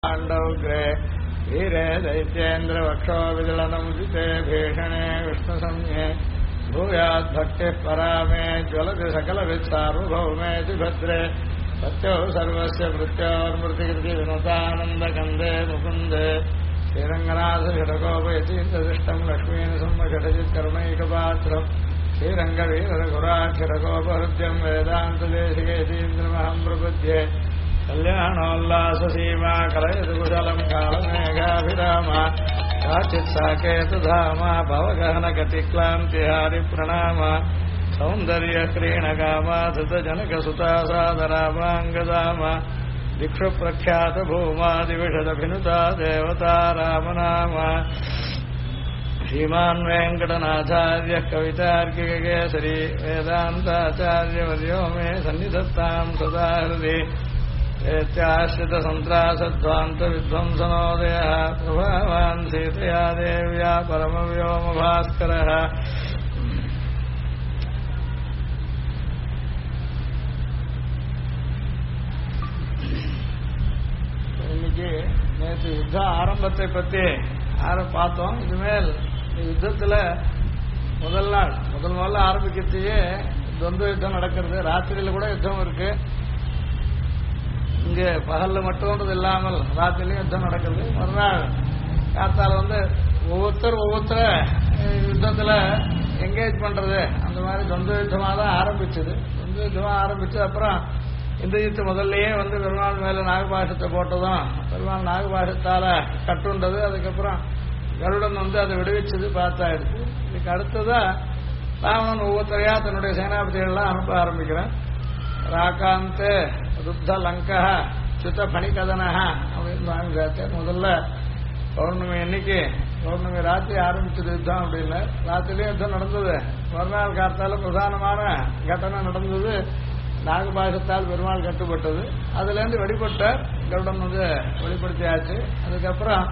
पाण्डवग्रे वीरे दैत्येन्द्रवक्षो विदलनमुदिते भीषणे विष्णुसंज्ञे भूयाद्भक्तिः परामे ज्वलति सकलवित्सार्वभौमेति भद्रे सत्यो सर्वस्य मृत्योर्मृतिकृति विनुतानन्दकन्दे मुकुन्दे श्रीरङ्गनाथषडकोपयतीन्द्रदृष्टम् लक्ष्मीनसंमषडजित्करुणैकपात्रम् श्रीरङ्गवीरघुराक्षरकोपहृद्यम् वेदान्तदेशिकेतीन्द्रमहम् प्रपद्ये कल्याणोल्लाससीमा कलयतु कुशलम् कालमेघाभिरामा काचित् साकेतुधामा भवगहनगतिक्लान्तिहारिप्रणामा सौन्दर्यक्रीणकामा धृतजनकसुता सादरामाङ्गदामा दिक्षु प्रख्यातभूमा दिविषदभिनुता देवता रामनामा श्रीमान् वेङ्कटनाथार्यः कवितार्किककेसरी वेदान्ताचार्यवर्यो मे सन्निधत्ताम् सदा हृदि एत्याश्रितसन्त्रासध्वान्तविध्वंसनोदयः प्रभावान् सीतया देव्या परमव्योमभास्करः இன்னைக்கு நேற்று யுத்த ஆரம்பத்தை பற்றி பார்த்தோம். இதுமேல் யுத்தத்தில் முதல்ல ஆரம்பிக்கிறதையே துவந்த யுத்தம் நடக்கிறது. ராத்திரியில் கூட யுத்தம் இருக்கு. இங்கே பகல்ல மட்டும்ன்றது இல்லாமல் ராத்திரிலையும் யுத்தம் நடக்கிறது. மறுநாள் காத்தால ஒவ்வொருத்தர் யுத்தத்தில் என்கேஜ் பண்றது அந்த மாதிரி துவந்த யுத்தமாக தான் ஆரம்பிச்சது. துவந்த யுத்தமாக ஆரம்பிச்சு அப்புறம் இந்த யுத்தம் முதல்லயே பெருமாள் மேல நாகபாஷத்தை போட்டதும் பெருமாள் நாகபாஷத்தால கட்டுண்டது. அதுக்கப்புறம் கருடன் அதை விடுவிச்சது பார்த்தாயிடுச்சு. இதுக்கு அடுத்ததா ராவணன் ஒவ்வொருத்தரையா தன்னுடைய சேனாபதிகள்லாம் அனுப்ப ஆரம்பிக்கிறேன். ராகாந்த் ருத்த லங்கா சுத்த பணிகதனஹா அப்படின்னு வாங்கி சேர்த்தேன். முதல்ல பௌர்ணமி அன்னைக்கு பௌர்ணமி ராத்திரி ஆரம்பிச்சது யுத்தம். அப்படின்னு ராத்திரிலேயும் யுத்தம் நடந்தது. மறுநாள் காத்தால பிரதானமான கட்டணை நடந்தது. நாகபாஷத்தால் பெருமாள் கட்டுப்பட்டது. அதுல இருந்து வெளிப்பட்ட கருடன் வெளிப்படுத்தியாச்சு. அதுக்கப்புறம்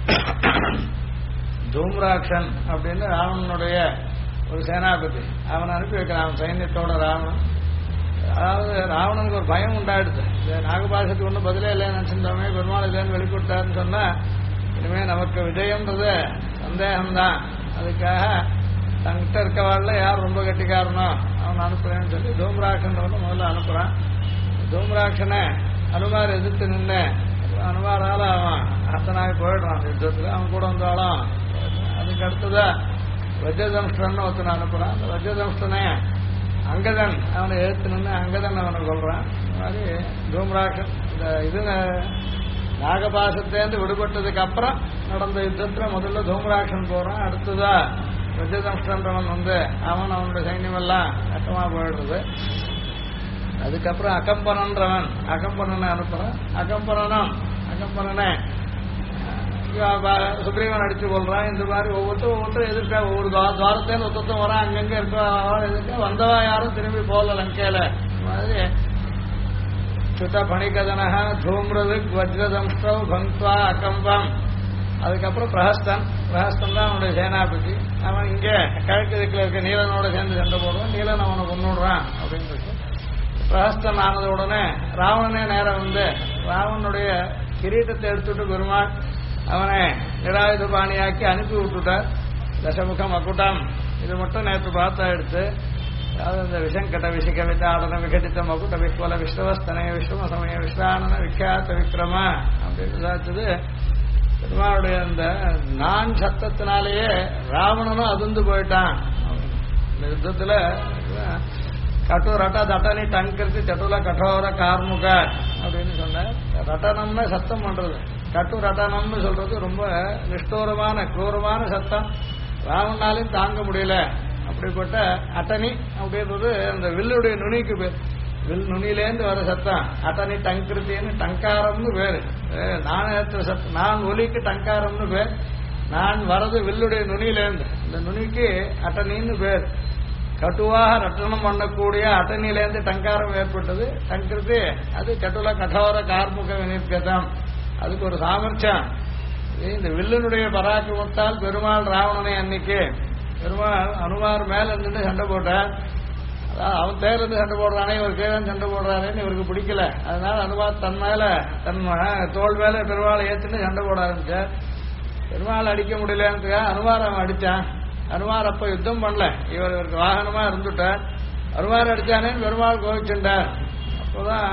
தூம்ராக்ஷன் அப்படின்னு ராவணனுடைய ஒரு சேனாபதி அவனை அனுப்பி வைக்கிறான் சைன்யத்தோட. ராவணன் அதாவது ராவணனுக்கு ஒரு பயம் உண்டாயிடுது. நாகபாஷத்துக்கு ஒன்றும் பதிலே இல்லைன்னு நினைச்சிருந்தோமே, பெருமாள் இல்லைன்னு வெளிப்பட்டாருன்னு சொன்னா இனிமே நமக்கு விஜயம்ன்றது சந்தேகம்தான். அதுக்காக தங்கிட்ட இருக்கவாள்ல யார் ரொம்ப கட்டிக்காரனோ அவன் அனுப்புறேன்னு சொல்லி தூம்ராட்சன் முதல்ல அனுப்புறான். தூம்ராட்சனை அனுமார் எதிர்த்து நின்று அனுமாரால அவன் அத்தனாக போயிடுறான் யுத்தத்தில். அவன் கூட வந்தாலும் அதுக்கு அடுத்ததா வஜ்ரதம்ஷ்டன் ஒருத்தனை அனுப்புறான். அந்த வஜ்ரதம்ஷ்டனை அங்கதன் அவனை எழுத்து நின்று அங்கதன் அவனை கொள்றான். இந்த மாதிரி தூம்ராட்சன் இது நாகபாசத்தேர்ந்து விடுபட்டதுக்கு அப்புறம் நடந்த யுத்தத்துல முதல்ல தூம்ராட்சன் போறான். அடுத்ததா வஜ்ரதம்ஷ்டன்றவன் அவன் அவனுடைய சைன்யம் எல்லாம் கட்டமா போயிடுறது. அதுக்கப்புறம் அகம்பனனை அனுப்புறான். அகம்பனனை சுக்ரீவன் அடிச்சு கொள்றான். இந்த மாதிரி ஒவ்வொருத்தரும் எதிர்க்க ஒவ்வொரு துவாரத்தையும் ஒருத்தம் வரான். அங்கங்க இருக்க எதிர்க்க வந்தவா யாரும் திரும்பி போகல லங்கையில. இந்த மாதிரி சுத்த பணிகதனஹ தூம்ரது வஜ்ரதம்ஷ்டவ் பங்க்வா அகம்பம். அதுக்கப்புறம் பிரஹஸ்தன் தான் அவனுடைய சேனாபதி. அவன் இங்கே கிழக்கு திக்கில் இருக்க நீலனோட சேர்ந்து சண்டை போடுவான். நீலன் அவனை கொண்டுடுறான் அப்படின்னு இருக்கு. பிரஹஸ்தன் ஆனது உடனே ராவணனே நேரம் ராவனுடைய கிரீட்டத்தை எடுத்துட்டு பெருமாள் அவனை நிராயுத பாணியாக்கி அனுப்பி விட்டுட்டார். தசமுகம் அக்குட்டம் இது மட்டும் நேற்று பார்த்தா எடுத்து அதாவது இந்த விஷங்கட விஷகவித ஆடன விகடித்த மகுட்ட விஸ்வல விஸ்வஸ்தனய விஸ்வமசமய விஸ்வானன விக்யாத்த விக்ரம அப்படின்னு சாச்சது. பெருமாளுடைய அந்த நான் சத்தத்தினாலேயே ராவணனும் அதிர்ந்து போயிட்டான். இந்த யுத்தத்துல கட்டு ரட்ட தட்டனி டங்கிருத்தி தட்டுல கட்டோர கார்முக அப்படின்னு சொன்ன. ரட்டனம்னா சத்தம் பண்றது. கட்டு ரட்டனம்னு சொல்றது ரொம்ப நிஷ்டூரமான குரூரமான சத்தம். ராவணனாலையும் தாங்க முடியல. அப்படிப்பட்ட அட்டனி அப்படின்றது அந்த வில்லுடைய நுனிக்கு பேர். வில் நுனியிலேருந்து வர சத்தம் அட்டனி டங்கிருத்தின்னு டங்காரம்னு பேரு. நாணயத்து சத்தம் நான் ஒலிக்கு டங்காரம்னு பேர். நான் வரது வில்லுடைய நுனியிலேருந்து. இந்த நுனிக்கு அட்டனின்னு பேர். கட்டுவாக ரட்டனம் பண்ணக்கூடிய அட்டனிலேருந்து டங்காரம் ஏற்பட்டது. டங்கிருத்தி அது கட்டுல கட்டோர கார்முக வினிர்கதம். அதுக்கு ஒரு சாமர்த்தியம். இந்த வில்லுனுடைய பராக்கிரமத்தால் பெருமாள் ராவணனை அன்னைக்கு பெருமாள் அனுமார் மேல நின்று சண்டை போட்டார். அதாவது அவன் தேர்ந்து சண்டை போடுறானே இவர் கீழே சண்டை போடுறானேன்னு இவருக்கு பிடிக்கல. அதனால அனுமார் தன் மேல தன் தோல் மேல பெருமாளை ஏற்றுன்னு சண்டை போட ஆரம்பிச்சார். பெருமாள் அடிக்க முடியலன்னு அனுமார் அவன் அடிச்சான். அனுமார் அப்ப யுத்தம் பண்ணல, இவருக்கு வாகனமா இருந்துட்டார். அனுமார் அடிச்சானேன்னு பெருமாள் கோவிச்சுட்டார். அப்போதான்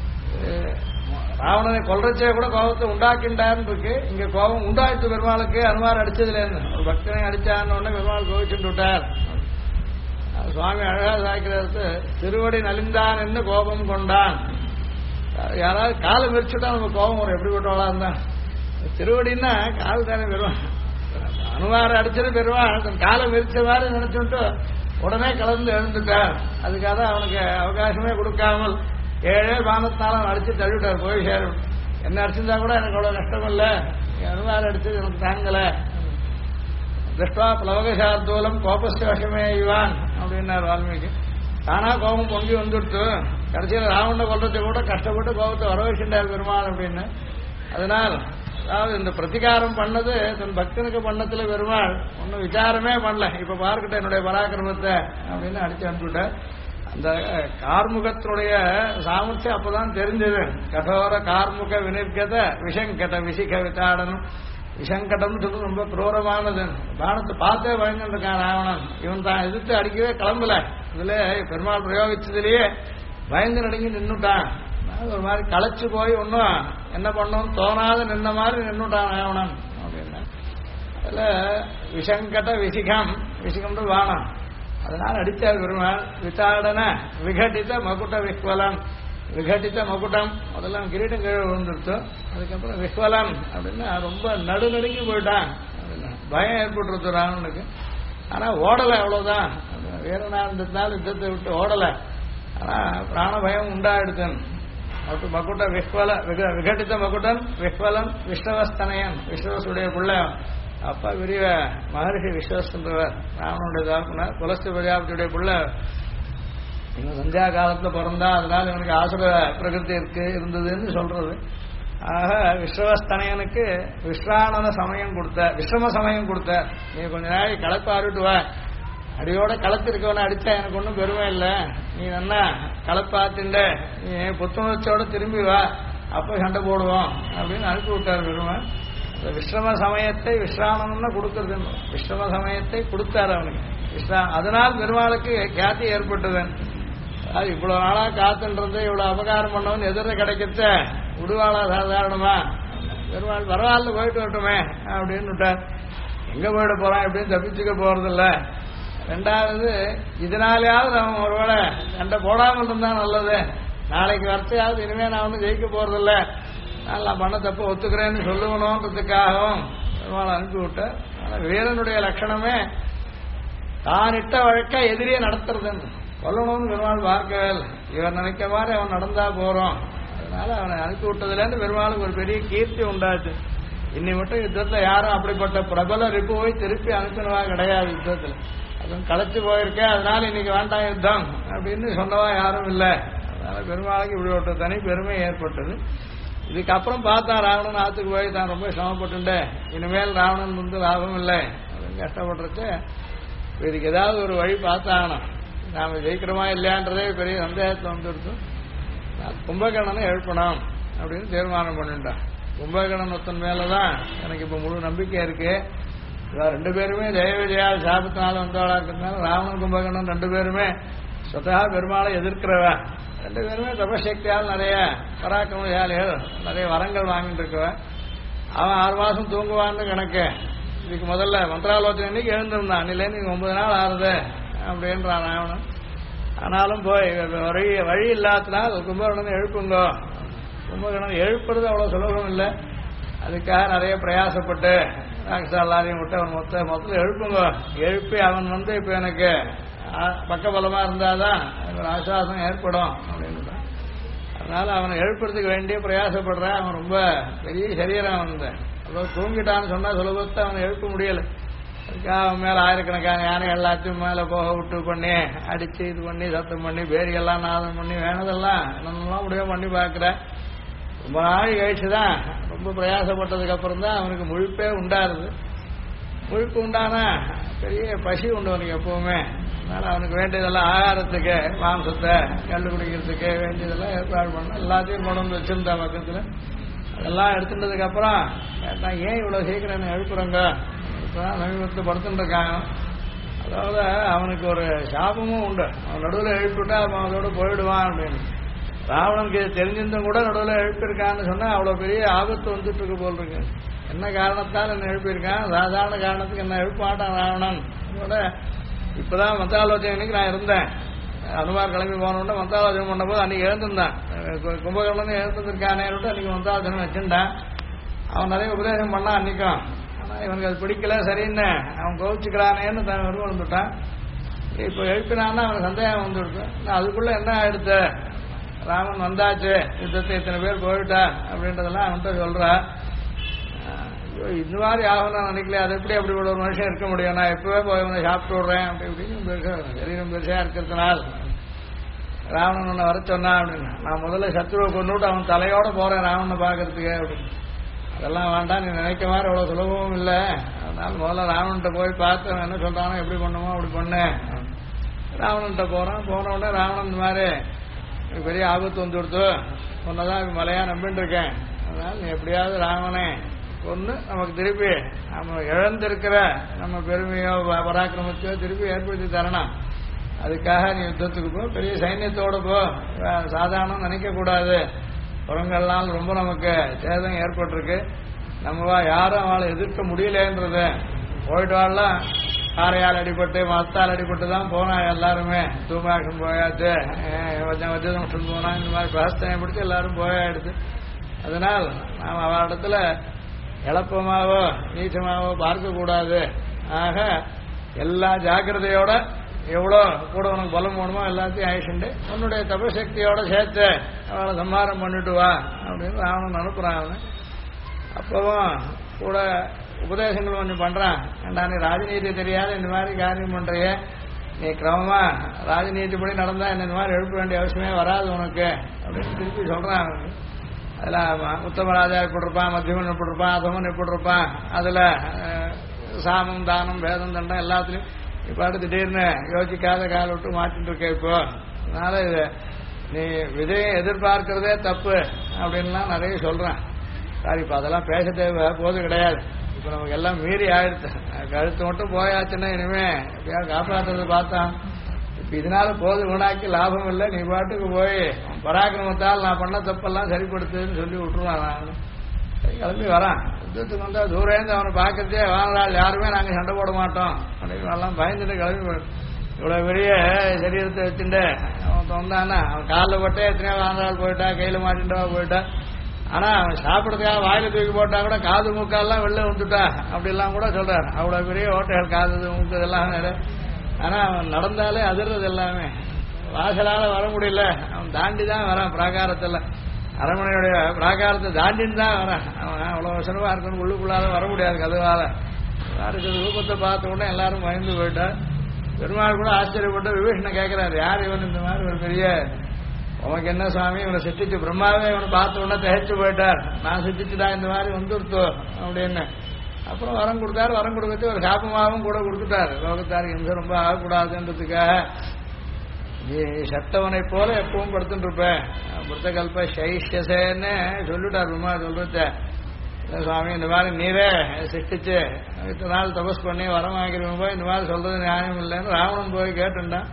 ராவணனை கொல்றச்சே கூட கோபத்தை உண்டாக்கின்றான்னு இருக்கு. இங்க கோபம் உண்டாயிட்டு பெருமாளுக்கு அனுமார் அடிச்சதுல இருந்து ஒரு பக்தனை அடிச்சான்னு உடனே பெருமாள் கோவிச்சுட்டு விட்டார். சுவாமி அழகா சாய்க்கிறது, திருவடி நலிந்தான் என்று கோபம் கொண்டான். யாராவது காலை மிரிச்சுட்டா நம்ம கோபம் வரும், எப்படிப்பட்டவளா இருந்தா. திருவடின்னா கால் தானே பெறுவான். அனுமார் அடிச்சது பெறுவான், தன் காலை மிரிச்ச மாதிரி நினைச்சுட்டு உடனே கலந்து எழுந்துட்டார். அதுக்காக தான் அவனுக்கு அவகாசமே கொடுக்காமல் 7 பானத்தாலும் அடிச்சு தள்ளிவிட்டார். போய் சேரும், என்ன அடிச்சிருந்தா கூட எனக்கு அவ்வளவு நஷ்டம் இல்லை, அனுமார் அடிச்சது எனக்கு தாங்கல. திருஷ்டா பிளவகசார்தூலம் கோபஸ்த வசமே இவான் அப்படின்னார் வால்மீகி. தானா கோபம் பொங்கி வந்துடுத்து கடைசியில் ராவண கொல்றதை கூட கஷ்டப்பட்டு கோபத்தை வர வச்சுட்டார் பெருமாள் அப்படின்னு. அதனால் அதாவது இந்த பிரதிகாரம் பண்ணது தன் பக்தனுக்கு பண்ணத்துல பெருமாள் ஒன்னும் விசாரமே பண்ணல. இப்ப பார்க்கட்ட என்னுடைய பராக்கிரமத்தை அப்படின்னு அடிச்சு அனுப்பிவிட்டார். அந்த கார்முகத்தினுடைய சாமர்த்தியம் அப்பதான் தெரிஞ்சது. கடோர கார்முக வினிர்கத விஷங்கட விசிக விசாடனம். விஷங்கடம் சொல்றது ரொம்ப குரூரமானது. பானத்தை பார்த்தே பயந்துட்டு இருக்கான் ராவணன். இவன் தான் எதிர்த்து அடிக்கவே கிளம்பல. இதுல பெருமாள் பிரயோகிச்சதுலயே பயந்து நடுங்கி நின்னுட்டான். ஒரு மாதிரி களைச்சு போய் ஒன்னும் என்ன பண்ணணும் தோணாத நின்ன மாதிரி நின்னுட்டான் ராவணன் அப்படின்னா. அதுல விஷங்கட விசிகம், விசிகம்னு வானம், அதனால அடித்தார் பெருமாள். விசாடன விகட்டித்த மகுட்ட விஹ்வலன். விகட்டித்த மகுட்டம் முதல்ல கிரீட்டம் கீழே விழுந்துருச்சு. அதுக்கப்புறம் விஹ்வலன் அப்படின்னா ரொம்ப நடுநடுங்கி போயிட்டான் அப்படின்னா பயம் ஏற்பட்டுருச்சு ராவணனுக்கு. ஆனா ஓடலை, அவ்வளவுதான். வீரனா இருந்ததுனால யுத்தத்தை விட்டு ஓடலை. ஆனா பிராண பயம் உண்டாயிடுத்தன். மகுட்ட விஹ்வல விகட்டித்த மகுட்டன் விஹ்வலன் விஸ்வஸ்தனையன், விஸ்வசுடைய பிள்ளை. அப்பா விரிவ மகர்ஷி விஸ்வஸ்ன்றவர் ராவனுடைய தாக்குனர். புலஸ்தி பிரஜாபதியுடைய பிள்ளை. இவன் சந்தியா காலத்துல பிறந்தா, அதனால இவனுக்கு ஆசுர பிரகிருதி இருந்ததுன்னு சொல்றது. ஆக விஸ்வஸ்தனையனுக்கு விஸ்ராணன சமயம் கொடுத்த, விஸ்ரம சமயம் கொடுத்த. நீ கொஞ்ச நாளைக்கு களைப்பாருட்டு வா, அடியோட களத்திருக்கவனை அடிச்சா எனக்கு ஒன்றும் பெருமை இல்லை, நீ என்ன களப்பாத்துண்ட நீ புத்துணர்ச்சியோட திரும்பி வா, அப்ப சண்டை போடுவோம் அப்படின்னு அனுப்பி விட்டார் பெருமை. விஸ்ரம சமயத்தை விஸ்ராமம்னு கொடுக்கறது, விஸ்ரம சமயத்தை கொடுத்தாரு அவனுக்கு. அதனால் பெருமாளுக்கு கியாதி ஏற்பட்டது. அது இவ்வளவு நாளா காத்துன்றது, இவ்வளவு அபகாரம் பண்ணவன் எதிர கிடைக்கத்த விடுவாளா சாதாரணமா? பெருமாள் பரவாயில்ல போயிட்டு வரட்டுமே அப்படின்னு விட்டார். எங்க போயிட போறான், எப்படின்னு தப்பிச்சுக்க போறதில்ல. ரெண்டாவது, இதனாலேயாவது அவன் ஒருவேளை சண்டை போடாமல் இருந்தா நல்லது. நாளைக்கு வரையாவது இனிமே நான் வந்து ஜெயிக்க போறதில்ல, நான் பண்ண தப்பு ஒத்துக்கிறேன்னு சொல்லுவணுன்றதுக்காகவும் பெருமாள் அனுப்பி விட்டார். வீரனுடைய லட்சணமே தான் இட்ட வழக்க எதிரியே நடத்துறதுன்னு. கொல்லணும்னு பெருமாள் பார்க்கவே இல்லை. இவர் நினைக்க மாதிரி அவன் நடந்தா போறோம். அதனால அவனை அனுப்பி விட்டதுலேருந்து பெருமாளுக்கு ஒரு பெரிய கீர்த்தி உண்டாச்சு. இன்னி மட்டும் யுத்தத்துல யாரும் அப்படிப்பட்ட பிரபல ரிப்பு போய் திருப்பி அனுப்பினவா கிடையாது யுத்தத்துல. அதுவும் களைச்சு போயிருக்க, அதனால இன்னைக்கு வேண்டாம் யுத்தம் அப்படின்னு சொன்னவா யாரும் இல்லை. அதனால பெருமாளுக்கு இப்படி ஒரு தனி பெருமை ஏற்பட்டது. இதுக்கப்புறம் பார்த்தா ராவணன் ஆத்துக்கு போய் தான் ரொம்ப சிரமப்பட்டுட்டே, இனிமேல் ராவணன் வந்து லாபம் இல்லை அப்படின்னு கஷ்டப்படுறச்சு. இதுக்கு ஏதாவது ஒரு வழி பார்த்தாகணும். நாம ஜெயிக்கிறோமா இல்லையான்றதே பெரிய சந்தேகத்தில் வந்துடுச்சு. கும்பகர்ணனை எழுப்பணும் அப்படின்னு தீர்மானம் பண்ணிட்டான். கும்பகர்ணன் ஒருத்தன் மேலதான் எனக்கு இப்ப முழு நம்பிக்கை இருக்கு. ரெண்டு பேருமே ஜெய விஜயா சாபத்தினால வந்தவளா இருக்கிறதுனால ராவணன் கும்பகர்ணன் ரெண்டு பேருமே சொத்தா பெருமாளை எதிர்க்கிறவன். ரெண்டு பேருமே தபசக்தியால் நிறைய பராக்கிரமசாலிகள், நிறைய வரங்கள் வாங்கிட்டு இருக்கவன். அவன் 6 மாசம் தூங்குவான்னு கணக்கு. இதுக்கு முதல்ல மந்திராலோசனை இன்னைக்கு எழுந்திருந்தான். அன்னிலேருந்து 9 நாள் ஆறுது அப்படின்றான் ராவணன். ஆனாலும் போய் வழி இல்லாததுனால் கும்பகர்ணனை எழுப்புங்கோ. கும்பகர்ணன் எழுப்புறது அவ்வளவு சுலபம் இல்லை. அதுக்காக நிறைய பிரயாசப்பட்டு ராட்சசா எல்லாரையும் விட்டு அவன் மொத்தத்தில் எழுப்புங்கோ. எழுப்பி அவன் வந்து இப்ப எனக்கு பக்கபலமா இருந்தாதான் ஒரு ஆசுவாசம் ஏற்படும் அப்படின்னு. அதனால அவனை எழுப்புறதுக்கு வேண்டிய பிரயாசப்படுறான். அவன் ரொம்ப பெரிய சரீரம். அவன் அவ்வளோ தூங்கிட்டான்னு சொன்னா சுலபத்தை அவனை எழுப்ப முடியல. அதுக்காக அவன் மேல ஆயிரக்கணக்கான யானை எல்லாத்தையும் மேல போக விட்டு பண்ணி அடிச்சு இது பண்ணி சத்தம் பண்ணி பேரியெல்லாம் நாதம் பண்ணி வேணதெல்லாம் என்னென்னலாம் முடிவு பண்ணி பார்க்கிறேன். ரொம்ப நாள் கழிச்சுதான், ரொம்ப பிரயாசப்பட்டதுக்கு அப்புறம் தான் அவனுக்கு முழிப்பே உண்டாருது. முழிப்பு உண்டானா பெரிய பசி உண்டு அவனுக்கு எப்பவுமே. அதனால அவனுக்கு வேண்டியதெல்லாம் ஆகாரத்துக்கு மாம்சத்தை கண்டு குடிக்கிறதுக்கு வேண்டியதெல்லாம் ஏற்பாடு பண்ண எல்லாத்தையும் கொண்டு வந்து வச்சிருந்தா பக்கத்தில். அதெல்லாம் எடுத்துட்டதுக்கு அப்புறம் கேட்டான், ஏன் இவ்வளவு சீக்கிரம் என்ன எழுப்புறங்க? இப்பதான் சமீபத்தில் படுத்துட்டு இருக்காங்க. அதாவது அவனுக்கு ஒரு சாபமும் உண்டு, அவன் நடுவில் எழுப்பிவிட்டா அவன் அதோட போயிடுவான் அப்படின்னு. ராவணனுக்கு தெரிஞ்சிருந்தும் கூட நடுவில் எழுப்பியிருக்கான்னு சொன்னா அவ்வளவு பெரிய ஆபத்து வந்துட்டு இருக்கு போல் இருக்கு. என்ன காரணத்தால் என்ன எழுப்பியிருக்கான்? சாதாரண காரணத்துக்கு என்ன எழுப்ப மாட்டான் ராவணன். அதோட இப்பதான் மந்திராலோசனைக்கு நான் இருந்தேன். அனுமார் கிளம்பி போனோட மந்திராலோசனை பண்ண போது அன்னைக்கு எழுந்திருந்தான். கும்பகர்ணன் எழுந்திருக்கானே அன்னைக்கு மந்திராலோசனை வச்சிருந்தான். அவன் நிறைய உபதேசம் பண்ணான் அன்னைக்கும். ஆனா இவனுக்கு அது பிடிக்கல, சரின்னு அவன் கோவிச்சுக்கிறானேன்னு தான் வருவம் வந்துட்டான். இப்போ எழுப்பினான்னா அவனுக்கு சந்தேகம் வந்துடுச்சு. அதுக்குள்ள என்ன ஆயிடுத்து? ராமன் வந்தாச்சு, யுத்தத்தை இத்தனை பேர் போயிட்டா அப்படின்றதெல்லாம் அவன்கிட்ட சொல்றா. இந்த மாதிரி ஆகும் நான் நினைக்கல. அது எப்படி அப்படி ஒரு மனுஷன் இருக்க முடியும்? நான் எப்பவே போய் வந்து சாப்பிட்டு விடுறேன் அப்படி இப்படின்னு பெருசா சரீரம் பெருசா இருக்கிறதுனால் ராவணன் ஒன்று வர சொன்னான் அப்படின்னு. நான் முதல்ல சத்ருவை கொண்டுட்டு அவன் தலையோட போறேன் ராவணனை பார்க்கறதுக்கு அப்படின்னு. அதெல்லாம் வேண்டாம், நீ நினைக்க மாதிரி அவ்வளோ சுலபமும் இல்லை. அதனால முதல்ல ராவணன்கிட்ட போய் பார்த்து அவன் என்ன சொல்றானோ எப்படி பண்ணுமோ அப்படி பண்ணேன். ராவணன்கிட்ட போறான். போன உடனே ராவணன் இந்த மாதிரி பெரிய ஆபத்து வந்து கொடுத்து ஒன்னதான் மலையா நம்பிட்டு இருக்கேன். அதனால நீ எப்படியாவது ராவணே ஒன்று நமக்கு திருப்பி நம்ம இழந்திருக்கிற நம்ம பெருமையோ பராக்கிரமத்தையோ திருப்பி ஏற்படுத்தி தரணும். அதுக்காக நீ யுத்தத்துக்கு போ, பெரிய சைன்யத்தோடு போ, சாதாரணம் நினைக்க கூடாது. புறங்கள்லாம் ரொம்ப நமக்கு சேதம் ஏற்பட்டிருக்கு. நம்ம யாரும் அவளை எதிர்க்க முடியலன்றது. போயிட்டு வாழலாம் காரையால் அடிபட்டு மத்தால் அடிபட்டு தான் போனா எல்லாருமே. தூமாக்கம் போயாச்சு, வஜ்ரதம்ஷன் போனா, இந்த மாதிரி பிரஸ்தனை பிடிச்சி எல்லாரும் போயாடுது. அதனால் நாம் அவரிடத்துல எளப்பமாவோ நீச்சமாவோ பார்க்கக்கூடாது. ஆக எல்லா ஜாக்கிரதையோட எவ்வளோ கூட உனக்கு பலம் வேணுமோ எல்லாத்தையும் ஆயிடுச்சுண்டு உன்னுடைய தபசக்தியோட சேர்த்து அவளை சம்மாரம் பண்ணிட்டு வா அப்படின்னு ராவணன் அனுப்புறான். அவனு அப்பவும் கூட உபதேசங்கள் கொஞ்சம் பண்றான். ஏண்டா நீ ராஜநீதி தெரியாத இந்த மாதிரி காரியம் பண்றிய, நீ கிரமமா ராஜநீதிப்படி நடந்தா இந்த மாதிரி எழுப்ப வேண்டிய அவசியமே வராது உனக்கு அப்படின்னு திருப்பி சொல்றான். அதுல உத்தம ராஜா எப்படி இருப்பான், மத்தியமன் எப்படி இருப்பான், அதமன் எப்படி இருப்பான், அதுல சாமம் தானம் வேதம் தண்டம் எல்லாத்துலயும் இப்ப அடுத்து திடீர்னு யோசிக்காத கால விட்டு மாற்றிட்டு இருக்க. இப்போ அதனால இது நீ விஜயம் எதிர்பார்க்கிறதே தப்பு அப்படின்லாம் நிறைய சொல்றேன். சார் இப்ப அதெல்லாம் பேச தேவை போது கிடையாது. இப்ப நமக்கு எல்லாம் மீறி ஆயிடுச்சு. கழுத்து மட்டும் போயாச்சுன்னா இனிமே எப்பயாவது காப்பாற்றுறது பார்த்தான். இப்ப இதனால போது வீணாக்கி லாபம் இல்லை. நீ பாட்டுக்கு போய் பராக்கிரமத்தால் நான் பண்ண தப்பெல்லாம் சரிப்படுத்துன்னு சொல்லி விட்டுருவான். நான் கிளம்பி வரான். யுத்தத்துக்கு வந்தா தூரேந்து அவனை பார்க்கறதே வாழ்நாள் யாருமே நாங்க சண்டை போட மாட்டோம் அப்படின்னு எல்லாம் பயந்துட்டு கிளம்பி. இவ்வளவு பெரிய சரீரத்தை வச்சுட்டு அவன் வந்தானா அவன் காலில் போட்டே எத்தனையோ வாழ்நாள் போயிட்டா, கையில மாட்டின்றவா போயிட்டா. ஆனா அவன் சாப்பிடறதுக்காக வாயில தூக்கி போட்டா கூட காது மூக்காலாம் வெளில வந்துட்டா அப்படிலாம் கூட சொல்றாரு. அவ்வளவு பெரிய ஓட்டைகள் காது மூக்கு இதெல்லாம். ஆனா அவன் நடந்தாலே அதிர்றது எல்லாமே. வாசலால வர முடியல, அவன் தாண்டி தான் வரான். பிராகாரத்துல அரண்மனையுடைய பிராகாரத்தை தாண்டின்னு தான் வரான். அவன் அவ்வளவு வசனமா இருக்கணும், உள்ளுக்குள்ளால வர முடியாது கதவால. இருக்கிற ரூபத்தை பார்த்த உடனே எல்லாரும் பயந்து போயிட்டா. பெருமாள் கூட ஆச்சரியப்பட்டு விபீஷணன் கேட்கிறாரு, யார் இவன் இந்த மாதிரி ஒரு பெரிய, உனக்கு என்ன சுவாமி இவனை சித்திச்சு, பிரம்மாவே இவனை பார்த்த உடனே தகைச்சு போயிட்டார், நான் சித்திச்சுடா இந்த மாதிரி வந்துருத்தோ அப்படின்னு. அப்புறம் வரம் கொடுத்தாரு. வரம் கொடுக்கறது ஒரு சாபமாகவும் கூட கொடுத்துட்டாரு. லோகத்தாருக்கு இம்சை ரொம்ப ஆகக்கூடாதுன்றதுக்காக நீ சத்தவனை போல எப்பவும் படுத்துட்டு இருப்பேன், புத்தகல்ப சைஷ்யசேன்னு சொல்லிட்டார் பிரம்மா. சொல்றத சுவாமி இந்த மாதிரி நீரே சிஷ்டிச்சு இத்தனை நாள் தபஸ் பண்ணி வரம் வாங்கிருவோம் போய் இந்த மாதிரி சொல்றது நியாயம் இல்லைன்னு ராவணன் போய் கேட்டுட்டான்.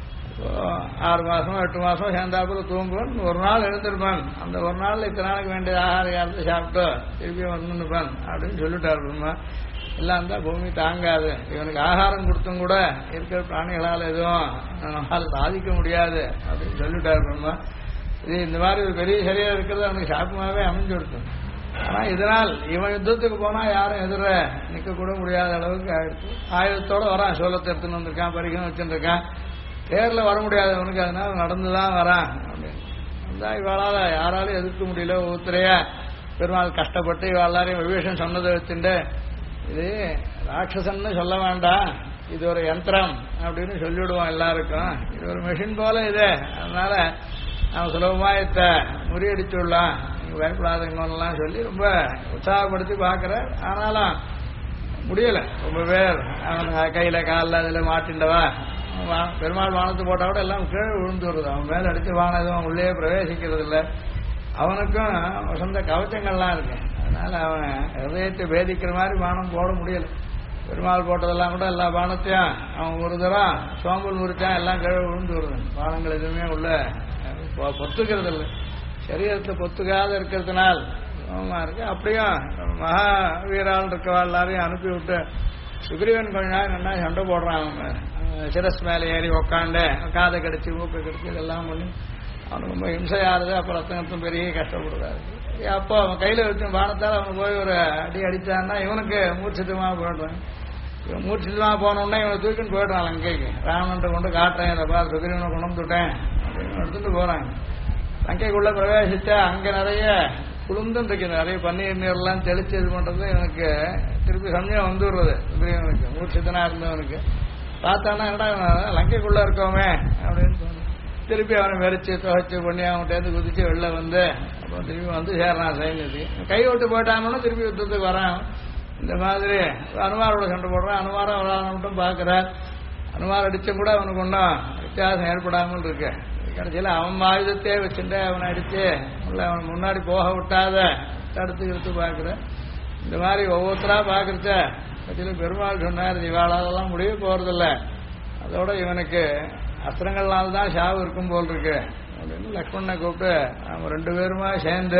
6 மாசம் 8 மாசம் சேர்ந்தாப்புல தூங்குவன், ஒரு நாள் எழுந்திருப்பான். அந்த ஒரு நாள் இத்தனை நாளைக்கு வேண்டிய ஆகார காலத்தை சாப்பிட்டு திருப்பி வந்துருப்பான் அப்படின்னு சொல்லிட்டார் பிரம்மா. எல்லாம் தான் பூமி தாங்காது, இவனுக்கு ஆகாரம் கொடுத்தும் கூட இருக்கிற பிராணிகளால் எதுவும் நம்மளால் சாதிக்க முடியாது அப்படின்னு சொல்லிட்டார் பிரம்மா. இது இந்த மாதிரி ஒரு பெரிய சரீரம் இருக்கிறது அவனுக்கு சாப்பமாவே அமைஞ்சு கொடுத்தோம். ஆனா இதனால் இவன் யுத்தத்துக்கு போனா யாரும் எதிர நிக்க கூட முடியாத அளவுக்கு ஆயிடுச்சு. ஆயுதத்தோட வரான், சோளத்தை எடுத்துன்னு வந்திருக்கான், பரிகம் வச்சுட்டு இருக்கான். தேர்ல வர முடியாதவனுக்கு அதனால நடந்துதான் வரான் அப்படின்னு. அந்த இவாளால யாராலும் எதிர்க்க முடியல. ஒவ்வொருத்தரையா பெருமாள் கஷ்டப்பட்டு இவாளாரையும் விபீஷன் சொன்னதை வச்சுட்டு இது ராட்சசன்னு சொல்ல வேண்டாம், இது ஒரு யந்திரம் அப்படின்னு சொல்லிவிடுவோம் எல்லாருக்கும். இது ஒரு மெஷின் போல இது, அதனால அவன் சுலபமா இத முறியடிச்சுடலாம், நீங்க பயப்படாதீங்கலாம் சொல்லி ரொம்ப உற்சாகப்படுத்தி பாக்குற. ஆனாலும் முடியல. ரொம்ப பேர் அவன் கையில காலில் அதுல மாட்டின்றவா பெருமாள் வானத்து போட்டா கூட எல்லாம் கீழே விழுந்து வருது. அவன் மேல அடிச்சு வானம் எதுவும் உள்ளே பிரவேசிக்கிறது இல்லை. அவனுக்கும் சொந்த கவச்சங்கள்லாம் இருக்கு. அதனால அவன் ஹிருதயத்தை பேதிக்கிற மாதிரி பானம் போட முடியல. பெருமாள் போட்டதெல்லாம் கூட எல்லா பானத்தையும் அவன் ஒரு தரம் சோம்பல் முறிச்சான், எல்லாம் கீழே விழுந்து வருது. பானங்கள் எதுவுமே உள்ள பொத்துக்கிறது இல்லை. சரீரத்தில் பொத்துக்காத இருக்கிறதுனால் இருக்கு. அப்படியும் மகாவீரால் இருக்கவா எல்லாரையும் அனுப்பி விட்டு சுக்ரீவன் கொஞ்ச நாள் நல்லா சண்டை போடுறான். அவங்க சிரஸ் மேலே ஏறி உக்காண்டு காதை கடிச்சு மூக்கை கடிச்சு இதெல்லாம் பண்ணி அவனுக்கு ரொம்ப இம்சையாருது. அப்புறம் ரத்தனத்தும் பெரிய கஷ்டப்படுறாரு. அப்போ அவன் கையில் வச்சு பானத்தால் அவனுக்கு போய் ஒரு அடி அடித்தான்னா இவனுக்கு மூர்ச்சிதமாக போயிடுறான். இவன் மூர்ச்சிதமாக போனோடனே இவனை தூக்கின்னு போயிடுறான் லங்கைக்கு. ராமன்ட்ட கொண்டு காட்டுறேன், இதை பார்த்து சுக்ரீவனை கொண்டு வந்துட்டேன் அப்படின்னு எடுத்துட்டு போறாங்க. லங்கைக்குள்ள பிரவேசிச்சா அங்கே நிறைய குளுந்துன்னு இருக்கு. நிறைய பன்னீர் நீர்லாம் தெளிச்சு இது பண்றது இவனுக்கு திருப்பி சமயம் வந்துடுறது. சுக்ரீவனுக்கு மூர்ச்சிதனா இருந்தவனுக்கு பார்த்தானா என்னடா லங்கைக்குள்ள இருக்கோமே அப்படின்னு சொன்ன. திருப்பி அவனை வெறிச்சு துவைச்சு பண்ணி அவன்கிட்ட குதிச்சு வெளில வந்து அப்புறம் திருப்பி வந்து சேரான் சைன்யத்துக்கு. கை விட்டு போயிட்டாங்கன்னா திருப்பி யுத்தத்துக்கு வரான். இந்த மாதிரி அனுமாரோட சண்டை போடுறான். அனுமாரம் விளாடணும் பார்க்கிறார். அனுமார் அடிச்சும் கூட அவனுக்கு ஒன்றும் வித்தியாசம் ஏற்படாமல் இருக்கு. கடைசியில் அவன் ஆயுதத்தையே வச்சுட்டு அவனை அடிச்சு உள்ள அவன் முன்னாடி போக விட்டாத தடுத்து எடுத்து பார்க்குற. இந்த மாதிரி ஒவ்வொருத்தரா பார்க்கறச்ச கட்சியில் பெருமாள் சொன்னார், இவாளாலெல்லாம் முடிய போறதில்ல, அதோட இவனுக்கு அஸ்திரங்கள்னால்தான் ஷாவு இருக்கும் போல் இருக்கு அப்படின்னு லக்ஷ்மணனை கூப்பிட்டு அவங்க 2 பேருமா சேர்ந்து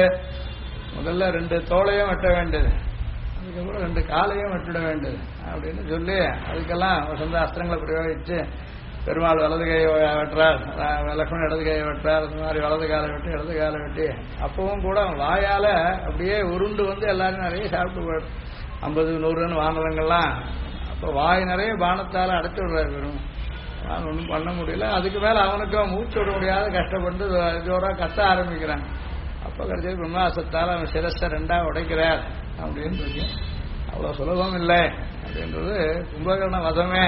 முதல்ல 2 தோளையும் வெட்ட வேண்டியது, அதுக்கப்புறம் 2 காலையும் வெட்டிட வேண்டியது அப்படின்னு சொல்லி அதுக்கெல்லாம் சொந்த அஸ்திரங்களை பிரயோகிச்சு பெருமாள் வலது கையை வெட்டுறார், லக்ஷ்மணன் இடது கையை வெட்டுறார். அது மாதிரி வலது காலை வெட்டி இடது காலை வெட்டி அப்பவும் கூட வாயால அப்படியே உருண்டு வந்து எல்லாரும் நிறைய சாப்பிட்டு போயிடும். 50, 100 வானரங்கள்லாம் அப்போ வாய் நிறைய பானத்தால் அடைச்சு விடுறாரு பெருமாள். ஒன்றும் பண்ண முடியல. அதுக்கு மேல அவனுக்கும் மூச்சு விட முடியாத கஷ்டப்பட்டு ஜோரா கத்த ஆரம்பிக்கிறான். அப்போ கடைசியில் பிரம்மாசத்தால் அவன் சிரஸை 2ஆ உடைக்கிறார் அப்படின்னு சொல்லி அவ்வளோ சுலபம் இல்லை அப்படின்றது. கும்பகர்ண வதமே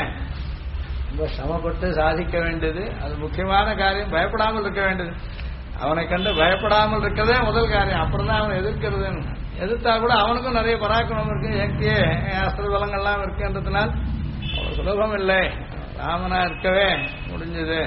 ரொம்ப சிரமப்பட்டு சாதிக்க வேண்டியது. அது முக்கியமான காரியம். பயப்படாமல் இருக்க வேண்டியது. அவனை கண்டு பயப்படாமல் இருக்கிறதே முதல் காரியம். அப்புறம் தான் அவனை எதிர்க்கிறதுன்னு. எதிர்த்தா கூட அவனுக்கும் நிறைய பராக்கிரமம் இருக்கு, சக்தியே அஸ்திர பலங்கள்லாம் இருக்குன்றதுனால் அவ்வளோ சுலபம் இல்லை. ராமனா இருக்கவே முடிஞ்சது.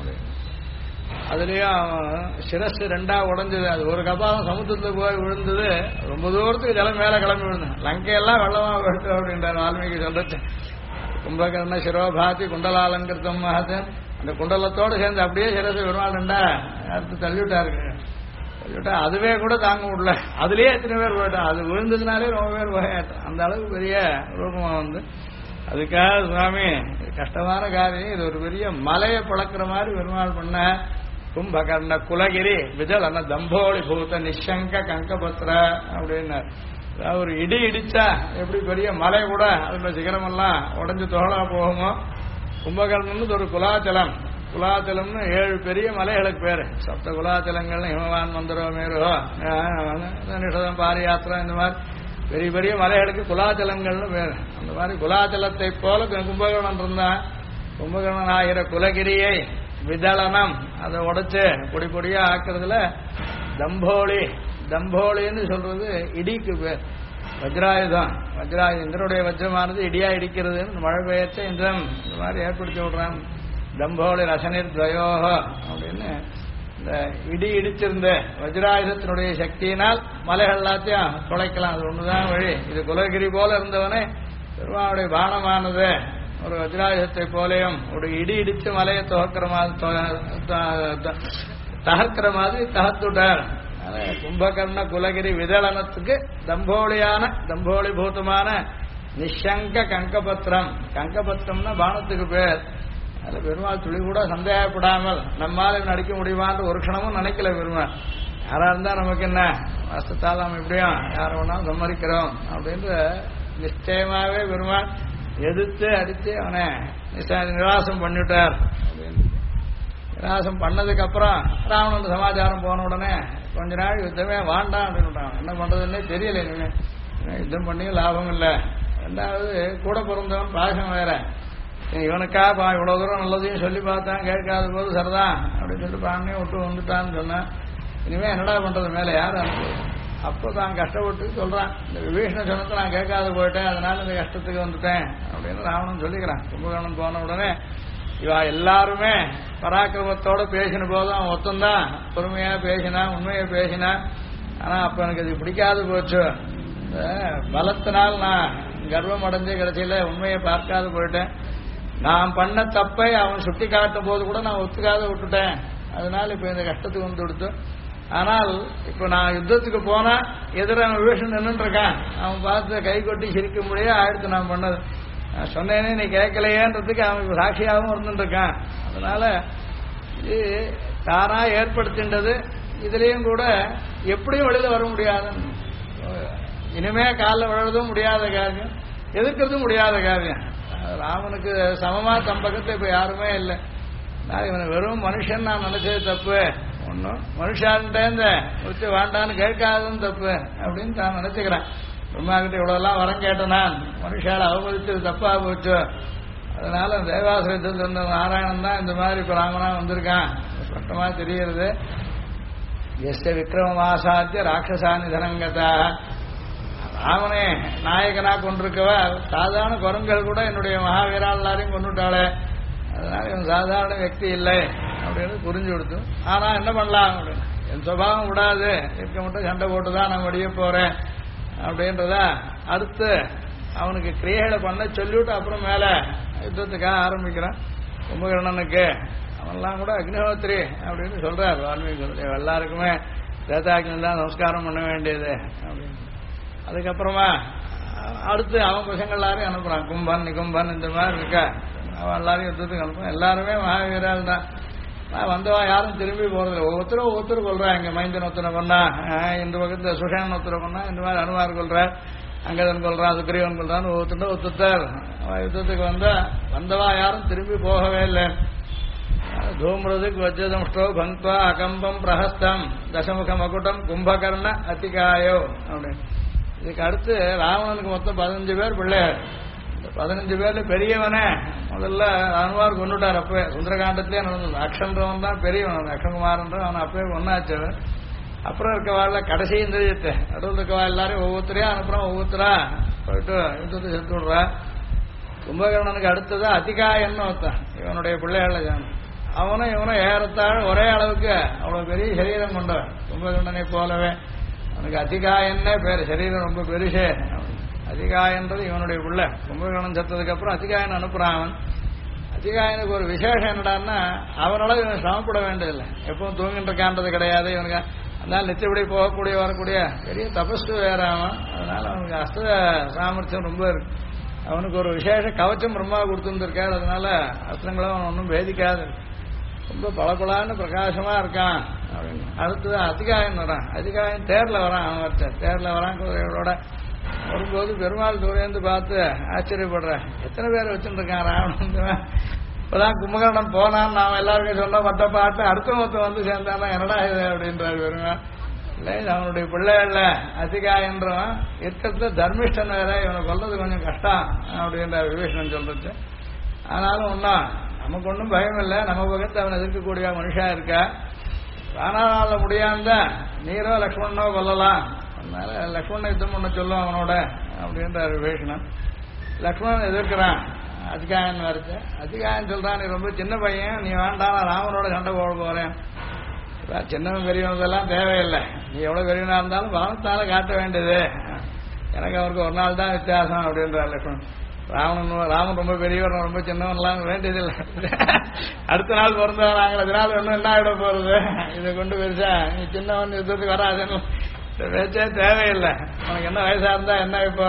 அதுலயும் அவன் சிரஸ் 2ஆ உடைஞ்சது. அது ஒரு கபாலம் சமுத்திரத்துக்கு போய் விழுந்தது. ரொம்ப தூரத்துக்கு ஜலம் மேல கிளம்பி விழுந்தேன். லங்கையெல்லாம் வெள்ளமா போயிட்டு அப்படின்றார் வால்மீகி சொல்றது. கும்பகர்ண சிரோபாதி குண்டலாலங்கிருத்தம் மகத்தன் அந்த குண்டலத்தோடு சேர்ந்து அப்படியே சிரசு பெருமாள் 2ஆ அடுத்து தள்ளிவிட்டாரு. தள்ளிவிட்டா அதுவே கூட தாங்க முடியல. அதுலயே எத்தனை பேர் போயிட்டான். அது விழுந்ததுனாலே ரொம்ப பேர் போயாட்டான். அந்த அளவுக்கு பெரிய ரூபமா வந்து அதுக்காக சுவாமி கஷ்டமான காரியம். இது ஒரு பெரிய மலையை பழக்கிற மாதிரி பெருமாள் பண்ண. கும்பகர்ண குலகிரி விஜலன தம்போலி பூத்த நிஷங்க கங்கபத்ர அப்படின்னார். அதாவது ஒரு இடி இடிச்சா எப்படி பெரிய மலை கூட அதோட சிகரமெல்லாம் உடஞ்சு தோழா போகுமோ, கும்பகர்ணன் ஒரு குலாச்சலம். குலாச்சலம்னு 7 பெரிய மலைகளுக்கு பேரு. சப்த குலாச்சலங்கள்னு ஹிமவான் மந்திரோ மேரோ நிஷதம் பாரியாத்திரம் இந்த மாதிரி பெரிய பெரிய மலைகளுக்கு குலாச்சலங்கள்னு பேரு. அந்த மாதிரி குலாச்சலத்தை போல கும்பகர்ணன் இருந்தான். கும்பகர்ணன் ஆகிற குலகிரியை விதளனம் அதை உடைச்சு பொடி பொடியா ஆக்குறதுல தம்போலி. தம்போலின்னு சொல்றது இடிக்கு பேர். வஜ்ராயுதம். வஜ்ராயுதம் இந்திரனுடைய வஜ்ரமானது இடியா இடிக்கிறதுன்னு மழை பெய்யச்ச இந்திரன் இந்த மாதிரி ஏற்படுத்தி விடுறான். தம்போலி ரசனிர் துவயோக அப்படின்னு இந்த இடி இடிச்சிருந்த வஜ்ராயுதத்தினுடைய சக்தியினால் மலைகள் எல்லாத்தையும் தொலைக்கலாம். அது ஒண்ணுதான் வழி. இது குலகிரி போல இருந்தவனே பெருமாளுடைய பானமானது ஒரு வஜ்ராயுதத்தை போலையும் ஒரு இடி இடிச்சு மலையை துவக்கிற மாதிரி தகர்க்கிற மாதிரி தகத்துட்டார். கும்பகர்ண குலகிரி விதளனத்துக்கு தம்போலி பூதமான நிஷங்க கங்கபத்திரம். கங்கபத்திரம்னா பானத்துக்கு பேர். அதுல பெருமாள் துளி கூட சந்தேகப்படாமல் நம்மால நடிக்க முடியுமான்னு ஒரு க்ஷணமும் நினைக்கல பெருமாள். யாரா இருந்தா நமக்கு என்ன வசத்தால் நம்ம இப்படியும் யார வேணாலும் சம்மதிக்கிறோம் அப்படின்ற நிச்சயமாவே பெருமாள் எதிர்த்து அடித்து அவனை நிராசம் பண்ணிவிட்டார். நிராசம் பண்ணதுக்கு அப்புறம் ராவணன் சமாச்சாரம் போன உடனே கொஞ்ச நாள் யுத்தமே வாண்டாம் அப்படின்னு என்ன பண்றதுன்னே தெரியல. இனிமே யுத்தம் பண்ணியும் லாபம் இல்லை. 2வது கூட பிறந்தவன் பாசம் வேற. இவனுக்கா இவ்வளவு தூரம் நல்லதையும் சொல்லி பார்த்தான், கேட்காத போது சரிதான் அப்படின்னு சொல்லிட்டு பானையும் விட்டு வந்துட்டான்னு சொன்னான். இனிமே என்னடா பண்றது, மேல யாரும் அனுப்புறது. அப்போ தான் கஷ்டப்பட்டு சொல்றான், இந்த விபீஷண சொன்னத்தை நான் கேட்காத போயிட்டேன், அதனால இந்த கஷ்டத்துக்கு வந்துட்டேன் அப்படின்னு ராவணன் சொல்லிக்கிறான். கும்பகோணம் போன உடனே இவா எல்லாருமே பராக்கிரமத்தோட பேசின போதும் அவன் ஒத்தந்தான் பொறுமையா பேசினா, உண்மையை பேசினா. ஆனா அப்ப எனக்கு அது பிடிக்காது போச்சு. பலத்தினால் நான் கர்வம் அடைஞ்சு கடைசியில உண்மையை பார்க்காது போயிட்டேன். நான் பண்ண தப்பை அவன் சுட்டி காட்டும் போது கூட நான் ஒத்துக்காத விட்டுட்டேன். அதனால இப்ப இந்த கஷ்டத்துக்கு வந்து கொடுத்து. ஆனால் இப்ப நான் யுத்தத்துக்கு போனா எதிர விபீஷன் நின்றுட்டு இருக்கான். அவன் பார்த்து கை கொட்டி சிரிக்க முடியாது ஆயிடுத்து நான் பண்ணது. நான் சொன்னேனே நீ கேட்கலையேன்றதுக்கு அவன் இப்ப சாட்சியாகவும் இருந்துட்டு இருக்கான். அதனால இது தானா ஏற்படுத்தின்றது. இதுலயும் கூட எப்படியும் வெளியில வர முடியாது. இனிமே காலில் விழுறதும் முடியாத காரியம், எதிர்க்கிறதும் முடியாத காரியம். ராமனுக்கு சமமா தம்பகத்தை இப்ப யாருமே இல்லை. நான் இவனை வெறும் மனுஷன் நான் நினைச்சது தப்பு. ஒன்றும் மனுஷான்ட்டேந்த வச்சு வேண்டான்னு கேட்காதுன்னு தப்பு அப்படின்னு நான் நினைச்சுக்கிறேன். பிரம்மா கிட்ட இவ்வளோலாம் வரம் கேட்டேன் நான், மனுஷால அவமதிச்சது தப்பா போச்சு. அதனால தேவாசிரியத்தில் இருந்த நாராயணன் தான் இந்த மாதிரி இப்போ ராமனா வந்திருக்கான். ஸ்பஷ்டமா தெரிகிறது. எஸ்ட விக்ரமமாசாத்திய ராட்சசானி தனங்கதா. ராமனே நாயகனா கொண்டிருக்கவ சாதாரண குரங்கள் கூட என்னுடைய மகாவீரா எல்லாரையும் கொண்டுட்டாளே. அதனால இவன் சாதாரண వ్యక్తి இல்லை அப்படின்னு புரிஞ்சு கொடுத்து. ஆனா என்ன பண்ணலாம் அப்படின்னு, என் சுபாவம் விடாது, இருக்க மட்டும் சண்டை போட்டுதான் நான் முடிய போறேன் அப்படின்றதா அடுத்து அவனுக்கு கிரியைகளை பண்ண சொல்லிவிட்டு அப்புறம் மேல யுத்தத்துக்காக ஆரம்பிக்கிறான். கும்பகர்ணனுக்கு அவன்லாம் கூட அக்னிஹோத்திரி அப்படின்னு சொல்றார் வால்மீகி. எல்லாருக்குமே தேதாக்னி தான் நமஸ்காரம் பண்ண வேண்டியது அப்படின்னு. அதுக்கப்புறமா அடுத்து அவன் பசங்க எல்லாரையும் அனுப்புறான். கும்பன் நிகும்பன் இந்த மாதிரி இருக்கா, அவன் எல்லாரையும் யுத்தத்துக்கு அனுப்புறான். எல்லாருமே மகாவீரால் தான். வந்தவா யாரும் திரும்பி போறதில்லை. ஒவ்வொருத்தரும் கொள்றான். இங்க மைந்தன் ஒருத்தனை கொண்டா, இந்த பக்கத்துல சுஷான் ஒருத்தரை கொண்டா, இந்த மாதிரி அனுமார் கொள்றார், அங்கதன் கொள்றான், சுக்ரீவன் கொள்றான்னு ஒருத்தர் யுத்தத்துக்கு வந்தவா யாரும் திரும்பி போகவே இல்லை. தூம்ரதுக்கு வஜ்ரதம்ஷ்டோ பங்க்வா அகம்பம் பிரஹஸ்தம் தசமுக மகுடம் கும்பகர்ண அதிகாயோ அப்படின்னு. இதுக்கு அடுத்து ராவணனுக்கு மொத்தம் 15 பேர் பிள்ளையார். இந்த 15 பேர்ல பெரியவனே முதல்ல அனுமார் கொண்டுட்டார். அப்பவே சுந்தரகாண்டத்திலே நடந்தது. அக்ஷன்றவன் தான் பெரியவன், அக்ஷகுமாரன்ற அவன் அப்பவே ஒன்னாச்சவன். அப்புறம் இருக்கவாள் கடைசி இந்திரியத்தை நடுவில் இருக்கவா எல்லாரையும் ஒவ்வொருத்தரையா அனுப்புறான். ஒவ்வொருத்தரா போயிட்டு யுத்தத்தை செலுத்தி விடுறா. கும்பகர்ணனுக்கு அடுத்ததா அதிகாயன்னு ஒருத்தான், இவனுடைய பிள்ளையாள. அவனும் இவனும் ஏறத்தாழ ஒரே அளவுக்கு அவ்வளவு பெரிய சரீரம் கொண்டவன். கும்பகர்ணனை போலவே அவனுக்கு அதிகாயன்னே பேர். சரீரம் ரொம்ப பெருசே. அதிகாயன்றது இவனுடைய பிள்ளை. கும்பகர்ணன் செத்ததுக்கு அப்புறம் அதிகாயன் அனுப்புறான். அவன் அதிகாயனுக்கு ஒரு விசேஷம் என்னடான்னா, அவனால இவன் சிரமப்பட வேண்டியதில்லை. எப்பவும் தூங்கிட்டு இருக்கான்றது கிடையாது இவனுக்கு. அதனால நிச்சயப்படி போகக்கூடிய வரக்கூடிய பெரிய தபஸ்து வேற அவன். அதனால அவனுக்கு அஸ்த சாமர்த்தியம் ரொம்ப இருக்கு. அவனுக்கு ஒரு விசேஷ கவச்சம் பிரம்மா கொடுத்துருக்காரு. அதனால அஸ்திரங்களும் அவன் ஒன்றும் பேதிக்காது. ரொம்ப பளபளான்னு பிரகாசமா இருக்கான் அப்படின்னு. அடுத்தது அதிகாயன் வரான். அதிகாயன் தேர்ல வரான். அவன் தேர்ல வரான் குதிரைகளோட வரும்போது பெருமாள் தூரேந்து பார்த்து ஆச்சரியப்படுறேன், எத்தனை பேர் வச்சுட்டு இருக்கான் ராவணன். இப்பதான் கும்பகர்ணன் போனான்னு நாம எல்லாருக்கும் சொன்ன மற்ற பாட்டு அடுத்த மொத்தம் வந்து சேர்ந்தானா என்னடா இது அப்படின்றாரு பெருமாள். இல்லை, இது அவனுடைய பிள்ளை இல்லை அதிகாயன்றவன். இருக்கிறதுல தர்மிஷ்டன் வேற, இவனை கொல்றது கொஞ்சம் கஷ்டம் அப்படின்ற விபீஷணன் சொல்றது. ஆனாலும் ஒன்றும் நமக்கு ஒன்றும் பயம் இல்லை. நம்ம பக்கத்து அவன் எதிர்க்கக்கூடிய மனுஷா இருக்கா. ராணால முடியாம நீரோ லக்ஷ்மணனோ கொல்லலாம். அதனால லக்ஷ்மணன் யுத்தம் பண்ண சொல்லும் அவனோட அப்படின்றார் விபீஷணன். லக்ஷ்மணன் எதிர்க்கிறான். அதிகாயன் வருது. அதிகாயன் சொல்றான், நீ ரொம்ப சின்ன பையன், நீ வேண்டாம், நான் ராமனோட சண்டை போட போறேன். சின்னவன் பெரியவனதெல்லாம் தேவையில்லை. நீ எவ்வளவு பெரியவனா இருந்தாலும் பாவத்தால காட்ட வேண்டியது. எனக்கு அவருக்கு ஒரு நாள் தான் வித்தியாசம் அப்படின்றார் லக்ஷ்மணன். ராமன் ரொம்ப பெரியவர், ரொம்ப சின்னவன்லாம் வேண்டியதில்லை. அடுத்த நாள் பிறந்தவன் நாங்கள் அதனால ஒன்றும் என்ன ஆகிட போறது, இதை கொண்டு பெருசா நீ சின்னவன் யுத்தத்துக்கு வராதுன்னு பேச்சே தேவையில்லை. உனக்கு என்ன வயசா இருந்தா என்ன இப்போ.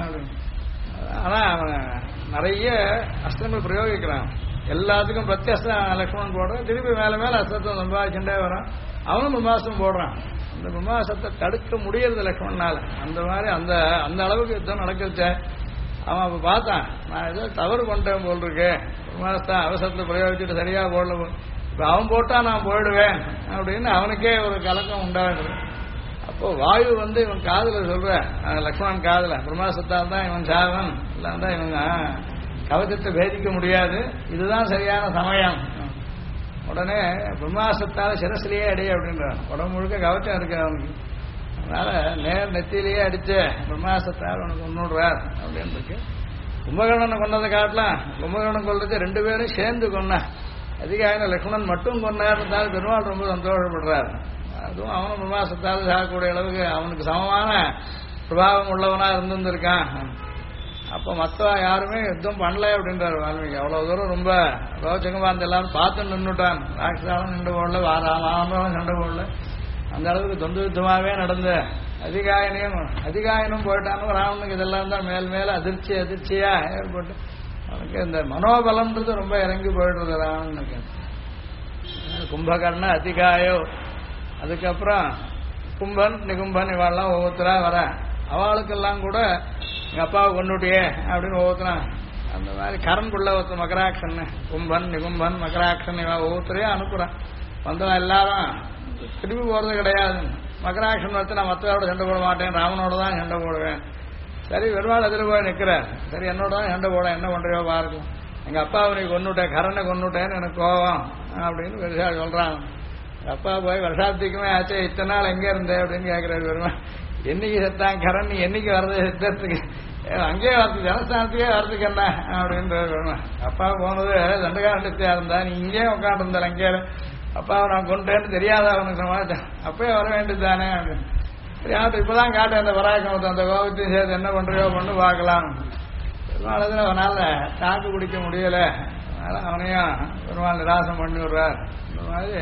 ஆனா அவன் நிறைய அஸ்திரங்கள் பிரயோகிக்கிறான். எல்லாத்துக்கும் பிரத்யஸ்தம் லக்ஷ்மணன் போடுறான். திருப்பி மேல மேல அஸ்திரத்தை சம்பாதிச்சுட்டே வரான். அவனும் பிரம்மாசம் போடுறான். அந்த பிரம்மாசத்தை தடுக்க முடியறது லக்ஷ்மணனால. அந்த மாதிரி அந்த அந்த அளவுக்கு யுத்தம் நடக்குச்சு. அவன் அப்ப பார்த்தான், நான் ஏதோ தவறு பண்ணிட்டேன் போல் இருக்கு, பிரம்மாஸ்தான் அவசரத்தை பிரயோகிச்சுட்டு சரியா போடல, இப்ப அவன் போட்டா நான் போயிடுவேன் அப்படின்னு அவனுக்கே ஒரு கலக்கம் உண்டாகுது. அப்போ வாயு வந்து இவன் காதுல சொல்ற, லக்ஷ்மணன் காதுல, பிரம்மாசத்தால் தான் இவன் சாவன், இல்லாண்டா இவங்க கவச்சத்தை பேதிக்க முடியாது, இதுதான் சரியான சமயம். உடனே பிரம்மாசத்தால சிரசிலேயே அடி அப்படின்றான். உடம்பு முழுக்க கவச்சம் இருக்கு அவனுக்கு. அதனால நேர் நெத்திலேயே அடிச்சு பிரம்மாசத்தால் உனக்கு முன்னுடுறார் அப்படின்னு இருக்கு. கும்பகர்ணனை கொண்டதை காட்டலாம். கும்பகர்ணன் கொல்றது 2 பேரும் சேர்ந்து கொன்னா. அதிகாயின லக்ஷ்மணன் மட்டும் கொண்டாடுறதால பெருமாள் ரொம்ப சந்தோஷப்படுறாரு. அதுவும் அவனும் பிரம்மாசத்தால் சாகக்கூடிய அளவுக்கு அவனுக்கு சமமான பிரபாவம் உள்ளவனா இருந்திருக்கான். அப்ப மத்தவா யாருமே யுத்தம் பண்ணல அப்படின்றாரு வால்மீகி. அவ்வளவு தூரம் ரொம்ப ரோச்சகமா இருந்த எல்லாரும் பார்த்து நின்றுட்டான். ராட்சசாலும் சண்டை போடல, வாராமாலும் சண்டை போடல. அந்த அளவுக்கு தொண்டு யுத்தமாவே நடந்த அதிகாயனும் போயிட்டான்னு ராவனுக்கு இதெல்லாம் தான் மேல் மேல அதிர்ச்சியா ஏற்பட்டு அவனுக்கு இந்த மனோபலம்ன்றது ரொம்ப இறங்கி போயிடுறது ராவனுக்கு. கும்பகர்ண அதிகாயோ, அதுக்கப்புறம் கும்பன் நிகும்பன் இவாள்லாம் ஒவ்வொருத்தரா வர, அவளுக்கெல்லாம் கூட எங்க அப்பாவை கொண்டுட்டியே அப்படின்னு ஒவ்வொருத்தரும் அந்த மாதிரி கரண்குள்ள ஒருத்தர் மகராட்சன், கும்பன் நிகும்பன் மகராட்சன் இவா ஒவ்வொருத்தரையும் அனுப்புறான். வந்தவன் எல்லாரும் திரும்பி போறது கிடையாது. மகராட்சன் வச்சு நான் மற்றவரோட சண்டை போட மாட்டேன், ராமனோட தான் சண்டை போடுவேன். சரி பெருமாள் எதிர போய் நிற்கிறார். சரி என்னோட தான் சண்டை போட, என்ன பண்றியோ பாருங்க. எங்க அப்பாவை நீ கொண்டுட்டேன், கரனை கொண்டுட்டேன்னு எனக்கு கோவம் அப்படின்னு பெருசா சொல்றாங்க. அப்பா போய் வருஷாப்திக்குமே ஆச்சு, இத்தனை நாள் எங்க இருந்தேன் அப்படின்னு கேட்கிறாரு பெருமாள். என்னைக்கு செத்தான் கரண், நீ என்னைக்கு வர்றது செத்துறதுக்கு, அங்கேயே வரது ஜனஸ்தானத்துக்கே வரதுக்கு என்ன அப்படின்ற. அப்பா போனது தண்டகாரண்டியா இருந்தா, நீ இங்கேயே உட்காந்துருந்த அங்கே அப்பாவை நான் கொண்டேன்னு தெரியாத அவனுக்கு சமாளிச்சேன், அப்பயே வர வேண்டியதுதானே அப்படின்னு. சரி ஆட்டு இப்பதான் காட்டு அந்த பராக்கிரமத்தை, அந்த கோபத்தையும் சேர்த்து என்ன பண்றியோ பண்ணு பார்க்கலாம். பெருமாள் அவனால தாக்கு குடிக்க முடியல, அதனால அவனையும் பெருமாள் நிராசம் பண்ணி விடுறார். இந்த மாதிரி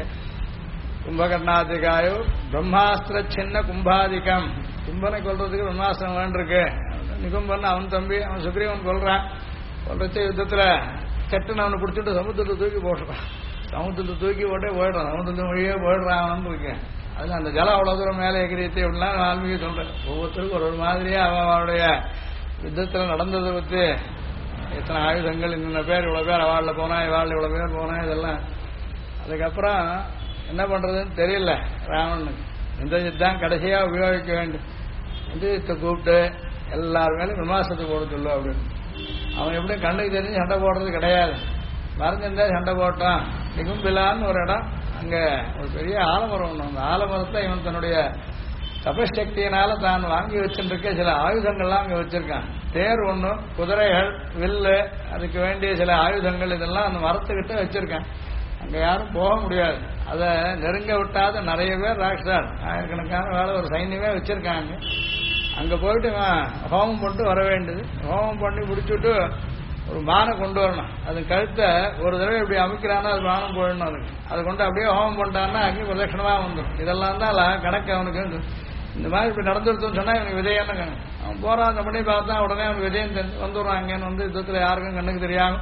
கும்பகர்ணாதிகாயோ பிரம்மாஸ்திர சின்ன கும்பாதிக்கம். கும்பனை கொல்றதுக்கு பிரம்மாஸ்திரம் வேண்டிருக்கு. நிகும்பன் அவன் தம்பி அவன் சுக்ரீவன் கொல்றான். கொல்றச்சு யுத்தத்துல கெட்டுன்னு அவனை பிடிச்சிட்டு சமுத்திரத்தை தூக்கி போடுறான். சமுத்திரத்தை தூக்கி போட்டே போயிடுறான், சமுத்திரத்து வழியே போயிடுறான் அவன் இருக்கேன். அதுல அந்த ஜலம் அவ்வளவு தூரம் மேலே எகிரித்து அப்படிலாம் வால்மீகி சொல்றேன். ஒவ்வொருத்தருக்கும் ஒரு மாதிரியா அவனுடைய யுத்தத்துல நடந்ததை பத்தி எத்தனை ஆயுதங்கள், இன்ன பேர் இவ்வளவு பேர் அவாழ்ல போனா, இவாள் இவ்வளவு பேர் போனா, இதெல்லாம். அதுக்கப்புறம் என்ன பண்றதுன்னு தெரியல ராவணனுக்கு. இந்த யுத்தம் கடைசியா உபயோகிக்க வேண்டும். இந்த யுத்தத்தை கூப்பிட்டு எல்லாரும் மேலும் விமர்சனத்தை போட சொல்லு அப்படின்னு. அவன் எப்படியும் கண்ணுக்கு தெரிஞ்சு சண்டை போடுறது கிடையாது. மறைஞ்சிருந்தா சண்டை போட்டான். நிகும்பிலான்னு ஒரு இடம், அங்க ஒரு பெரிய ஆலமரம் ஒண்ணு. அந்த ஆலமரத்தை இவன் தன்னுடைய தபசக்தியினால தான் வாங்கி வச்சுருக்க சில ஆயுதங்கள்லாம் அங்க வச்சிருக்கான். தேர் ஒண்ணு, குதிரைகள், வில்லு, அதுக்கு வேண்டிய சில ஆயுதங்கள் இதெல்லாம் அந்த மரத்துக்கிட்ட வச்சிருக்கான். அங்க யாரும் போக முடியாது. அதை நெருங்க விட்டாத நிறைய பேர் ராட்சசார் ஆயிரக்கணக்கான வேலை ஒரு சைன்யமே வச்சிருக்காங்க. அங்க போயிட்டு ஹோமம் பண்ணிட்டு வர வேண்டியது. ஹோமம் பண்ணி முடிச்சுட்டு ஒரு மானை கொண்டு வரணும். அது கழுத்தை ஒரு தடவை இப்படி அமைக்கிறான்னா அது மானம் போயிடணும். அதுக்கு அதை கொண்டு அப்படியே ஹோமம் பண்ணிட்டான்னா அங்கே பிரதட்சணமா வந்துடும். இதெல்லாம் தான் கணக்கு அவனுக்கு. இந்த மாதிரி இப்படி நடந்துருத்துன்னு சொன்னா இவனுக்கு விதையான கணக்கு. அவன் போறான், அந்த பண்ணி பார்த்தா உடனே அவனுக்கு விதையம் தெரிஞ்சு வந்துடுறான். அங்கேன்னு வந்து யுத்தத்துல யாருக்கும் கண்ணுக்கு தெரியாம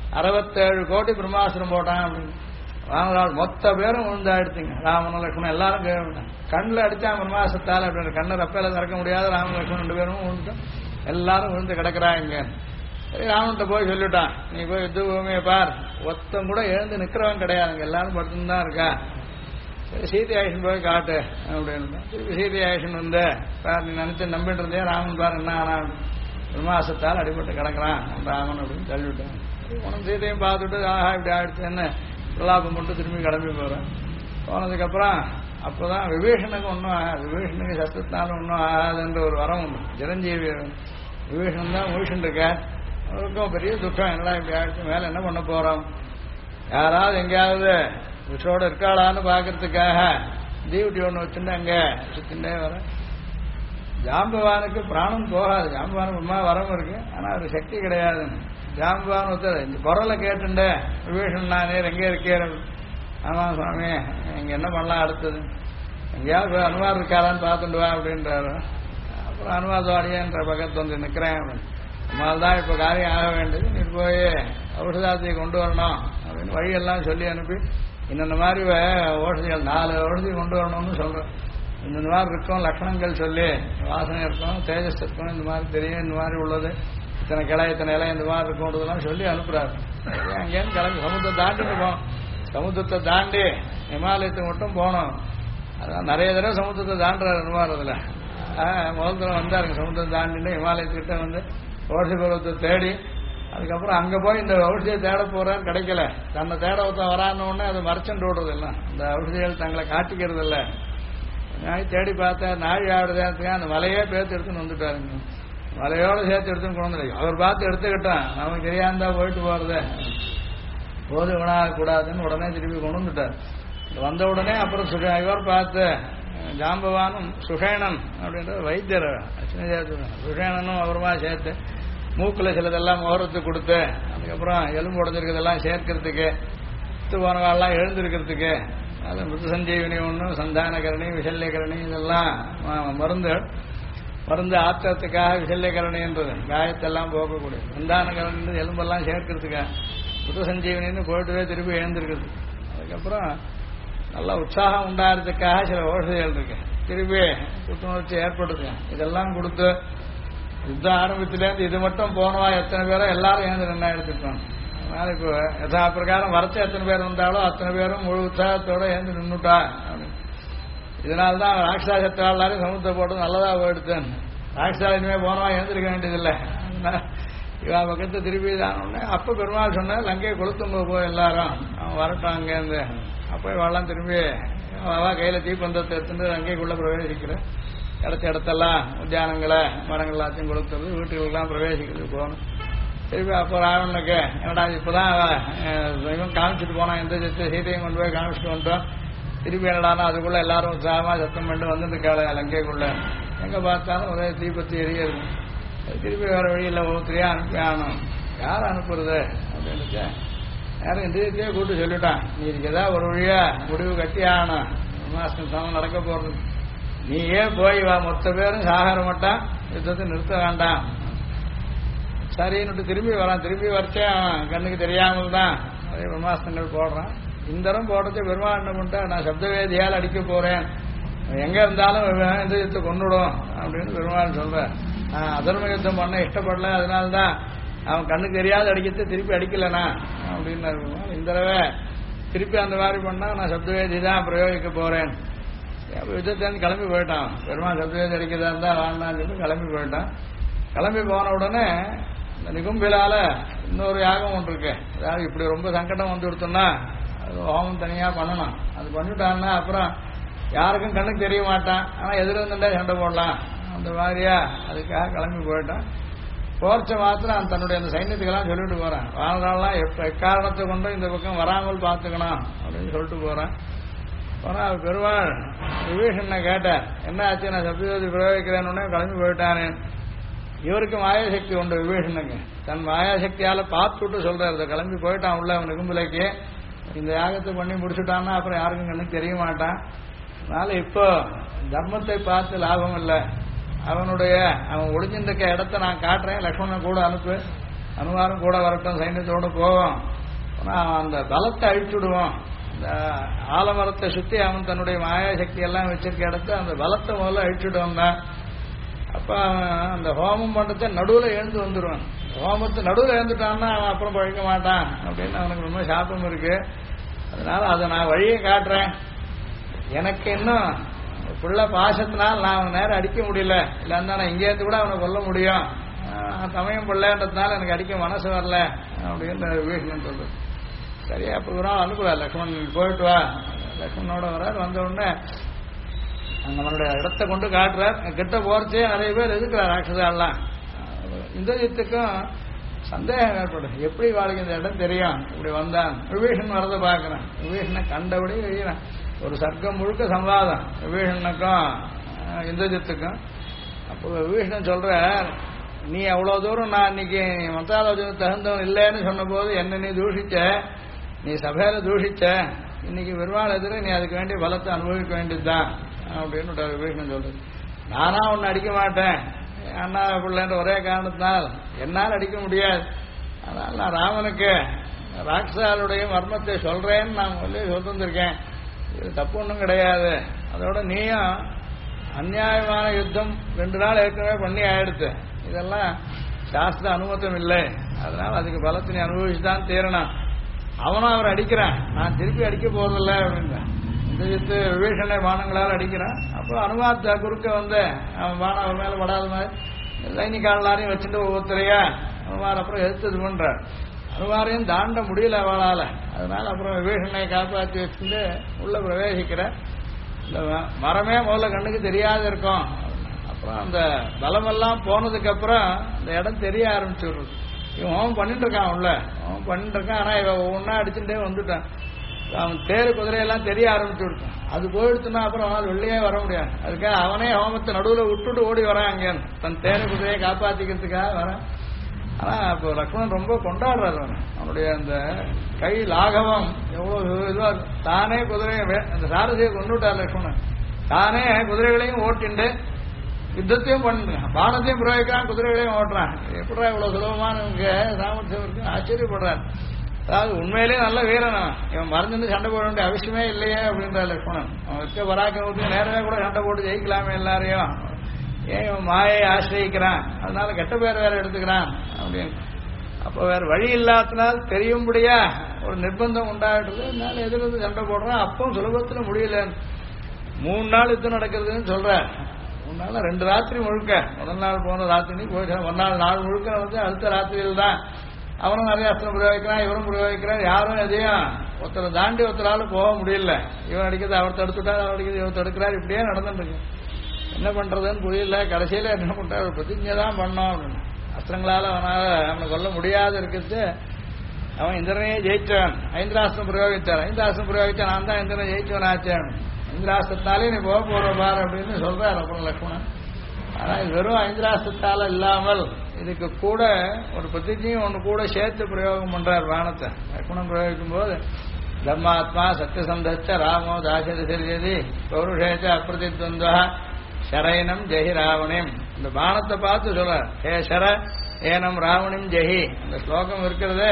67 கோடி பிரம்மாஸ்திரம் போட்டான் அப்படின்னு. ராமரால் மொத்த பேரும் விழுந்தாடுத்துங்க. ராமன் லட்சுமணன் எல்லாரும் கண்ணில் அடிச்சான் பிரம்மாசத்தால் அப்படின்னு. கண்ணை ரப்பையில திறக்க முடியாத ராமன் லட்சுமணன் 2 பேரும் விழுந்துட்டோம். எல்லாரும் விழுந்து கிடக்குறாங்க. சரி ராமன்கிட்ட போய் சொல்லிட்டான், நீ போய் யுத்த பூமியை பார், ஒத்தம் கூட எழுந்து நிக்கிறவன் கிடையாதுங்க, எல்லாரும் படுத்துன்னு தான் இருக்கா. சரி சீதை ஆயுஷன் போய் காட்டு அப்படின்னு. திருப்பி சீதை ஆயுஷன் வந்து பார், நீ நினைச்சு நம்பிட்டு இருந்தே ராமன் பார் என்ன ஆனான், பிரம்மாசத்தால் அடிபட்டு கிடக்குறான் ராமன் அப்படின்னு தள்ளிவிட்டான். உனக்கு சீதையும் பார்த்துட்டு ஆஹா இப்படி ஆயிடுச்சுன்னு பிரலாபம் மட்டும் திரும்பி கிளம்பி போறேன். போனதுக்கப்புறம் அப்போதான் விபீஷனுக்கு ஒன்றும் விபீஷனுக்கு சத்தத்தினாலும் ஒன்றும் ஆகாதுன்ற ஒரு வரம் உண்டு. சிரஞ்சீவி விபீஷன் தான் முழிச்சுட்டு இருக்க. அவருக்கும் பெரிய துக்கம், என்னடா இப்படி ஆயிடுச்சு, மேல என்ன பண்ண போறோம், யாராவது எங்கேயாவது விஷோட இருக்காளான்னு பாக்குறதுக்காக டியூட்டி ஒன்று வச்சுட்டு அங்க சுத்திண்டே வர. ஜாம்பவானுக்கு பிராணம் போகாது. ஜாம்பவானுக்கு உண்மை வரம் இருக்கு, ஆனா அது சக்தி கிடையாது. ஜாம்பவான் ஒருத்தர் இந்த குரலை கேட்டுண்டு விபீஷன் நானே எங்கே இருக்கேன், ஆமா சுவாமி இங்க என்ன பண்ணலாம் அடுத்தது, எங்கேயாவது அனுமார் இருக்காரான்னு பார்த்துட்டு வா அப்படின்றாரு. அப்புறம் அனுமார் தோடியன்ற பக்கத்து வந்து நிற்கிறேன் அப்படின்னு. நம்மால் தான் இப்போ காரியம் ஆக வேண்டியது, நீ போய் ஔஷதாத்தியை கொண்டு வரணும் அப்படின்னு வழியெல்லாம் சொல்லி அனுப்பி இந்த மாதிரி ஓஷதிகள் 4 ஓஷதி கொண்டு வரணும்னு சொல்றேன். இந்த மாதிரி இருக்கும் லட்சணங்கள் சொல்லி, வாசனை இருக்கும், தேஜஸ் இருக்கும், இந்த மாதிரி தெரியும், இந்த மாதிரி உள்ளது, இத்தனை கிளை இத்தனை இலை இந்த மாதிரி இருக்கும்ன்றதெல்லாம் சொல்லி அனுப்புறாரு. அங்கேன்னு கிளம்பி சமுத்திரத்தை தாண்டிட்டு போனோம். சமுத்திரத்தை தாண்டி இமாலயத்துக்கு மட்டும் போனோம். அதான் நிறைய தடவை சமுத்திரத்தை தாண்டுறாரு அனுமாரத்தில். முதல் தடவை வந்தாருங்க சமுத்திரம் தாண்டிட்டு இமாலயத்துக்கிட்ட வந்து ஓஷதி பருவத்தை தேடி, அதுக்கப்புறம் அங்கே போய் இந்த ஔஷதியை தேட போறான்னு கிடைக்கல. தன்னை தேட ஒருத்தன் வரான்னு உடனே அதை மறைச்சுட்டு விடுறது இல்லை, அந்த ஔஷதிகள் தங்களை காட்டிக்கிறது இல்லை. நாய் தேடி பார்த்தா நாழி ஆடுறதுக்கு அந்த மலையே பேர்த்து எடுத்துன்னு வந்துட்டாருங்க. மலையோட சேர்த்து எடுத்துன்னு கொண்டு அவர் பார்த்து எடுத்துக்கிட்டான், நமக்கு தெரியாந்தா போயிட்டு போறது போது வினாகக்கூடாதுன்னு உடனே திருப்பி கொண்டு வந்துட்டார். வந்த உடனே அப்புறம் இவர் பார்த்து ஜாம்பவானும் சுஷேணன் அப்படின்ற வைத்தியர் சுஷேணனும் அவருமா சேர்த்து மூக்கில் சிலதெல்லாம் முகரத்துக்கு கொடுத்து, அதுக்கப்புறம் எலும்பு உடஞ்சிருக்கிறதெல்லாம் சேர்க்கறதுக்கு, போனவாள்லாம் எழுந்திருக்கிறதுக்கு, அது மிருது சஞ்சீவினி ஒன்று, சந்தானகரணி, விஷல்யகரணி, இதெல்லாம் மருந்து ஆத்திரத்துக்காக விஷல்யகரணின்றது காயத்தெல்லாம் போக்கக்கூடிய, சந்தானகரணின்றது எலும்பெல்லாம் சேர்க்கறதுக்காக, மிருது சஞ்சீவினின்னு போயிட்டுவே திருப்பி எழுந்திருக்கிறது. அதுக்கப்புறம் நல்லா உற்சாகம் உண்டாகிறதுக்காக சில ஓஷதிகள் இருக்கு, திருப்பி புத்துணர்ச்சி ஏற்படுது. இதெல்லாம் கொடுத்து யுத்தம் ஆரம்பத்திலேருந்து இது மட்டும் போனவா எத்தனை பேரோ எல்லாரும் ஏந்து நின்னா எடுத்துட்டோம். அதனால இப்போ யதா பிரகாரம் வரச்சு எத்தனை பேர் வந்தாலும் அத்தனை பேரும் முழு உற்சாகத்தோட ஏந்து நின்றுட்டா. இதனால்தான் ராட்சாசத்தை எல்லாரும் சமுத்திர போட்டு நல்லதா போயிடுத்தேன். ராட்சா இனிமே போனவா ஏந்திருக்க வேண்டியதில்லை. இவா பக்கத்து திருப்பி தானே அப்ப பெருமாள் சொன்ன லங்கையை கொளுத்துங்க போய் எல்லாரும் அவன் வரட்டும் அங்கேருந்து. அப்போ இவாளெல்லாம் திரும்பி அவா கையில தீப்பந்தத்தை எடுத்துட்டு லங்கைக்குள்ள பிரவேசிக்கிற இடத்த இடத்தெல்லாம் உத்தியானங்களை மரங்கள் எல்லாத்தையும் கொளுத்துறது, வீட்டுக்கெல்லாம் பிரவேசிக்கிறது போகணும். திருப்பி அப்போ ராவணனுக்கு என்னடா இப்பதான் இவன் காமிச்சிட்டு போனான், எந்த சீதையும் கொண்டு போய் காமிச்சிட்டு வந்தோம், திருப்பி என்னடானா அதுக்குள்ள எல்லாரும் உற்சாகமா சத்தம் பண்ணிட்டு வந்துட்டு இருக்காள லங்கைக்குள்ள, எங்க பார்த்தாலும் ஒரே தீபத்தி எரியுது. திருப்பி வேற வழியில் ஒவ்வொருத்தரையா அனுப்பி ஆகணும். யார் அனுப்புறது அப்படின்னு யாரும் இந்திரியத்தையே கூட்டு சொல்லிட்டான், நீ இதுக்கு ஏதாவது ஒரு வழியா முடிவு கட்டி ஆகணும், மாசம் நடக்க போறது, நீ ஏன் போய் வா, மொத்த பேரும் சாகர மாட்டான், யுத்தத்தை நிறுத்த வேண்டாம். சரின்னுட்டு திரும்பி வரான். திரும்பி வரைச்சே கண்ணுக்கு தெரியாமல் தான் நிறைய பிரம்மாஸ்தங்கள் போடுறான். இந்தரம் போடுறது பெருமாள் என்ன பண்ணிட்டா, நான் சப்தவேதியால் அடிக்க போறேன், எங்க இருந்தாலும் இந்த யுத்தத்தை கொண்டுடும் அப்படின்னு பெருமாள் சொல்றேன். நான் அதர்ம யுத்தம் பண்ண இஷ்டப்படல, அதனால்தான் அவன் கண்ணுக்கு தெரியாத அடிக்கிறது திருப்பி அடிக்கலனா அப்படின்னு. இந்த தடவை திருப்பி அந்த மாதிரி பண்ணா நான் சப்தவேதி தான் பிரயோகிக்க போறேன். யுத்தத்திலேருந்து கிளம்பி போயிட்டான். பெருமாள் சப்தவேதி அடிக்கிறதா இருந்தா வாண்டான்னு சொல்லி கிளம்பி போயிட்டான். கிளம்பி போன உடனே இந்த நிகும்பிலால இன்னொரு யாகம் ஒன்று இருக்கு. அதாவது இப்படி ரொம்ப சங்கடம் வந்து கொடுத்தோம்னா அது ஹோமம் தனியா பண்ணணும். அது பண்ணிட்டான்னா அப்புறம் யாருக்கும் கண்ணுக்கு தெரிய மாட்டான், ஆனா எதிர வந்துட்டா சண்டை போடலாம். அந்த மாதிரியா அதுக்காக கிளம்பி போயிட்டான். போர்ச்ச மாத்திரம் தன்னுடைய அந்த சைன்யத்துக்கெல்லாம் சொல்லிட்டு போறான், வாழ்நாள்லாம் எக்காரணத்தை கொண்டும் இந்த பக்கம் வராமல் பார்த்துக்கணும் அப்படின்னு சொல்லிட்டு போறான். போனா பெருமாள் விபீஷணனை கேட்டார், என்ன ஆச்சு, நான் சப்தவேதி பிரயோகிக்கிறேன்னு கிளம்பி போயிட்டானே. இவருக்கு மாயாசக்தி உண்டு விபீஷனுக்கு, தன் மாயாசக்தியால பார்த்துட்டு சொல்றாரு, கிளம்பி போயிட்டான் உள்ள அவன் நிகும்பிலைக்கு, இந்த யாகத்தை பண்ணி முடிச்சுட்டான்னா அப்புறம் யாருக்கும் கண்ணுக்கு தெரிய மாட்டான். அதனால இப்போ தர்மத்தை பார்த்து லாபம் இல்லை, அவனுடைய அவன் ஒளிஞ்சிருக்க இடத்த நான் காட்டுறேன், லக்ஷ்மணன் கூட அனுப்பு, அனுமாரும் கூட வரட்டும், சைன்யத்தோடு போவோம், அந்த பலத்தை அழிச்சுடுவோம். இந்த ஆலமரத்தை சுத்தி அவன் தன்னுடைய மாயாசக்தி எல்லாம் வச்சிருக்க இடத்த அந்த பலத்தை முதல்ல அழிச்சுடுவான். அப்ப அந்த ஹோமம் பண்றத நடுவுல எழுந்து வந்துடுவான். ஹோமத்தை நடுவுல எழுந்துட்டான்னா அவன் அப்புறம் பழிக்க மாட்டான் அப்படின்னு அவனுக்கு ரொம்ப சாப்பம் இருக்கு. அதனால அதை நான் வழியை காட்டுறேன். எனக்கு இன்னும் புள்ள பாசத்தினால் நான் அவனை நேரம் அடிக்க முடியல, இல்லைன்னா நான் இங்கேருந்து கூட அவனை கொல்ல முடியும், சமயம் பிள்ளைன்றதுனால எனக்கு அடிக்க மனசு வரல அப்படின்னு விபீஷணன் சொல்றது. சரியா அப்ப ஒரு நாள் அனுப்புவார், லக்ஷ்மணன் போயிட்டு வா. லக்ஷ்மணனோட வர்றார். வந்த உடனே நம்மளுடைய இடத்தை கொண்டு காட்டுறார். கிட்ட போறச்சே நிறைய பேர் எதுக்குறார் ராட்சசாலாம். இந்திரஜித்துக்கும் சந்தேகம் ஏற்படும், எப்படி வாழ்க்கை இந்த இடம் தெரியும், இப்படி வந்தான். விபீஷன் வரதை பார்க்கிறேன், விபீஷனை கண்டபடி எழுதினான். ஒரு சர்க்கம் முழுக்க சம்வாதம் விபீஷனுக்கும் இந்திரஜித்துக்கும். அப்போ விபீஷணன் சொல்ற, நீ அவ்வளவு தூரம் நான் இன்னைக்கு மத்தாலோசனை தகுந்தவன் இல்லைன்னு சொன்ன போது என்ன நீ தூஷிச்ச, நீ சபையில தூஷிச்ச, இன்னைக்கு பெருமாள் எதிர நீ அதுக்கு வேண்டிய பலத்தை அனுபவிக்க வேண்டியதுதான் அப்படின்னு விபீஷணன் சொல்றது. நானா ஒன்னு அடிக்க மாட்டேன், அண்ணா பிள்ளைன்ற ஒரே காரணத்தினால் என்னால் அடிக்க முடியாது. அதனால நான் ராமனுக்கு ராட்சாளுடைய மர்மத்தை சொல்றேன்னு நான் சொல்லிருக்கேன். இது தப்பு ஒன்றும் கிடையாது. அதோட நீயும் அநியாயமான யுத்தம் 2 நாள் ஏற்கனவே பண்ணி ஆயிடுத்து, இதெல்லாம் சாஸ்திர அனுமதம் இல்லை, அதனால அதுக்கு பலத்தை நீ அனுபவிச்சுதான் தீரணும். அவனும் அவர் அடிக்கிறான், நான் திருப்பி அடிக்க போறதில்லை அப்படின்ற இந்த யுத்து விபீஷணை பானங்களால் அடிக்கிறான். அப்போ அனுமாத்த குறுக்க வந்து அவன் பானம் அவர் மேல படாத மாதிரி சைனிக்காரலாரையும் வச்சுட்டு ஒவ்வொருத்தரையா அனுமார் அப்புறம் எடுத்தது பண்றார். அனுமாரையும் தாண்ட முடியல அவளால. அதனால அப்புறம் விபீஷணனை காப்பாற்றி வச்சுட்டு உள்ள பிரவேசிக்கிற. இந்த மரமே முதல்ல கண்ணுக்கு தெரியாத இருக்கும். அப்ப அப்புறம் அந்த பலமெல்லாம் போனதுக்கு அப்புறம் அந்த இடம் தெரிய ஆரம்பிச்சுடுறது. இவன் ஹோமம் பண்ணிட்டு இருக்கான், உள்ள ஹோமம் பண்ணிட்டு இருக்கான். ஆனா இவன் ஒவ்வொன்னா அடிச்சுட்டே வந்துட்டான். அவன் தேரு குதிரையெல்லாம் தெரிய ஆரம்பிச்சு விட்டான். அது போயிடுச்சுன்னா அப்புறம் அவனால் வெளியே வர முடியாது. அதுக்காக அவனே ஹோமத்தை நடுவில் விட்டுட்டு ஓடி வரான். அங்கே தன் தேரு குதிரையை காப்பாற்றிக்கிறதுக்காக வரான். ஆனா இப்போ லக்ஷ்மணன் ரொம்ப கொண்டாடுறாரு. அவனுடைய அந்த கை லாகவம் எவ்வளவு இதுவா, தானே குதிரையை அந்த சாரதியை கொண்டுட்டார் லக்ஷ்மணன். தானே குதிரைகளையும் ஓட்டிண்டு யுத்தத்தையும் பண்ணுறான், பானத்தையும் பிரயோகிக்கிறான், குதிரைகளையும் ஓட்டுறான். எப்படா இவ்வளவு சுலபமானவங்க சாமர்த்தியம் இருக்கு, ஆச்சரியப்படுறான். அதாவது உண்மையிலேயே நல்ல வீரன். இவன் மறைஞ்சிருந்து சண்டை போட வேண்டிய அவசியமே இல்லையே அப்படின்ற லக்ஷ்மணன். அவன் வச்ச பராக்கிரமத்துக்கு நேரவே கூட சண்டை போட்டு ஜெயிக்கலாமே எல்லாரையும். ஏன் இவன் மாயை ஆசிரியிக்கிறான், அதனால கெட்ட பேர் வேற எடுத்துக்கிறான் அப்படின்னு. அப்போ வேற வழி இல்லாதனால் தெரியும்படியா ஒரு நிர்பந்தம் உண்டாகிடுறது. அதனால எதிர்த்து சண்டை போடுறான். அப்பவும் சுலபத்தில் முடியல. 3 நாள் யுத்தம் நடக்கிறதுன்னு சொல்ற. 3 நாள் 2 ராத்திரி முழுக்க, முதல் நாள் போன ராத்திரி போயிட்டு நாள் முழுக்க வந்து அடுத்த ராத்திரியில் தான் அவனும் நிறைய அஸ்திரம் பிரயோகிக்கிறான், இவரும் பிரயோகிக்கிறான். யாரும் எதையும் ஒருத்தரை தாண்டி ஒருத்தரால போக முடியல. இவன் அடிக்கிறது அவர் தடுத்துட்டார், அவர் அடிக்கிறது இவர் தடுக்கிறார். இப்படியே நடந்துட்டு இருக்கு. என்ன பண்றதுன்னு புரியல. கடைசியில என்ன பண்றாரு, பிரதிஜை தான் பண்ணோம் அப்படின்னு. அஸ்திரங்களால அவனை கொல்ல முடியாது இருக்கிறது. அவன் இந்திரனையே ஜெயிச்சவன். ஐந்திராஸ்திரம் பிரயோகிச்சார். ஐந்திராஸ்திரம் பிரயோகிச்சா நான் தான் இந்திரனை ஜெயிச்சவன் ஆச்சேன். இந்திராஸ்திரத்தாலே நீ போக போற பார் அப்படின்னு சொல்றாரு அப்புறம் லக்ஷ்மணன். ஆனா இது வெறும் ஐந்திராஸ்திரத்தால இல்லாமல் இதுக்கு கூட ஒரு பிரதிஜையும் ஒன்று கூட சேர்த்து பிரயோகம் பண்றார் பானத்தை. லக்ஷ்மணன் பிரயோகிக்கும் போது தர்மாத்மா சத்தியசந்தச்ச ராமோ தாசரிசரி பௌருஷேச்ச அப்பிரதித்வந்தா ஷரைனம் ஜெஹி ராவணிம். இந்த பானத்தை பார்த்து சொல்ற, ஹே ஷர ஏனம் ராவணிம் ஜெஹி. அந்த ஸ்லோகம் இருக்கிறது.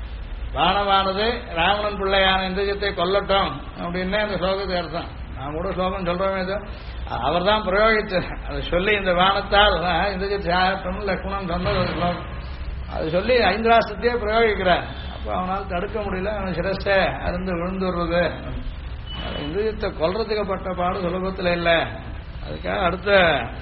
பானமானது ராவணன் பிள்ளையான இந்திரஜித்தை கொல்லட்டும் அப்படின்னு அந்த ஸ்லோகத்துக்கு அர்த்தம். நான் கூட ஸ்லோகம் சொல்றோமே, அவர் தான் பிரயோகித்தார். அதை சொல்லி இந்த பானத்தால் இந்திரஜித் சாகட்டும் லக்ஷ்மணன் சொன்னது ஒரு ஸ்லோகம். அது சொல்லி ஐந்திராஸ்திரத்தையே பிரயோகிக்கிறார். அப்போ அவனால் தடுக்க முடியல. அவன் சிரஸ்ட அருந்து விழுந்துடுறது. இந்திரஜித்தை கொல்றதுக்கு பட்ட பாடு சுலபத்தில் இல்லை. அதுக்காக அடுத்த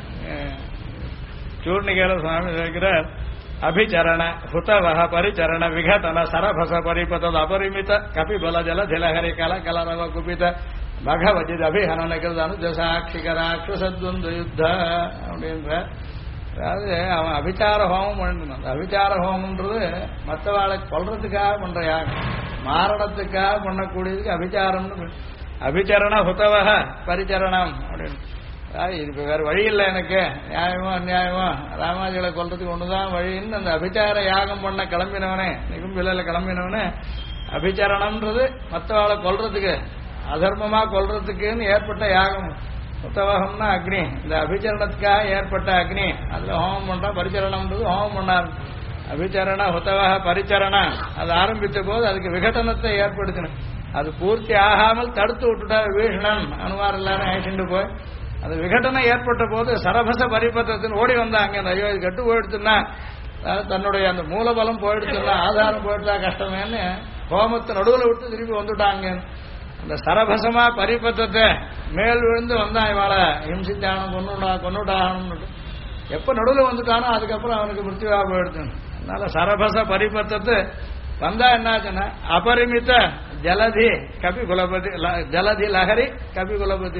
சூர்ணிகேல சுவாமி இருக்கிறார். அபிச்சரண ஹுதவஹ பரிச்சரண விகடன சரபச பரிபதத் அபரிமித கபிபல ஜல ஜலஹரி கல கலரவ குபித பகவஜித் அபிஹனனகிருத அனுஜசாட்சிக ராட்சசத்வந்த யுத்த அப்படின்ற. அதாவது அவன் அபிச்சார ஹோமம் பண்ணணும். அந்த அபிச்சார ஹோமம்ன்றது மற்றவாளை கொல்றதுக்காக பண்ற யாகம், மாரணத்துக்காக பண்ணக்கூடியதுக்கு அபிச்சாரம்னு. அபிச்சரண ஹுதவஹ பரிச்சரணம் அப்படின்னு. இதுக்கு வேற வழி இல்லை எனக்கு, நியாயமோ அந்நியாயமோ ராமாஜிகளை கொல்றதுக்கு ஒண்ணுதான் வழின்னு அந்த அபிச்சார யாகம் பண்ண கிளம்பினவனே, நிகும்பில கிளம்பினவனே. அபிச்சரணம்ன்றது மற்றவாளை கொல்றதுக்கு, அதர்மமா கொல்றதுக்குன்னு ஏற்பட்ட யாகம். உத்தவகம்னா அக்னி. இந்த அபிச்சரணத்துக்காக ஏற்பட்ட அக்னி, அதுல ஹோமம் பண்றான். பரிச்சரணம்ன்றது ஹோமம் பண்ணார். அபிச்சரண ஹுதவக பரிச்சரணம் அது ஆரம்பித்த போது அதுக்கு விகடனத்தை ஏற்படுத்தின. அது பூர்த்தி ஆகாமல் தடுத்து விட்டுட்டார் வீஷணன். அனுமார் எல்லாரும் ஆயிட்டு போய் அது விகடனம் ஏற்பட்ட போது சரபச பரிபத்தின் ஓடி வந்தாங்க. ஐயோ இது கட்டு போயிடுச்சுன்னா, தன்னுடைய அந்த மூலபலம் போயிடுச்சுன்னா, ஆதாரம் போயிடுச்சா கஷ்டமேன்னு ஹோமத்தை நடுவில் விட்டு திரும்பி வந்துட்டாங்க. அந்த சரபசமா பரிபத்தத்தை மேல் விழுந்து வந்தான். இவாளை ஹிம்சித்தானும் கொண்டுட்டாகணும்னு எப்ப நடுவில் வந்துட்டானோ அதுக்கப்புறம் அவனுக்கு மிருத்யுவா போயிடுச்சு. அதனால சரபச பரிபத்தத்தை வந்தா என்னாச்சுன்னா அபரிமித ஜலதி கபி குலபதி, ஜலதி லஹரி கபி குலபதி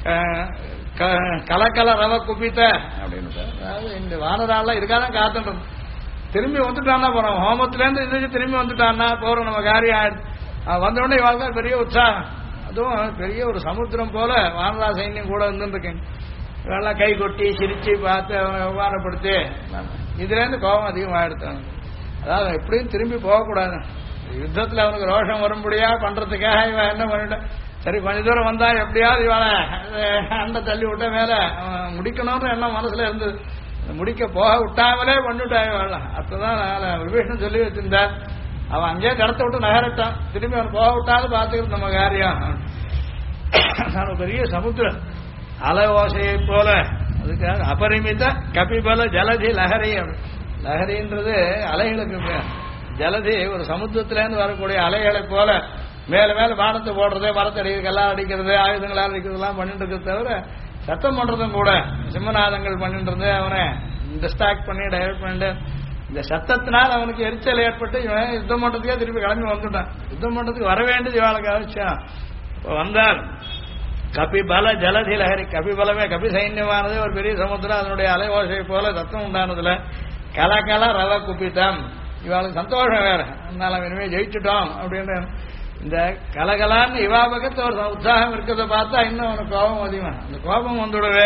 கலக்கல ரவ குபித்த அப்படின்னு. அதாவது இந்த வானரால இதுக்காக காத்துட்டோம். திரும்பி வந்துட்டான்னா போறோம், ஹோமத்திலேருந்து இது திரும்பி வந்துட்டான்னா போறோம், நம்ம காரியம் ஆயிடுச்சு. வந்தோடனே இவாள் தான் பெரிய உற்சாகம். அதுவும் பெரிய ஒரு சமுத்திரம் போல வானரா சைன்யம் கூட இருந்துருக்கேன். இவெல்லாம் கை கொட்டி சிரிச்சு பார்த்து அவனை விவகாரப்படுத்தி இதுல இருந்து கோபம் அதிகமாகிடுத்தாங்க. அதாவது எப்படியும் திரும்பி போகக்கூடாது. யுத்தத்தில் அவனுக்கு ரோஷம் வரும்படியா பண்றதுக்காக இவன் என்ன பண்ணிட்டான், சரி கொஞ்ச தூரம் வந்தா எப்படியாவது இவனை அண்டை தள்ளி விட்ட மேல முடிக்கணும்னு எண்ணம் மனசுல இருந்தது. முடிக்க போக விட்டாமலே பண்ணிவிட்டாங்க வாழலாம். அப்பதான் விபீஷன் சொல்லி வச்சிருந்தார், அவன் அங்கேயே கடத்த விட்டு நகரட்டான், திரும்பி அவன் போக விட்டாது பார்த்துக்கிட்டு நம்ம காரியம். பெரிய சமுத்திரம் அலை ஓசையை போல. அதுக்காக அபரிமித கபிபல ஜலதி லஹரி. லஹரின்றது அலைகளுக்கு பேர். ஜலதி ஒரு சமுத்திரத்திலேருந்து வரக்கூடிய அலைகளை போல மேல மேல பானத்தை போடுறது, மரத்தை அடிக்கிறதுக்கெல்லாம் அடிக்கிறது, ஆயுதங்களால் அடிக்கிறதுலாம் பண்ணிட்டு இருக்கிறத தவிர சத்தம் பண்றதும் கூட சிம்மநாதங்கள் பண்ணிட்டு இருந்து அவனை டிஸ்ட்ராக்ட் பண்ணி டைவர்ட் பண்ணிட்டு இந்த சத்தத்தினால் அவனுக்கு எரிச்சல் ஏற்பட்டு இவன் யுத்தம் பண்றதுக்கே திருப்பி கிளம்பி வந்துட்டான். யுத்தம் பண்றதுக்கு வர வேண்டியது இவாளுக்கு அவசியம். இப்போ வந்தார் கபிபல ஜலதி லஹரி, கபிபலமே கபி சைன்யமானது ஒரு பெரிய சமுத்திரம், அதனுடைய அலைவோசை போல சத்தம் உண்டானதுல கலகல ரவ குபிதம். இவாளுக்கு சந்தோஷம் வேற, அதனால இனிமே ஜெயிச்சுட்டோம் அப்படின்னு. இந்த கலகலான்னு இவா பக்கத்து ஒரு உற்சாகம் இருக்கிறத பார்த்தா இன்னும் அவனுக்கு கோபம் அதிகமா, அந்த கோபம் வந்துடுவே.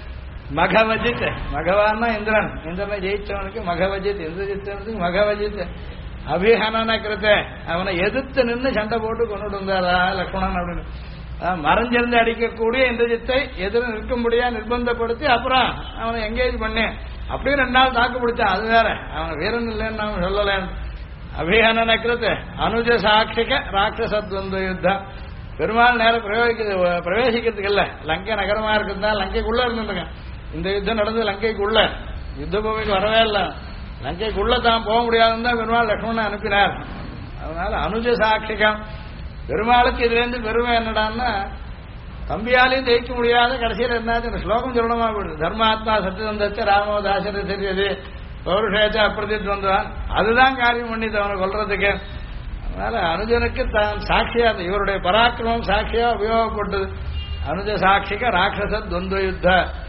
மகவஜித், மகவான்னா இந்திரன், இந்திரனை ஜெயிச்சவனுக்கு மகவஜித், இந்திரஜித்தவனுக்கு மகவஜித். அபிஹனன கிருத்த, அவனை எதிர்த்து நின்று சண்டை போட்டு கொண்டுட்டு வந்தாரா லக்ஷ்மணன் அப்படின்னு. மறைஞ்சிருந்து அடிக்கக்கூடிய இந்திரஜித்தை எதிர நிற்கும்படியா நிர்பந்தப்படுத்தி அப்புறம் அவனை எங்கேஜ் பண்ணி அப்படியே 2 நாள் தாக்கு பிடிச்சான். அது வேற, அவன் வீரன் இல்லைன்னு அவன் சொல்லல. அபிஹனன கிருத்த அனுஜ சாட்சிக ராட்சசத்வந்த யுத்தம். பெருமாள் நேரம் பிரவேசிக்கிறதுக்கு இல்ல, லங்கை நகரமா இருக்கிறதா லங்கைக்குள்ள இருந்துருங்க. இந்த யுத்தம் நடந்தது லங்கைக்குள்ள, யுத்த பூமிக்கு வரவே இல்லை. லங்கைக்குள்ள தான் போக முடியாதுன்னு தான் பெருமாள் லக்ஷ்மணனை அனுப்பினார். அதனால அனுஜ சாட்சிகம். பெருமாளுக்கு இதுல இருந்து பெருமை என்னடான்னா, தம்பியாலையும் ஜெயிக்க முடியாத கடைசியில் என்ன ஸ்லோகம் சொல்லணுமா போயிடுது. தர்மாத்மா சத்தியந்தச்ச ராமோ தாசரி தெரியுது பௌருஷேச்ச அப்பிரதித் வந்தான். அதுதான் காரியம் பண்ணிது அவனை கொல்றதுக்கு. அதனால அனுஜனுக்கு தான் சாட்சியா, இவருடைய பராக்கிரமம் சாட்சியா உபயோகப்பட்டது. அனுஜ சாட்சிக ராட்சச துவந்த யுத்த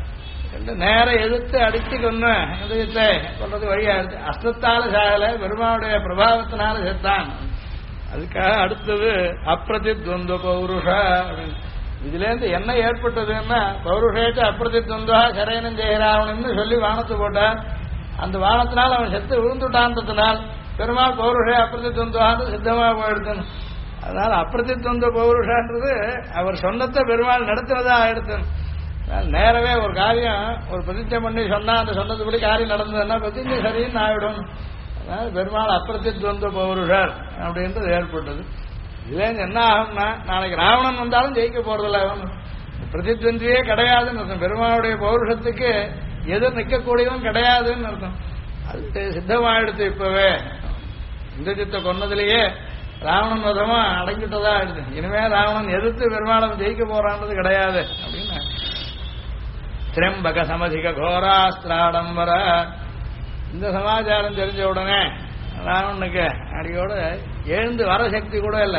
நேர எதிர்த்து அடித்து கொண்டு யுத்தத்தை கொண்டது வழியாடுது. அஸ்தத்தால சாகல, பெருமாவுடைய பிரபாவத்தினால செத்தான். அதுக்காக அடுத்தது அப்பிரதித் துவந்த பௌருஷ. இதுல இருந்து என்ன ஏற்பட்டதுன்னா, பௌருஷேச்ச அப்பிரதித் துவந்தா சரையனம் ஜெயராவணன் சொல்லி வானத்து போட்டார். அந்த வானத்தினால் அவன் செத்து விழுந்துட்டான்றதுனால் பெருமாள் பௌருஷே அப்பிரதித்வந்தான்னு சித்தமா போயிடுத்து. அதனால அப்பிரதித்வந்த பௌருஷான்றது அவர் சொன்னத்தை பெருமாள் நடத்துவதா ஆயிடுத்து. நேரவே ஒரு காரியம் ஒரு பிரதிஜை பண்ணி சொன்னா அந்த சொன்னதுபடி காரியம் நடந்ததுன்னா பிரதிஜை சரின்னு ஆயிடும். அதனால பெருமாள் அப்பிரதித்வந்த பௌருஷர் அப்படின்றது ஏற்பட்டது. இதுல என்ன ஆகும்னா, நாளைக்கு ராவணன் வந்தாலும் ஜெயிக்க போறதில்ல. அவன் பிரதித்வந்தியே கிடையாதுன்னு அர்த்தம். பெருமாளுடைய பௌருஷத்துக்கு எதிர் நிற்கக்கூடியவன் கிடையாதுன்னு அர்த்தம். அது சித்தமாயிடுத்து. இப்பவே இந்திரஜித்தை கொன்னதிலேயே ராவணன் வதமா அடங்கிட்டதா ஆயிடுது. இனிமே ராவணன் எதிர்த்து பெருமாளம் ஜெயிக்க போறான்றது கிடையாது அப்படின்னு. திரம்பக சமதிக கோராஸ்திராடம்பர. இந்த சமாச்சாரம் தெரிஞ்ச உடனே ராவணனுக்கு அடியோட எழுந்து வர சக்தி கூட இல்லை.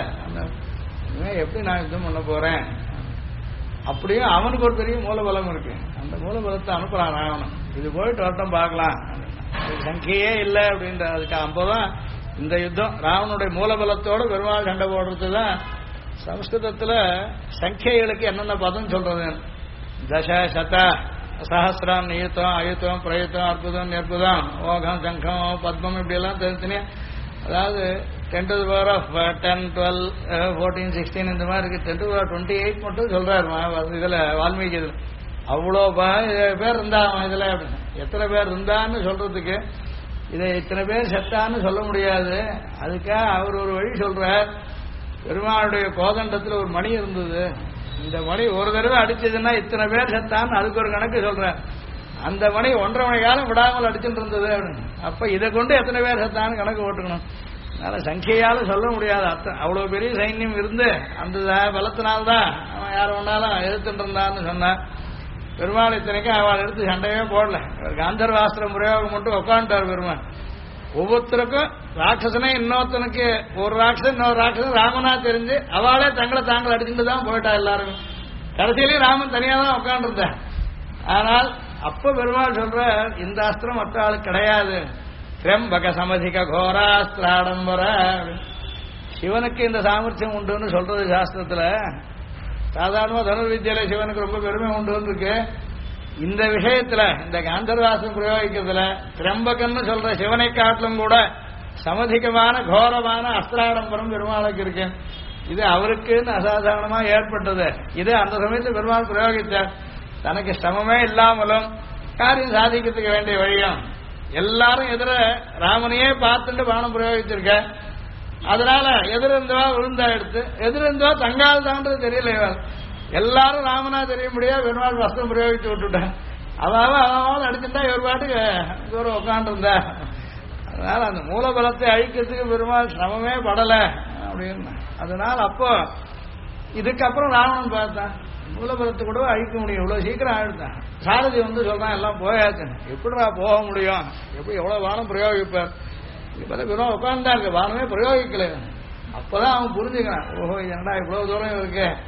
எப்படி நான் யுத்தம் பண்ண போறேன், அப்படியும் அவனுக்கு ஒரு பெரிய மூலபலம் இருக்கு. அந்த மூலபலத்தை அனுப்புறான் ராவணன். இது போயிட்டு வரட்டும் பார்க்கலாம், சங்கையே இல்லை அப்படின்ற. அதுக்கு அப்போதான் இந்த யுத்தம் ராவனுடைய மூலபலத்தோட பெருமாள் சண்டை போடுறது தான். சம்ஸ்கிருதத்துல சங்கைகளுக்கு என்னென்ன பதம் சொல்றது, தச சத சஹசிரம் நியுத்தம் அயுத்தம் பிரயுத்தம் அற்புதம் நிற்புதம் ஓகம் சங்கம் பத்மம் இப்படி எல்லாம் தனித்தனியா. அதாவது 10 to the power of 10, 12, 14, 16 இந்த மாதிரி இருக்கு. 10 to the power 28 மட்டும் சொல்றாரு இதுல வால்மீகி. இதுல அவ்வளோ பேர் இருந்தா இதுல எத்தனை பேர் இருந்தான்னு சொல்றதுக்கு இதை இத்தனை பேர் செத்தான்னு சொல்ல முடியாது. அதுக்காக அவர் ஒரு வழி சொல்றார். பெருமாளுடைய கோதண்டத்துல ஒரு மணி இருந்தது. இந்த மணி ஒரு தடவை அடிச்சதுன்னா இத்தனை பேர் செத்தான்னு அதுக்கு ஒரு கணக்கு சொல்றேன். அந்த மணி 1.5 மணி காலம் விடாமல் அடிச்சுட்டு இருந்தது அப்படின்னு. அப்ப இதை கொண்டு எத்தனை பேர் செத்தான்னு கணக்கு போட்டுக்கணும். அதனால சங்கையால சொல்ல முடியாது. அவ்வளவு பெரிய சைன்யம் இருந்து அந்த பலத்தினால்தான் அவன் யார் ஒன்னாலும் எதிர்த்துட்டு இருந்தான்னு சொன்னான். பெருமாள் இத்தனைக்கும் அவள் எடுத்து சண்டையே போடல. காந்தர்வாஸ்திரம் பிரயோகம் மட்டும் உட்காந்துட்டார் பெருமாள். ஒவ்வொருத்தருக்கும் ராட்சசனே இன்னொருத்தனுக்கு ஒரு ராட்சசன் இன்னொரு ராட்சசன் ராமனா தெரிஞ்சு அவளே தங்களை தாங்கள் அடிச்சுட்டு தான் போயிட்டா எல்லாருமே. கடைசியிலேயும் ராமன் தனியா தான் உட்காந்துருந்தேன். ஆனால் அப்ப பெருமாள் சொல்ற இந்த அஸ்திரம் மற்ற ஆளுக்கு கிடையாது. திரம்பக சமதிக கோராஸ்திராடம்பர. சிவனுக்கு இந்த சாமர்த்தியம் உண்டுன்னு சொல்றது சாஸ்திரத்துல. சாதாரணமா தனுர்வித்யால சிவனுக்கு ரொம்ப பெருமை உண்டு இருக்கு. இந்த விஷயத்துல இந்த காந்தர்வாசம் பிரயோகிக்கிறதுல திரம்பகன்னு சொல்ற சிவனை காட்டிலும் கூட சமதிகமான கோரமான அஸ்திராடம்பரம் பெருமாளுக்கு இருக்கு. இது அவருக்குன்னு அசாதாரணமா ஏற்பட்டது. இது அந்த சமயத்தில் பெருமாள் பிரயோகித்தார். தனக்கு சிரமமே இல்லாமலும் காரியம் சாதிக்கிறதுக்கு வேண்டிய வழியும் எல்லாரும் எதிர ராமனையே பார்த்துட்டு பானம் பிரயோகிச்சிருக்க. அதனால எதிர்ந்தவா விழுந்தா எடுத்து எதிர்ந்தவா தங்கால் தான்றது தெரியல. எல்லாரும் ராமனா தெரிய முடியாது பெருமாள் வஸ்திரம் பிரயோகிச்சு விட்டுட்டேன். அதாவது அடிச்சுட்டா இவர் பாட்டுக்கு தூரம் உட்காந்துருந்தா. அதனால அந்த மூலபலத்தை அழிக்கிறதுக்கு பெருமாள் சிரமமே படலை அப்படின்னு. அதனால அப்போ இதுக்கப்புறம் ராவணன் பார்த்தான் மூலபலத்தை கூட அழிக்க முடியும், இவ்வளவு சீக்கிரம் ஆயிடுத்தான். சாரதி சொல்றான் எல்லாம் போயாச்சு, எப்படிடா போக முடியும், எப்படி எவ்வளவு வானம் பிரயோகிப்பார். இப்ப வெறும் உட்கார்ந்தா இருக்கு, வானமே பிரயோகிக்கல. அப்பதான் அவன் புரிஞ்சுக்கிறான், ஓஹோ என்னடா இவ்வளவு தூரம் இருக்கு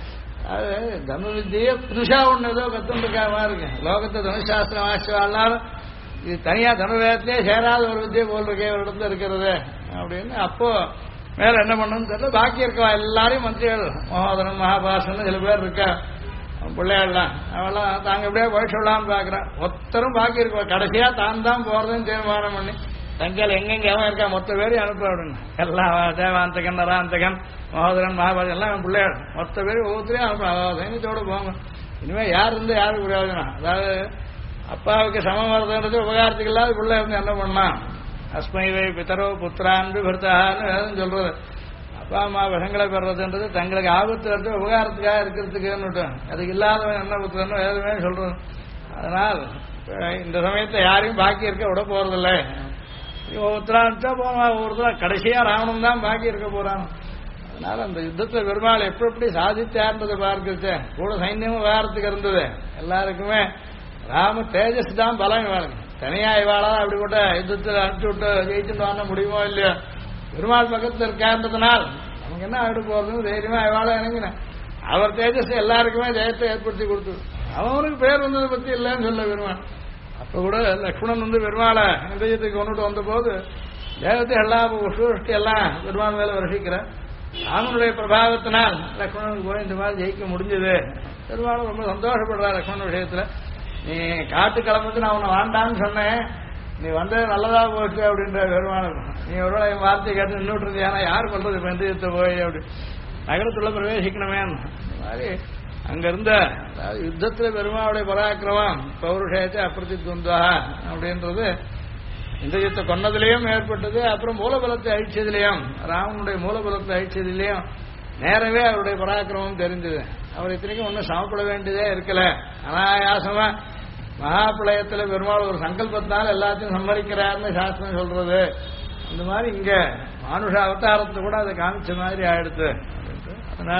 அது தனுர்வித்தியே புதுசா ஒண்ணு ஏதோ கத்துருக்கா மாதிரி இருக்கு. லோகத்தை தனுசாஸ்திரம் வாசிச்சாலும் இது தனியா தனுர்வேதத்திலே சேராத ஒரு வித்தியை போல் இருக்கே ஒரு இடத்துல இருக்கிறது அப்படின்னு. அப்போ மேல என்ன பண்ணணும்னு தெரியல. பாக்கி இருக்கா எல்லாரையும் மந்திரிகள் மகோதரன் மகாபாசன் சில பேர் இருக்கா பிள்ளைகள்லாம் அவெல்லாம் தாங்க எப்படியா போய் சொல்லலாம்னு பாக்குறான். ஒருத்தரும் பாக்கி இருக்கா. கடைசியா தான் போறதுன்னு தீர்மானம் பண்ணி தங்கையில் எங்கெங்க எவன் இருக்கா மொத்த பேரையும் அனுப்ப விடுங்க. எல்லாம் தேவாந்தகன் நராந்தகன் மகோதரன் மகாபாரதம் எல்லாம் பிள்ளைகள் மொத்த பேரும் ஒவ்வொருத்தரையும் அனுப்ப சைன்யத்தோடு போங்க. இனிமேல் யார் இருந்து யாருக்கு பிரயோஜனம்? அதாவது அப்பாவுக்கு சமம் வருதுன்றது உபகாரத்துக்கு இல்லாத பிள்ளை இருந்து என்ன பண்ணலாம்? அஸ்மைவை பிதரோ புத்திரான்பு பர்த்தான்னு சொல்றது. அப்பா அம்மா விஷங்களை பெறதுன்றது தங்களுக்கு ஆபத்து வருது உபகாரத்துக்காக இருக்கிறதுக்குன்னு அதுக்கு இல்லாதவன் என்ன புத்திரன்னு எதுவுமே சொல்றது. அதனால் இந்த சமயத்தை யாரையும் பாக்கி இருக்க விட போறதில்லை. ஒவ்வொருத்தரா போனா ஒவ்வொருத்தரா கடைசியா ராவணன் தான் பாக்கி இருக்க போறான். அதனால அந்த யுத்தத்தை பெருமாள் எப்படி சாதித்தார்ன்றதை பார்க்கச்ச கூட சைன்யமும் விவகாரத்துக்கு இருந்தது. எல்லாருக்குமே ராம தேஜஸ் தான் பலம் இவாளுங்க. தனியா இவாளா அப்படிப்பட்ட யுத்தத்தில் அனுப்பிச்சு விட்டு ஜெயிச்சுட்டு வாங்க முடியுமோ இல்லையோ பெருமாள் பக்கத்தில் இருக்கான்றதுனால் நமக்கு என்ன ஆகிட்டு போறதுன்னு தைரியமா இவாள இறங்கினேன். அவர் தேஜஸ் எல்லாருக்குமே ஜெயத்தை ஏற்படுத்தி கொடுத்து அவனுக்கு பேர் வந்ததை பத்தி இல்லைன்னு சொல்ல பெருமாள். அப்ப கூட லக்ஷ்மணன் வந்து பெருமாளை இந்திரியத்துக்கு கொண்டுட்டு வந்த போது தேவத்தை எல்லாம் உஷ்டி எல்லாம் பெருமாள் மேல வருஷிக்கிறேன். ராமனுடைய பிரபாவத்தினால் லக்ஷ்மணனுக்கு போய் இந்த மாதிரி ஜெயிக்க முடிஞ்சது. பெருமாள் ரொம்ப சந்தோஷப்படுறார் லக்ஷ்மணன் விஷயத்துல. நீ காட்டு கிளம்புக்கு நான் உன்னை வேண்டான்னு சொன்னேன், நீ வந்தது நல்லதா போச்சு அப்படின்ற பெருமாள். நீ ஒருவேளை என் வார்த்தையை கேட்டு நின்றுட்டு இருந்தியானா யார் பண்றது இப்ப இந்திரியத்தை போய் அப்படி நகரத்துள்ள பிரவேசிக்கணுமே. இந்த மாதிரி அங்க இருந்த யுத்தத்துல பெருமாளுடைய பராக்கிரமம் பௌருஷயத்தை அப்பிரதித்வந்தா அப்படின்றது இந்திரியத்தை கொன்னதிலையும் ஏற்பட்டது. அப்புறம் மூலபலத்தை அழிச்சதுலையும் ராமனுடைய மூலபலத்தை அழிச்சதுலையும் நேரவே அவருடைய பராக்கிரமம் தெரிஞ்சது. அவர் இத்தனைக்கும் ஒன்றும் சமப்பட வேண்டியதே இருக்கல. அனாயாசமா மகாபிளயத்துல பெருமாள் ஒரு சங்கல்பத்தினால எல்லாத்தையும் சம்மரிக்கிறார்னு சாஸ்திரம் சொல்றது. அந்த மாதிரி இங்க மானுஷ அவதாரத்தை கூட அதை காமிச்ச மாதிரி ஆயிடுத்து. அதனால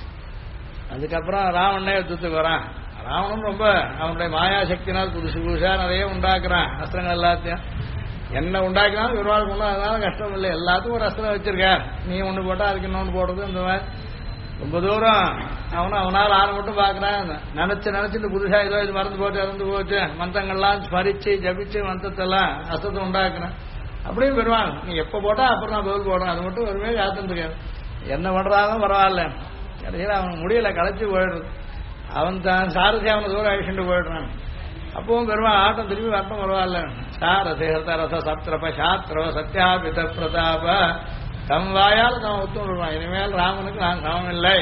அதுக்கப்புறம் ராவணனே யுத்தத்துக்கு வரான். ராவணன் ரொம்ப அவனுடைய மாயாசக்தினால் புதுசு புதுசா நிறைய உண்டாக்குறான் அஸ்திரங்கள் எல்லாத்தையும். என்ன உண்டாக்கினாலும் பெருமாளுக்கு ஒன்றும் அதனால கஷ்டம் இல்லை. எல்லாத்துக்கும் ஒரு அஸ்திரம் வச்சிருக்கார். நீ ஒன்று போட்டா அதுக்கு இன்னொன்று போடுறது. இந்த மாதிரி ரொம்ப தூரம் அவனால் ஆறு மட்டும் பாக்குறான். நினைச்சுட்டு புதுசா ஏதோ இது மறந்து போச்சு இறந்து போச்சு மந்திரங்கள்லாம் ஸ்மரிச்சு ஜபிச்சு மந்திரத்தெல்லாம் அஸ்தத்தை உண்டாக்குறேன். அப்படியும் பெருமாள் நீ எப்ப போட்டா அப்புறம் நான் பதில் போடுறேன். அது மட்டும் ஒருமே காத்துருக்காரு. என்ன பண்றாலும் பரவாயில்ல. கடைசியில் அவனுக்கு முடியல, களைச்சு போயிடுறது. அவன் தான் சாரதி அவனை தூரம் அழிச்சுட்டு போயிடுறான். அப்பவும் பெருமாள் ஆட்டம் திரும்பி வரட்டும் பரவாயில்ல. சாரதி ரச சத்ரப சாத்திரோ சத்யாபித பிரதாப தம் வாயால் தான் ஒத்துடுறான். இனிமேல் ராமனுக்கு நான் சமம் இல்லை.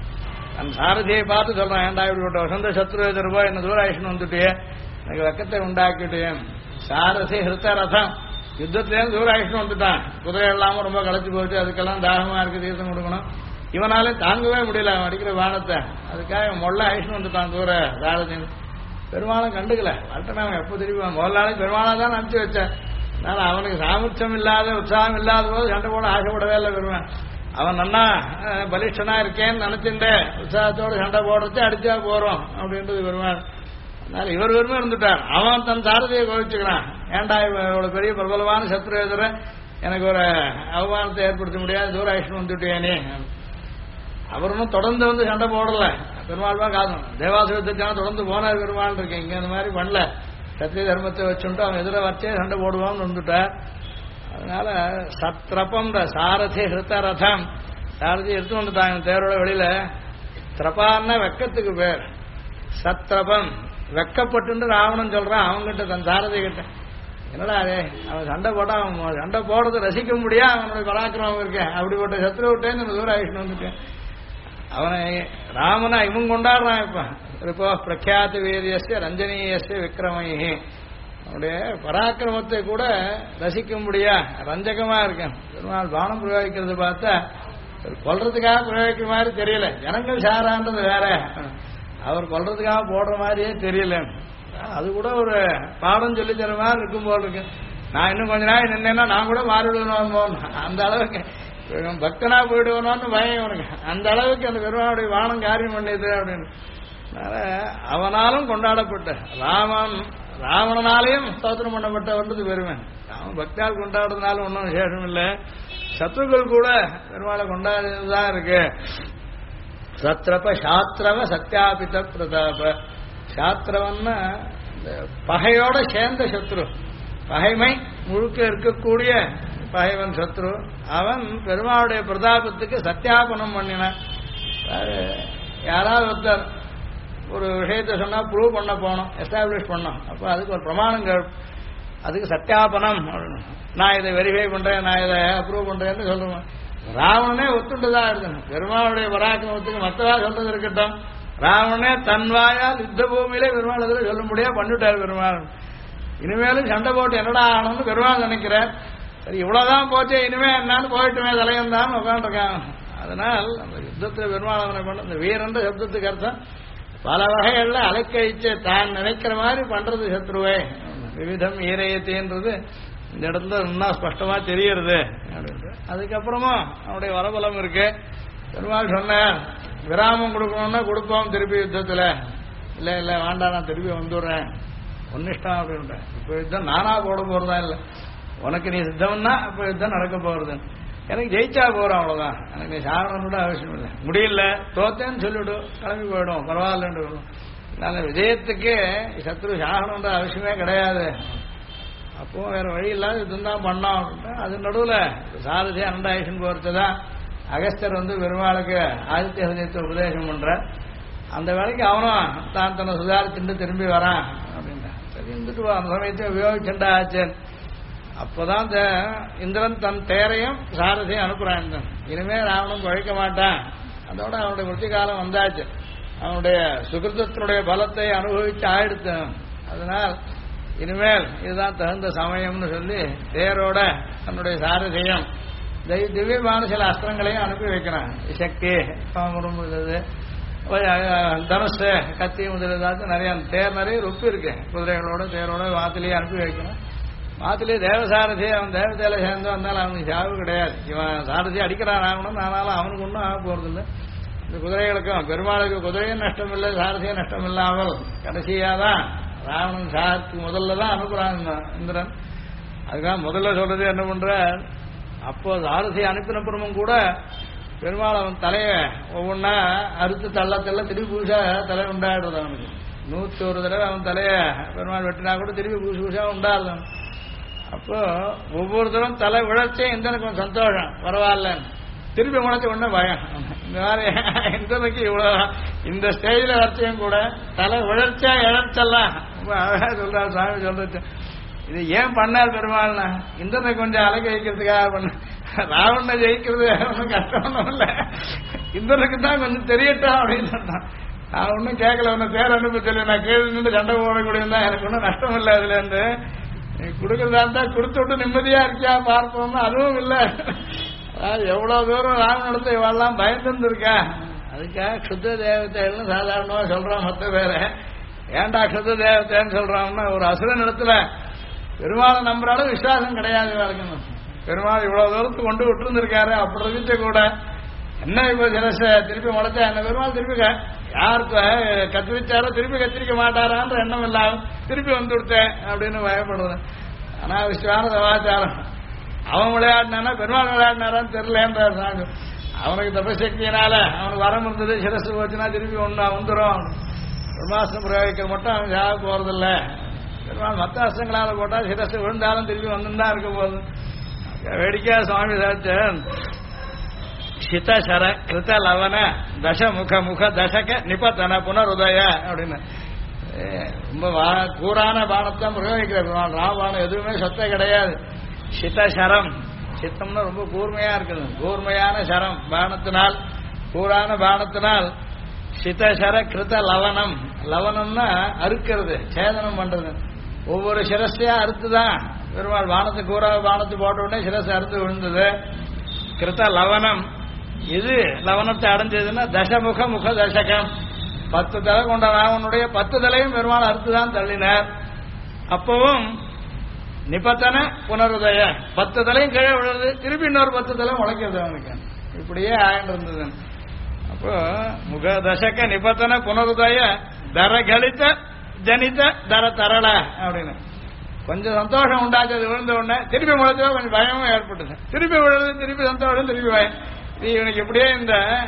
அந்த சாரதியை பார்த்து சொல்றான், ஏன்டா இப்படிப்பட்ட வசந்த சத்ரு எதிர்போ என்ன தூரம் அழிச்சுன்னு வந்துட்டே எனக்கு வெக்கத்தை உண்டாக்கிட்டேன். சாரசி ஹிருத்த ரசம் யுத்தத்திலேருந்து தூரம் அழிச்சுன்னு வந்துட்டான். குதிரை இல்லாம ரொம்ப களைச்சு போச்சு. அதுக்கெல்லாம் தாகமா இருக்கு, தீர்த்தம் கொடுக்கணும். இவனாலே தாங்கவே முடியல அவன் அடிக்கிற வானத்தை. அதுக்காக மொள்ள அழிச்சுன்னு வந்துட்டான் தூர சாரதின்னு. பெருமாளும் கண்டுக்கல. வரட்டன் அவன் எப்போ திரும்பி முதல் நாளைக்கு பெருமாளா தான் அனுப்பிச்சு வச்சேன். அதனால அவனுக்கு சாமர்த்தியம் இல்லாத உற்சாகம் இல்லாத போது சண்டை போட ஆசைப்படவே இல்லை பெருமாள். அவன் நன்னா பலிஷ்டனா இருக்கேன்னு நினைச்சுட்டு உற்சாகத்தோடு சண்டை போடுறது அடிச்சா போறோம் அப்படின்றது பெருமாள். அதனால இவர் வெறுமை இருந்துட்டார். அவன் தன் சாரதியை கோவிச்சுக்கிறான். ஏன்டா இவ்வளவு பெரிய பிரபலமான சத்ரு எதிர எனக்கு ஒரு அவமானத்தை ஏற்படுத்த முடியாது, தூர ஆயுஷ்ணம் வந்துட்டேனே. அவர் ஒன்றும் தொடர்ந்து வந்து சண்டை போடல. பெருமாள் தான் காரணம். தேவாசுரத்துக்கான தொடர்ந்து போனார் பெருமாள் இருக்கேன். இங்க இந்த மாதிரி பண்ணல. சத்திய தர்மத்தை வச்சுட்டு அவன் எதிர வச்சே சண்டை போடுவான்னு வந்துட்டார். அதனால சத்ரபம் சாரதி ஹிருத்த ரதம் சாரதி எடுத்து வந்துட்டாங்க தேரோட வெளியில. திரபான்னா வெக்கத்துக்கு பேர். சத்ரபம் வெக்கப்பட்டு ராவணன் சொல்றான் அவன்கிட்ட தன் சாரதி கிட்ட. என்னடா அதே அவன் சண்டை போட்டா அவன் சண்டை போடுறது ரசிக்க முடியாது. அவனுடைய பராக்கிரமம் இருக்கேன். அப்படிப்பட்ட சத்ரு விட்டேன்னு தூரம் ஆயிட்டு வந்துட்டேன். அவனை ராமனா இவன் கொண்டாடுறான். இப்போ பிரக்யாத வீரியஸ்ய ரஞ்சனீயஸ்ய விக்ரமயி அவனுடைய பராக்கிரமத்தை கூட ரசிக்க முடியா ரஞ்சகமா இருக்கேன். பெருமாள் பானம் பிரயோகிக்கிறது பார்த்தா கொல்றதுக்காக பிரயோகிக்கிற மாதிரி தெரியல. ஜனங்கள் சாரான்றது வேற, அவர் கொல்றதுக்காக போடுற மாதிரியே தெரியல. அது கூட ஒரு பாடம் சொல்லி தர மாதிரி இருக்கும் போல் இருக்கு. நான் இன்னும் கொஞ்ச நாள் நின்னேன்னா நான் கூட மாறிவிடுவேன். அந்த அளவுக்கு பக்தனா போயிடுவனோன்னு பயம் உனக்கு. அந்த அளவுக்கு அந்த பெருமாளுடைய வானம் காரியம் பண்ணியது அப்படின்னு. அவனாலும் கொண்டாடப்பட்ட ராவணனாலையும் ஸ்தோத்திரம் பண்ணப்பட்டவன்றது பெருமை. அவன் பக்தால் கொண்டாடுறதுனால ஒன்றும் விசேஷம் இல்லை. சத்துருக்கள் கூட பெருமாளை கொண்டாடுறதுதான் இருக்கு. சத்ரப சாஸ்திரவ சத்யாபித பிரதாப. சாஸ்திரவன்னா பகையோட சேர்ந்த சத்ரு, பகைமை முழுக்க இருக்கக்கூடிய பகைவன் சத்ரு. அவன் பெருமாளுடைய பிரதாபத்துக்கு சத்தியாபனம் பண்ணினான். யாராவது ஒருத்தர் ஒரு விஷயத்தை சொன்னா ப்ரூவ் பண்ண போனோம், எஸ்டாப்ளிஷ் பண்ணோம், அப்போ அதுக்கு ஒரு பிரமாணங்கள், அதுக்கு சத்தியாபனம். நான் இதை வெரிஃபை பண்றேன், நான் இதை அப்ரூவ் பண்றேன்னு சொல்லுவேன். ராவணனே ஒத்துண்டுதான் இருக்கணும். பெருமாளுடைய பராக்கிரமத்துக்கு மற்றவா சொல்றது இருக்கட்டும், ராவணனே தன் வாயால் யுத்த பூமியிலே பெருமாள் அதில் சொல்ல முடியாது பண்ணிவிட்டார் பெருமாள். இனிமேலும் சண்டை போட்டு என்னடா ஆகணும்னு பெருமாள் நினைக்கிறேன். சரி இவ்வளவுதான் போச்சு, இனிமே என்னன்னு போயிட்டுமே தலையந்தான் உட்காந்துருக்காங்க. அதனால் அந்த யுத்தத்தில் பெருமாள் பண்ண இந்த வீரன்ற சப்தத்துக்கு அர்த்தம் பல வகைகள்ல அலைக்கழிச்சு தான் நினைக்கிற மாதிரி பண்றது சத்ருவே. விவிதம் ஈரையத்தேன்றது இந்த இடத்துல இன்னும் ஸ்பஷ்டமா தெரியறது அப்படின்ட்டு. அதுக்கப்புறமா அவனுடைய வரபலம் இருக்கு. பெருமாள் சொன்ன விராமம் கொடுக்கணும்னா கொடுப்போம் திருப்பி யுத்தத்துல. இல்ல இல்ல வேண்டாம், நான் திருப்பி வந்துடுறேன், ஒன்னிஷ்டம் அப்படின்றேன். இப்ப யுத்தம் நானா போட போறதா இல்லை, உனக்கு நீ சித்தம்னா இப்ப யுத்தம் நடக்க போறது. எனக்கு ஜெயிச்சா போறோம் அவ்வளவுதான், எனக்கு நீ சாகணும்னு அவசியம் இல்லை. முடியல தோத்தேன்னு சொல்லிவிடு, கிளம்பி போயிடும், பரவாயில்லன்னு வரும். அதனால விஜயத்துக்கு சத்ரு சாகணுன்ற அவசியமே கிடையாது. அப்போ வேற வழி இல்லாத இதுதான் பண்ணோம். அது நடுவில் சாரதி அனண்டாயுஷன் போறதுதான் அகஸ்தர் பெருமாளுக்கு ஆதித்ய ஹிருதயத்தை உபதேசம் பண்ற. அந்த வேலைக்கு அவனும் தான் தன்னை சுதாரிச்சுட்டு திரும்பி வரான் அப்படின்னா சரி இருந்துட்டு அந்த சமயத்தை உபயோகிச்சுண்டா ஆச்சேன். அப்போதான் இந்திரன் தன் தேரையும் சாரதியும் அனுப்புறான். இனிமே ராவணன் குழைக்க மாட்டான். அதோட அவனுடைய முத்தி காலம் வந்தாச்சு, அவனுடைய சுகிருதத்தினுடைய பலத்தை அனுபவிச்சு ஆயிடுத்து. அதனால் இனிமேல் இதுதான் தகுந்த சமயம்னு சொல்லி தேரோட தன்னுடைய சாரதியும் திவ்யமான சில அஸ்திரங்களையும் அனுப்பி வைக்கிறான். சக்தி முதலது தனுஷு கத்தி முதலாச்சும் நிறைய தேர் நிறைய ரொப்பு இருக்கு, குதிரைகளோட தேரோட வாத்திலேயே அனுப்பி வைக்கணும். வாத்திலேயே தேவசாரதி அவன் தேவதையில சேர்ந்து வந்தாலும் அவனுக்கு சாவு கிடையாது. இவன் சாரதி அடிக்கிறான் ஆகணும், ஆனாலும் அவனுக்கு ஒன்றும் ஆக போறதில்லை. இந்த குதிரைகளுக்கும் பெருமாளுக்கு குதிரையும் நஷ்டம் இல்லை, சாரதியும் நஷ்டம் இல்லாமல் கடைசியாதான் ராவணன் சாரத்துக்கு முதல்ல தான் அனுப்புறான் இந்திரன். அதுதான் முதல்ல சொல்றது என்ன பண்ற, அப்போ சாரதியை அனுப்பினப்புறமும் கூட பெருமாள் அவன் தலையை ஒவ்வொன்னா அறுத்து தள்ள திருப்பி புதுசா தலை உண்டாடுறது. அவனுக்கு 101 தடவை அவன் தலையை பெருமாள் வெட்டினா கூட திருப்பி புதுசு புதுசா உண்டாடுறது. அப்போ ஒவ்வொரு தடவை தலை உழைச்சே இந்தனுக்கு கொஞ்சம் சந்தோஷம், பரவாயில்ல. திருப்பி முளைச்ச உடனே பயம். இந்த மாதிரி இந்தனுக்கு இவ்வளவு இந்த ஸ்டேஜில் வரைச்சையும் கூட தலை உழைச்சா இழைச்சல்லாம் ரொம்ப அழகா சொல்றாரு சாமி சொல்றது. இது ஏன் பண்ணார் பெருமாள்னா இந்தனை கொஞ்சம் அழக வைக்கிறதுக்காக பண்ண. ராவணனை ஜெயிக்கிறது ஒன்றும் கஷ்டம் ஒன்றும் இல்லை, இந்தனுக்கு தான் கொஞ்சம் தெரியட்டும் அப்படின்னு சொன்னான். நான் ஒன்றும் கேட்கல, ஒன்னும் பேர் அனுப்பி சொல்லி நான் கேள்வி நின்று சண்டை போடக்கூடிய தான் எனக்கு ஒன்றும் நஷ்டம் இல்லை. அதுல இருந்து நீ கொடுக்கறதா இருந்தா கொடுத்து விட்டு நிம்மதியா இருக்கியா பார்ப்போம்னா அதுவும் இல்லை. அதாவது எவ்வளவு தூரம் ராவணத்தை இவெல்லாம் பயந்துருக்கா. அதுக்காக க்ஷுத்த தேவதைன்னு சாதாரணமா சொல்றான். மற்ற பேரை ஏன்டா க்ஷுத்த தேவதைன்னு சொல்றான்னா ஒரு அசுரன் இடத்துல பெருமாளை நம்புறாலும் விசுவாசம் கிடையாது. வளர்க்கணும் பெருமாள் இவ்வளவு தூரத்துக்கு கொண்டு விட்டுருந்துருக்காரு, அப்படி இருந்துச்சு கூட என்ன இப்போ சிரச திருப்பி முளைச்சா என்ன பெருமாள் திருப்பி யாருக்கு கத்திரிச்சாரோ திருப்பி கத்திரிக்க மாட்டாரான்ற எண்ணம் இல்லாமல் திருப்பி வந்து விட்டேன் அப்படின்னு பயப்படுறது அனாவசியமான சமாச்சாரம். அவன் விளையாடினானா பெருமாள் விளையாடினாரான்னு தெரியலேன்றார் சாமி. அவனுக்கு தபசக்தியினால அவனுக்கு வரம் இருந்தது, சிரசு போச்சுன்னா திருப்பி ஒன்று வந்துடும். பிரம்மாஸ்திரம் பிரயோகிக்க மட்டும் அவன் சாக போறதில்ல. பெருமாள் மற்ற அஸ்திரங்களால போட்டா சிரசு விழுந்தாலும் திருப்பி வந்துதான் இருக்க போகுது. வேடிக்கையா சுவாமி சாச்சன் சிதசர கிருத லவன தச முக முக தசக நிபத்தன புனருதய அப்படின்னு ரொம்ப கூரான பானத்தான் பிரயோகிக்கிற பெருமாள். ராமபானம் எதுவுமே சொத்தை கிடையாது. சிதசரம், சித்தம்னா ரொம்ப கூர்மையா இருக்குது, கூர்மையான சரம் பானத்தினால், கூரான பானத்தினால். சிதசர கிருத லவனம், லவனம்னா அறுக்கிறது, சேதனம் பண்றது. ஒவ்வொரு சிரஸ்தையா அறுத்துதான் பெருமாள் பானத்தை கூறா பானத்தை போட்ட உடனே சிரஸ் அறுத்து விழுந்தது. கிருத லவனம், இது லவனத்தை அடைஞ்சதுன்னா தசமுக முக தசகம், 10 தலை கொண்ட ராவனுடைய 10 தலையும் பெருமாள் அறுத்துதான் தள்ளினார். அப்பவும் நிபத்தன புனருதய, 10 தலையும் கீழே விழுது, திருப்பி இன்னொரு 10 தலை முளைக்கிறது அவனுக்கு. இப்படியே ஆயிட்டு இருந்தது. அப்போ முக தசக நிபத்தன புனருதய தர கலித்த ஜனித தர தரள அப்படின்னு கொஞ்சம் சந்தோஷம் உண்டாச்சது. விழுந்த உடனே திருப்பி முளைச்சோ கொஞ்சம் பயமும் ஏற்பட்டது. திருப்பி விழுது, திருப்பி சந்தோஷம், திருப்பி பயம். இவனுக்கு இப்படியே இந்த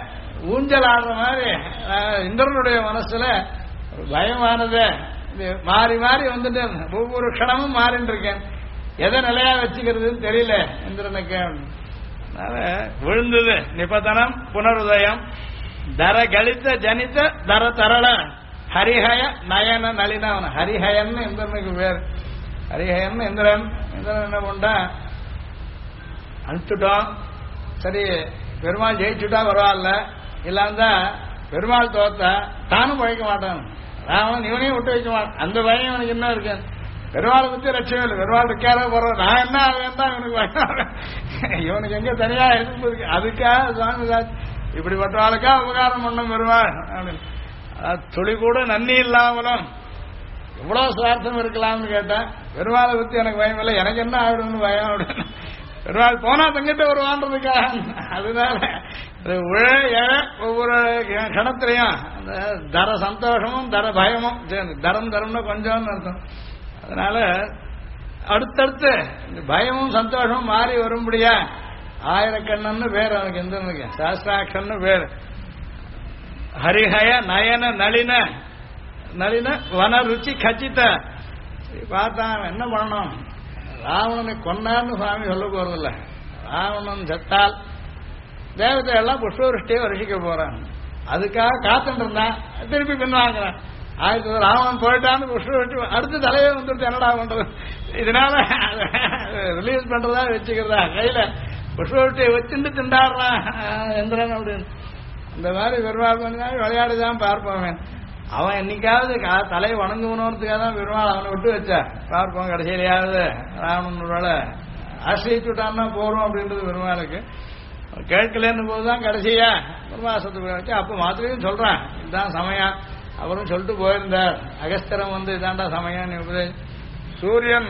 ஊஞ்சல் ஆடுற மாதிரி இந்திரனுடைய மனசுல ஒரு பயமானது மாறி மாறி வந்துட்டு ஒவ்வொரு க்ஷணமும் மாறிட்டு இருக்கேன். எதை நிலையா வச்சுக்கிறதுன்னு தெரியல இந்திரனுக்கு. அதனால விழுந்தது நிபதனம் புனருதயம் தர கலித்த ஜனித்த தர தரள ஹரிஹய நயன நளினவன். ஹரிஹயன்னு இந்திரனுக்கு பேர். ஹரிஹயன்னு இந்திரன். இந்திரன் என்ன பண்ணா அனுப்பிச்சுட்டோம். சரி பெருமாள் ஜெயிச்சுட்டா பரவாயில்ல, இல்லாந்தா பெருமாள் தோத்தா தானும் பழைக்க மாட்டான். ராவணன் இவனையும் விட்டு வைக்க மாட்டான். அந்த பயம் இவனுக்கு என்ன இருக்கு? பெருமாளை பத்தி லட்சியம் இல்லை. பெருமாள் இருக்காரோ போறோம், நான் என்ன ஆவேன் தான் இவனுக்கு பயம். இவனுக்கு எங்க தனியா எதிர்ப்பு இருக்கு? அதுக்காக சுவாமி இப்படிப்பட்டவாளுக்கா உபகாரம் பண்ணும் பெருமாள் அப்படின்னு. துளி கூட நன்னி இல்லாமலும் எவ்வளவு சுவார்த்தம் இருக்கலாம்னு கேட்டேன். பெருமாளை பத்தி எனக்கு பயம் இல்லை, எனக்கு என்ன ஆயிடும்னு பயம் அப்படின்னு. பெருமாள் போனா தங்கிட்ட வருவான்றதுக்காக. அதனால ஒவ்வொரு கணத்திலையும் அந்த தர சந்தோஷமும் தர பயமும் தரம் தரம்னு கொஞ்சம்னு அர்த்தம். அதனால அடுத்தடுத்து இந்த பயமும் சந்தோஷமும் மாறி வரும்படியா ஆயிரக்கண்ணன்னு பேர் அவனுக்கு. எந்தனுக்கு சாஸ்திராட்சன்னு பேர். ஹரிஹய நயன நளின நளின வன ருச்சி கச்சித்த. பார்த்தான் என்ன பண்ணணும்? ராவணனை கொன்னார்னு சுவாமி சொல்ல போறதில்ல. ராவணன் செத்தால் தேவதை எல்லாம் புஷ்பவருஷ்டியை வருஷிக்க போறான். அதுக்காக காத்துட்டு இருந்தான். திருப்பி பின்வாங்கிறான். ராவணன் போயிட்டான்னு புஷ்பவருஷ்டி அடுத்த தலையே வந்துட்டு என்னடா பண்றது? இதனால ரிலீஸ் பண்றதா வச்சுக்கிறதா கையில புஷ்பவருஷ்டியை வச்சுட்டு திண்டாடுறான் எந்திரன் அப்படின்னு. அந்த மாதிரி பெருமாள் விளையாடுதான் பார்ப்போம். அவன் என்னைக்காவது தலையை வணங்குவனுறதுக்காக தான் பெருமாள் அவனை விட்டு வச்சா பார்ப்போம். கடைசியிலையாவது ராவணனோட ஆசிரிச்சுட்டான்னா போறோம் அப்படின்றது பெருமாளுக்கு கேட்கலன்னு போதுதான் கடைசியா பிரம்மாசத்துக்கு வச்சு அப்ப மாத்திரையும் சொல்றான் இதுதான் சமயம். அவரும் சொல்லிட்டு போயிருந்தார். அகஸ்தரம் வந்து இதாண்டா சமயம் உபதேசம். சூரியன்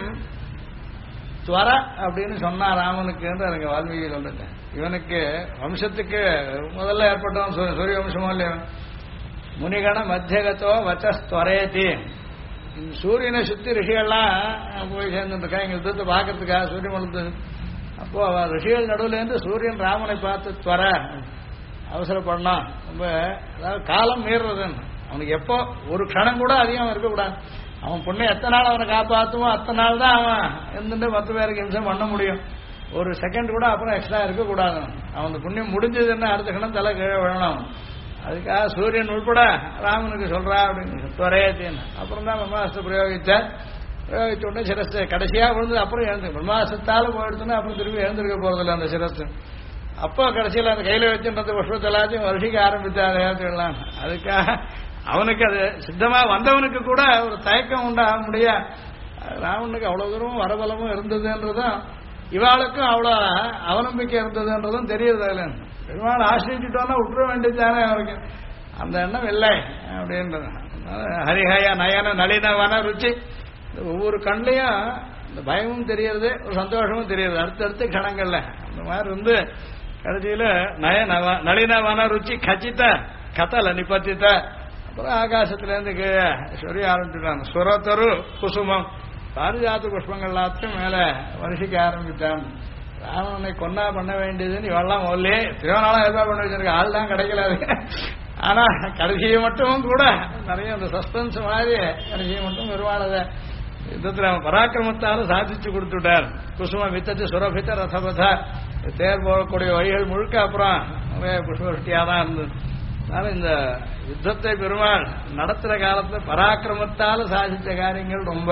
துவர அப்படின்னு சொன்னா ராமனுக்கு எனக்கு வால்மீகி சொல்லிட்டு. இவனுக்கு வம்சத்துக்கு முதல்ல ஏற்பட்டவன் சூரிய வம்சமோ இல்லையா? முனிகண மத்தியகத்தோ வச்சஸ்துவரேதி. சூரியனை சுத்தி ரிஷிகள்லாம் போய் சேர்ந்துருக்கா எங்க யுத்தத்தை பார்க்கறதுக்காக சூரிய மலத்து. அப்போ அவன் ரிஷிகள் நடுவில் இருந்து சூரியன் ராமனை பார்த்து துவர அவசரப்படணும். ரொம்ப அதாவது காலம் மீறுறதுன்னு. அவனுக்கு எப்போ ஒரு க்ஷணம் கூட அதிகம் இருக்கக்கூடாது. அவன் புண்ணியம் எத்தனை நாள் அவனை காப்பாற்றுமோ அத்தனை நாள் தான் அவன் இருந்துட்டு 10 பேருக்கு இம்சம் பண்ண முடியும். ஒரு செகண்ட் கூட அப்புறம் எக்ஸ்ட்ரா இருக்கக்கூடாது. அவனுக்கு புண்ணியம் முடிஞ்சதுன்னா அடுத்த கணம் தலை கீழே விழணும். அதுக்காக சூரியன் உள்பட ராமனுக்கு சொல்றா அப்படின்னு துவரையத்தின்னு. அப்புறம் தான் பிரம்மாஸ்திரம் பிரயோகிச்சார். பிரயோகிச்ச உடனே சிரஸ் கடைசியா விழுந்து அப்புறம் எழுந்து பிரம்மாஸ்திரத்தாலும் போயிடுச்சுன்னா அப்புறம் திரும்பி எழுந்திருக்க போறதில்ல அந்த சிரஸ். அப்போ கடைசியில் அந்த கையில வச்சுன்றது புஷ்பத்தை எல்லாத்தையும் வருஷிக்க ஆரம்பிச்சாருலாம். அதுக்காக அவனுக்கு அது சித்தமா வந்தவனுக்கு கூட ஒரு தயக்கம் உண்டாக முடியா. ராவனுக்கு அவ்வளவு தூரம் வரபலமும் இருந்ததுன்றதும் இவாளுக்கும் அவ்வளோ அவநம்பிக்கை இருந்ததுன்றதும் தெரியுது. அதுல பெருமாள் ஆசிரிச்சுட்டோன்னா விட்டுற வேண்டியதானே அவருக்கு. அந்த எண்ணம் இல்லை அப்படின்றது. ஹரிஹய நயன நளின வன ருச்சி. ஒவ்வொரு கண்லையும் இந்த பயமும் தெரியறது ஒரு சந்தோஷமும் தெரியுது அடுத்தடுத்த கணங்கள்ல. அந்த மாதிரி இருந்து கடைசியில நளின வன ருச்சி கச்சித்த கத்தல நிபத்தித்த. அப்புறம் ஆகாசத்திலேருந்து கீழே சொல்லி ஆரம்பிச்சுட்டான். சுரத்தரு குசுமம் பாரிஜாத புஷ்பங்கள் எல்லாத்தையும் மேல வருஷிக்க ஆரம்பித்தான். ராவணனை கொன்னா பண்ண வேண்டியதுன்னு இவெல்லாம் முதல்ல திருவண்ணாலாம் ஏதாவது பண்ண வச்சிருக்க ஆள் தான் கிடைக்கல. ஆனா கடைசியை மட்டும் கூட நிறைய அந்த சஸ்பென்ஸ் மாதிரி கடைசியை மட்டும் பெருமாளத யுத்தத்தில் பராக்கிரமத்தாலும் சாதிச்சு கொடுத்துட்டார். குசும வித்தத்து சுரபித்த ரசபத தேர் போகக்கூடிய வழிகள் முழுக்க அப்புறம் புஷ்பவருஷ்டியா தான் இருந்தது. அதனால இந்த யுத்தத்தை பெருமாள் நடத்துற காலத்துல பராக்கிரமத்தால சாதிச்ச காரியங்கள் ரொம்ப.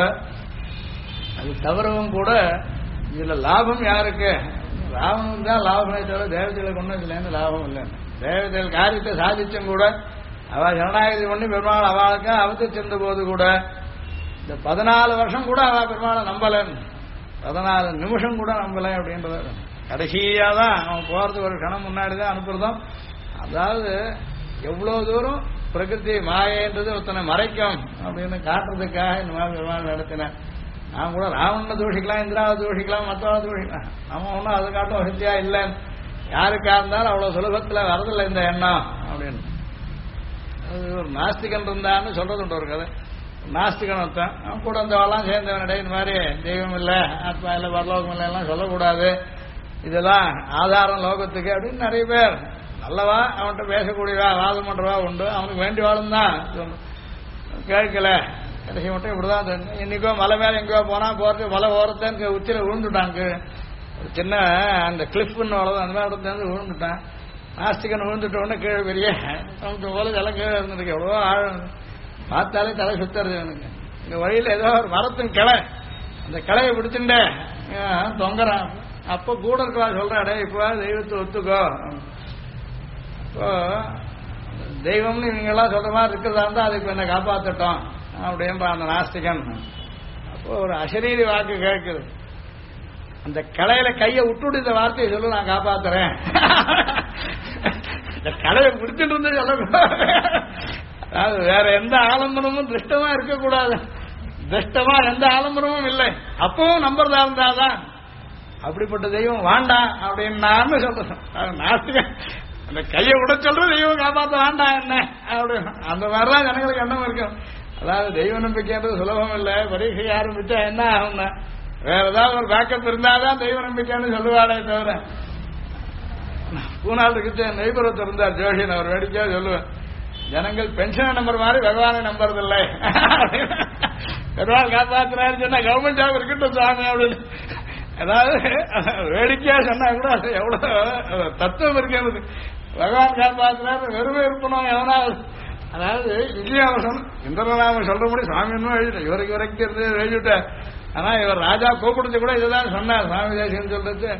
அது தவிரவும் கூட இதுல லாபம் யாருக்கு? ராவனுக்கு தான் லாபமே தவிர தேவதைகளை கொண்டு இதுலேருந்து லாபம் இல்லை. தேவதைகள் காரியத்தை சாதிச்சும் கூட அவள் ஜனநாயகத்தை பண்ணி பெருமாள் அவளுக்கு அவத்து சென்ற போது கூட இந்த 14 வருஷம் கூட அவள் பெருமாளை நம்பலன்னு 14 நிமிஷம் கூட நம்பலை அப்படின்றது. கடைசியா தான் அவன் போறதுக்கு ஒரு கணம் முன்னாடி தான் அனுப்புறதும். அதாவது எவ்வளவு தூரம் பிரகிருதி மாயன்றது ஒருத்தனை மறைக்கும் அப்படின்னு காட்டுறதுக்காக இந்த மாதிரி பெருமாள் நடத்தினேன். நான் கூட ராவணனை தூஷிக்கலாம், இந்திராவை தூஷிக்கலாம், மற்றவனை தூஷிக்கலாம். நம்ம ஒன்றும் அதை காட்டும் வசதியா இல்லைன்னு யாருக்கா இருந்தாலும் அவ்வளவு சுலபத்தில் வரதில்லை இந்த எண்ணம் அப்படின்னு. அது ஒரு நாஸ்திகன் இருந்தான்னு சொல்றது உண்டு ஒரு கதை. நாஸ்திகன் ஒருத்தன் அவன் கூட வந்தவெல்லாம் சேர்ந்தவனடே இந்த மாதிரி தெய்வம் இல்லை, ஆத்மா இல்லை, வரலோகம் இல்லை எல்லாம் சொல்லக்கூடாது, இதெல்லாம் ஆதாரம் லோகத்துக்கு அப்படின்னு நிறைய பேர் நல்லவா அவன்கிட்ட பேசக்கூடியவா வாதம் பண்றவா உண்டு, அவனுக்கு வேண்டி வாழும் தான் கேட்கல. கடைசி மட்டும் இப்படிதான் தெரிஞ்சு. இன்னைக்கோ மலை மேல எங்கேயோ போனா போறது மலை ஓரத்தேன் உச்சியில விழுந்துட்டாங்க. ஒரு சின்ன அந்த கிளிஃப்னு அவ்வளவு அந்த மாதிரி இடத்துல விழுந்துட்டான். நாஸ்திகன் விழுந்துட்ட உடனே கீழே பெரிய போல எல்லாம் கீழே இருந்துருக்கு. எவ்வளவோ ஆழம் பார்த்தாலே தலை சுத்துறது எனக்கு. இந்த வழியில ஏதோ ஒரு மரத்தின் கிளை, அந்த கிளையை பிடிச்சுட்டே தொங்குறான். அப்போ கூட இருக்கா சொல்றாடே இப்போ தெய்வத்தை ஒத்துக்கோ. இப்போ தெய்வம்னு இவங்கெல்லாம் சொல்ற மாதிரி இருக்கிறதா இருந்தா அதுக்கு என்ன காப்பாற்றட்டும் அப்படின்றான் அந்த நாஸ்திகன். அப்போ ஒரு அசரீரி வாக்கு கேட்குது. அந்த கலையில கையை விட்டுட்டு இந்த வார்த்தையை சொல்லு, நான் காப்பாத்துறேன். இந்த கலையை பிடிச்சிட்டு இருந்து சொல்லக்கூடாது. அதாவது வேற எந்த ஆலம்பனமும் திருஷ்டமா இருக்கக்கூடாது. திருஷ்டமா எந்த ஆலம்பனமும் இல்லை. அப்பவும் நம்புறதா இருந்தாதான் அப்படிப்பட்ட தெய்வம் வேண்டாம் அப்படின்னு நான் சொல்றேன். நாஸ்திகன் அந்த கையை விட சொல்ற தெய்வம் காப்பாற்ற வேண்டாம் என்ன அப்படின்னு அந்த மாதிரிதான் ஜனங்களுக்கு எண்ணம் இருக்கும். அதாவது தெய்வ நம்பிக்கைன்றது சுலபம் இல்லை. பரீட்சை ஆரம்பிச்சா என்ன ஆகும்னா வேற ஏதாவது ஒரு பேக்கப் இருந்தாதான் தெய்வ நம்பிக்கைன்னு சொல்லுவாளே தவிர. பூனாள் இருக்கு நெய்புரத்து இருந்தார் ஜோஷின், அவர் வேடிக்கையா சொல்லுவேன், ஜனங்கள் பென்ஷன் நம்பர் மாதிரி பகவானை நம்புறதில்லை. பெருமாள் காப்பாற்றுறாரு சொன்னா கவர்மெண்ட் ஜாப் இருக்கட்டும் சாமி அப்படின்னு ஏதாவது வேடிக்கையா சொன்னா கூட அது எவ்வளவு தத்துவம் இருக்கிறது. பகவான் காப்பாற்றுறாரு வெறுமே இருப்பணும் எவனாவது. அதாவது இங்கேயும் அவர் சொன்ன இந்திரநாம சொல்ற முடியும் சுவாமி இன்னும் எழுதிட்டேன், இவருக்கு வரைக்கும் இருந்து எழுதிவிட்டேன். ஆனா இவர் ராஜா கூப்பிடுறது கூட இதுதான் சொன்னார். சுவாமி தேசியம் சொல்றது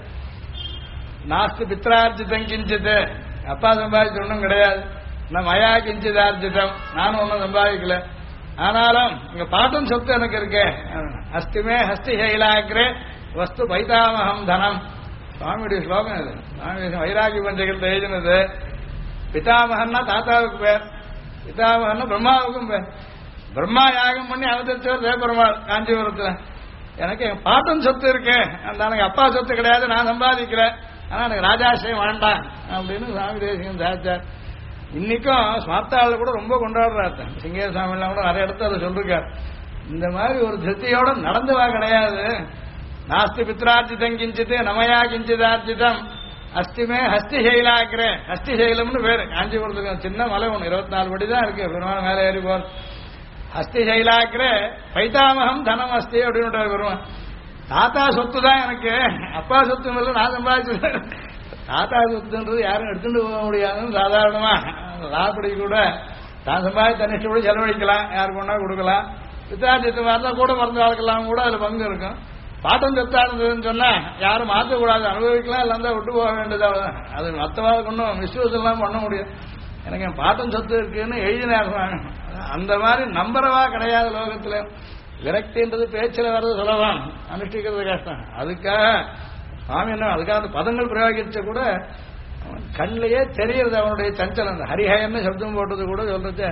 நாஸ்தி பித்ரார்ஜிதம் கிஞ்சித்து, அப்பா சம்பாதிச்சு ஒன்றும் கிடையாது. மயா கிஞ்சிதார்ஜிதம், நானும் ஒன்றும் சம்பாதிக்கல. ஆனாலும் இங்க பாட்டும் சொத்து எனக்கு இருக்கு. அஸ்திமே ஹஸ்தி சைலாக்கிரே வஸ்து பைதாமகம் தனம். சுவாமியுடைய ஸ்லோகம் இது. சுவாமி வைராகி பஞ்சகத்தில் எழுதினது. பிதாமகன்னா தாத்தாவுக்கு பேர், பிதாமகன்னா பிரம்மாவுக்கும் பேர். பிரம்மா யாகம் பண்ணி அவதரிச்சவர் தேவபெருமாள் காஞ்சிபுரத்துல. எனக்கு என் பாட்டும் சொத்து இருக்கு, அந்த எனக்கு அப்பா சொத்து கிடையாது, நான் சம்பாதிக்கிறேன். ஆனா எனக்கு ராஜாசிரியம் வேண்டாம் அப்படின்னு சுவாமி தேசியம் சாச்சார். இன்னைக்கும் ஸ்மார்த்தாவில் கூட ரொம்ப கொண்டாடுறாரு. சிங்கேர சாமியெல்லாம் கூட நிறைய இடத்துல அதை சொல்லிருக்கார். இந்த மாதிரி ஒரு திருப்தியோட நடந்துவா கிடையாது. நாஸ்தி பித்ரார்ஜிதம் கிஞ்சித்து நமயா கிஞ்சிதார்ஜிதம் அஸ்திமே ஹஸ்தி சைலாக்கிறேன். ஹஸ்தி சைலம்னு பேரு காஞ்சிபுரத்துக்கு சின்ன மலை ஒன்று 24 படி தான் இருக்கு. பெருமாள் மேலே ஏறி போற ஹஸ்தி சைலாக்கிறே பைதாமகம் தனம் அஸ்தி அப்படின்னு வருவான். தாத்தா சொத்து தான் எனக்கு, அப்பா சொத்து இல்லை, நான் சம்பாதிச்சு. தாத்தா சொத்துன்றது யாரும் எடுத்துட்டு போக முடியாதுன்னு சாதாரணமா ராப்படி கூட தான் சம்பாதிச்சு தனிஷ்ட கூட செலவழிக்கலாம், யாருக்கு ஒன்றா கொடுக்கலாம். பித்தார்ஜித்து மாதிரி கூட மறந்து வாழ்க்கலாம், கூட அதுல பங்கு இருக்கும். பாட்டம் சொத்தா இருந்ததுன்னு சொன்னா யாரும் மாற்றக்கூடாது, அனுபவிக்கலாம், இல்லைன்னா விட்டு போக வேண்டியதாக. அது மற்றவாளுக்கு ஒன்றும் மிஸ்யூஸ் பண்ண முடியும். எனக்கு என் பாட்டம் சொத்து இருக்குன்னு எழுதினாங்க. அந்த மாதிரி நம்புறவா கிடையாது லோகத்துல. விரக்தின்றது பேச்சில் வர்றது சுலபம், அனுஷ்டிக்கிறது கஷ்டம். அதுக்காக சுவாமி என்ன அதுக்காக அந்த பதங்கள் பிரயோகிச்ச கூட கண்ணிலேயே தெரியறது அவனுடைய சஞ்சலம். அந்த ஹரிஹயன்னு சப்தம் போட்டது கூட சொல்றது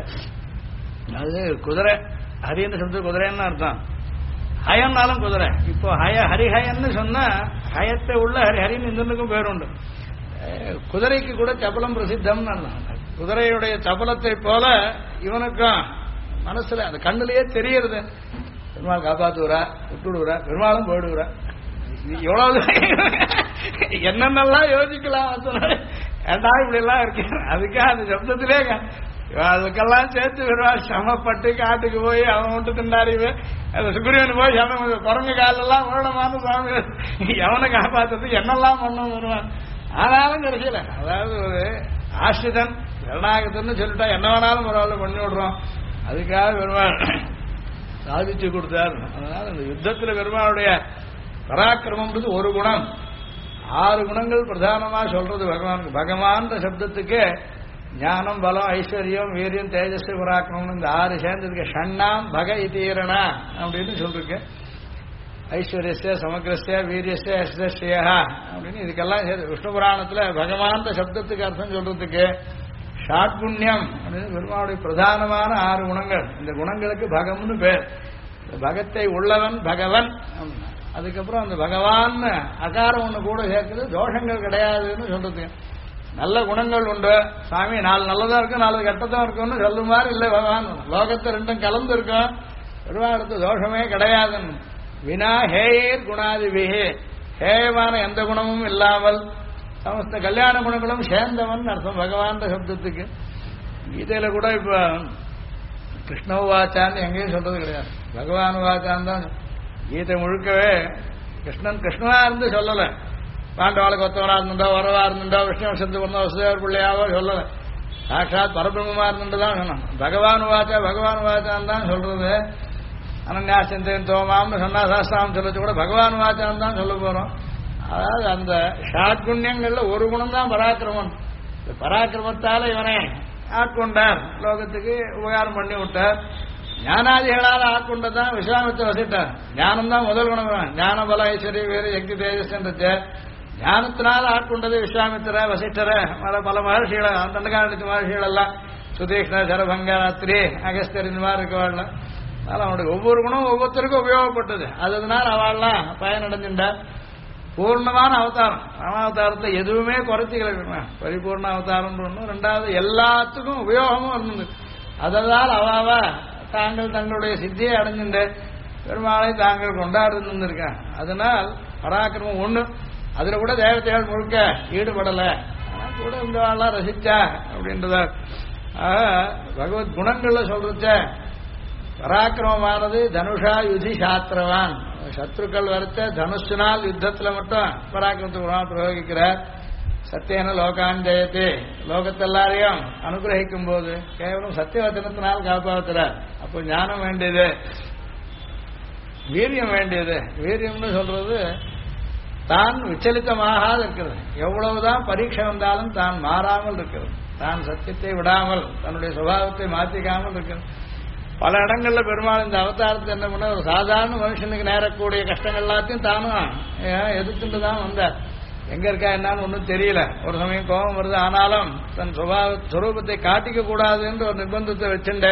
அது குதிரை. ஹரின்னு சொல்றது குதிரைன்னு அர்த்தம், ஹயம்னாலும் குதிரை. இப்போ ஹரிஹயன்னு சொன்னா ஹயத்தை உள்ள ஹரிஹரின்னு இந்திரனுக்கும் பேருண்டு. குதிரைக்கு கூட சபலம் பிரசித்தம்னு அர்த்தம். குதிரையுடைய சபலத்தை போல இவனுக்கும் மனசுல அந்த கண்ணிலேயே தெரியறது. பெருமாள் காப்பாத்துவரா, விட்டுடுவரா, பெருமாளும் போயிடுவரா. எவ்வளவு என்னென்னலாம் யோசிக்கலாம். ஏண்டா இப்படி எல்லாம் இருக்கு. அதுக்காக அந்த சப்தத்திலே அதுக்கெல்லாம் சேர்த்து பெருமாள் சமப்பட்டு காட்டுக்கு போய் அவன் விட்டு திண்டாரிவே சுக்ரீவன் போய் குரங்கு காலெல்லாம் உருளமான சுவாமி எவனை காப்பாற்றுறதுக்கு என்னெல்லாம் பண்ணும் வருவான். ஆனாலும் கிடைக்கல. அதாவது ஒரு ஆசிரிதன் கருணாகத்தன்னு சொல்லிட்டா என்ன வேணாலும் பரவாயில்ல பண்ணி விடுறோம். அதுக்காக பெருமாள் சாதிச்சு கொடுத்தார். அதனால இந்த யுத்தத்துல பெருமாளுடைய பராக்கிரமம்ன்றது ஒரு குணம். 6 குணங்கள் பிரதானமா சொல்றது பகவானுக்கு. பகவான் சப்தத்துக்கு ஞானம், பலம், ஐஸ்வர்யம், வீரியம், தேஜஸ், பராக்கிரமம் இந்த 6 சேர்ந்ததுக்கு ஷண்ணாம் பக இதீரணா அப்படின்னு சொல்லிருக்கு. ஐஸ்வர்யஸ்ய, சமக்கிரஸ்ய, வீரியஸ்ய, அஸ்தஸ்ய அப்படின்னு இதுக்கெல்லாம் விஷ்ணு புராணத்துல பகவான் சப்தத்துக்கு அர்த்தம் சொல்றதுக்கு ஷாட்புண்ணியம் அப்படின்னு பெருமாளுடைய பிரதானமான 6 குணங்கள். இந்த குணங்களுக்கு பகம்னு பேர். பகத்தை உள்ளவன் பகவன். அதுக்கப்புறம் அந்த பகவான் அகாரம் ஒண்ணு கூட சேர்க்குது. தோஷங்கள் கிடையாதுன்னு சொல்றதுக்கு நல்ல குணங்கள் உண்டு. சாமி 4 நல்லதா இருக்கும், 4 கெட்டதான் இருக்கும்னு சொல்லும் மாதிரி இல்லை. பகவான் லோகத்தை 2 கலந்து இருக்கும். பெருமாளுக்கு தோஷமே கிடையாதுன்னு. வினா ஹேயர் குணாதிபிகே, ஹேயமான எந்த குணமும் இல்லாமல் சமஸ்த கல்யாண குணங்களும் சேர்ந்தவன் அர்த்தம் பகவான் சப்தத்துக்கு. கீதையில கூட இப்ப கிருஷ்ண வாச்சான்னு எங்கேயும் சொல்றது கிடையாது, பகவான் வாச்சான் தான். கீதை முழுக்கவே கிருஷ்ணன் கிருஷ்ணனா இருந்து சொல்லல, பாண்டவாளுக்கு ஒத்தவனா இருந்துட்டோ வரவா இருந்துட்டோ விஷ்ணு வசந்து வந்தோ வசுதேவர் பிள்ளையாவோ சொல்லல, சாட்சாத் பரபிரம்மமா இருந்துட்டு தான் சொன்னான். பகவான் வாச்சான் தான் சொல்றது. அனன்யா சிந்தையின் தோமாம்னு சொன்னா சாஸ்திரம் சொல்றது கூட பகவான் வாச்சான் தான் சொல்ல போறோம். அதாவது அந்த ஷாட்குண்யங்கள்ல ஒரு குணம் தான் பராக்கிரமம். பராக்கிரமத்தால இவனை ஆட்கொண்டார், லோகத்துக்கு உபகாரம் பண்ணி விட்டார். ஞானாதிகளால் ஆட்கொண்டதான் விஸ்வாமித்திர வசிட்டார். ஞானம் தான் முதல் குணம். ஞான பல ஐஸ்வர்ய வேறு எக்தி தேஜஸ் என்ற ஞானத்தினால் ஆட்கொண்டது விஸ்வாமித்திர வசிஷ்டர பல மகர்ஷிகளை, தண்டகாரணித்த மகர்ஷிகள் எல்லாம் சுதீஷ்ண சரபங்க ராத்திரி அகஸ்தர் இந்த மாதிரி இருக்கவாள். அதனால அவனுடைய ஒவ்வொரு குணம் ஒவ்வொருத்தருக்கும் உபயோகப்பட்டது. அதனால அவள்லாம் பயனடைஞ்சின்றார். பூர்ணமான அவதாரம், ராமாவதாரத்தை எதுவுமே குறைச்சிக்கல, பரிபூர்ண அவதாரம் ஒன்று. ரெண்டாவது எல்லாத்துக்கும் உபயோகமும் இருந்தது. அதனால் அவாவா தாங்கள் தங்களுடைய சித்தியை அடைஞ்சின்ற பெருமாளை தாங்கள் கொண்டாடி இருந்திருக்காங்க. அதனால் பராக்கிரமம் ஒண்ணு. அதுல கூட தேவதைகள் முழுக்க ஈடுபடல, ஆனால் கூட இந்த ஆள்லாம் ரசிச்சா அப்படின்றத. பகவத் குணங்கள்ல சொல்றச்ச பராக்கிரமமானது தனுஷா யுதி சாத்திரவான். சத்ருக்கள் வரத்த தனுஷனால் யுத்தத்துல மட்டும் பராக்கிரமத்தை பிரயோகிக்கிறார். சத்தியன லோகான் ஜெயத்தே, லோகத்தெல்லாரையும் அனுகிரகிக்கும் போது கேவலம் சத்தியவச்சனத்தினால் காப்பாற்றுறார். அப்போ ஞானம் வேண்டியது, வீரியம் வேண்டியது. வீரியம்னு சொல்றது தான் விச்சலித்தமாகாது இருக்கிறது. எவ்வளவுதான் பரீட்சை வந்தாலும் தான் மாறாமல் இருக்கிறது, தான் சத்தியத்தை விடாமல் தன்னுடைய சுபாவத்தை மாற்றிக்காமல் இருக்கிறது. பல இடங்கள்ல பெருமாள் இந்த அவதாரத்தை என்ன பண்ண, ஒரு சாதாரண மனுஷனுக்கு நேரக்கூடிய கஷ்டங்கள் எல்லாத்தையும் தானும் எதிர்த்துட்டு தான் வந்தார். எங்க இருக்கா என்னன்னு ஒன்றும் தெரியல. ஒரு சமயம் கோபம் வருது, ஆனாலும் தன் சுரூபத்தை காட்டிக்க கூடாதுன்ற ஒரு நிர்பந்தத்தை வச்சுட்ட.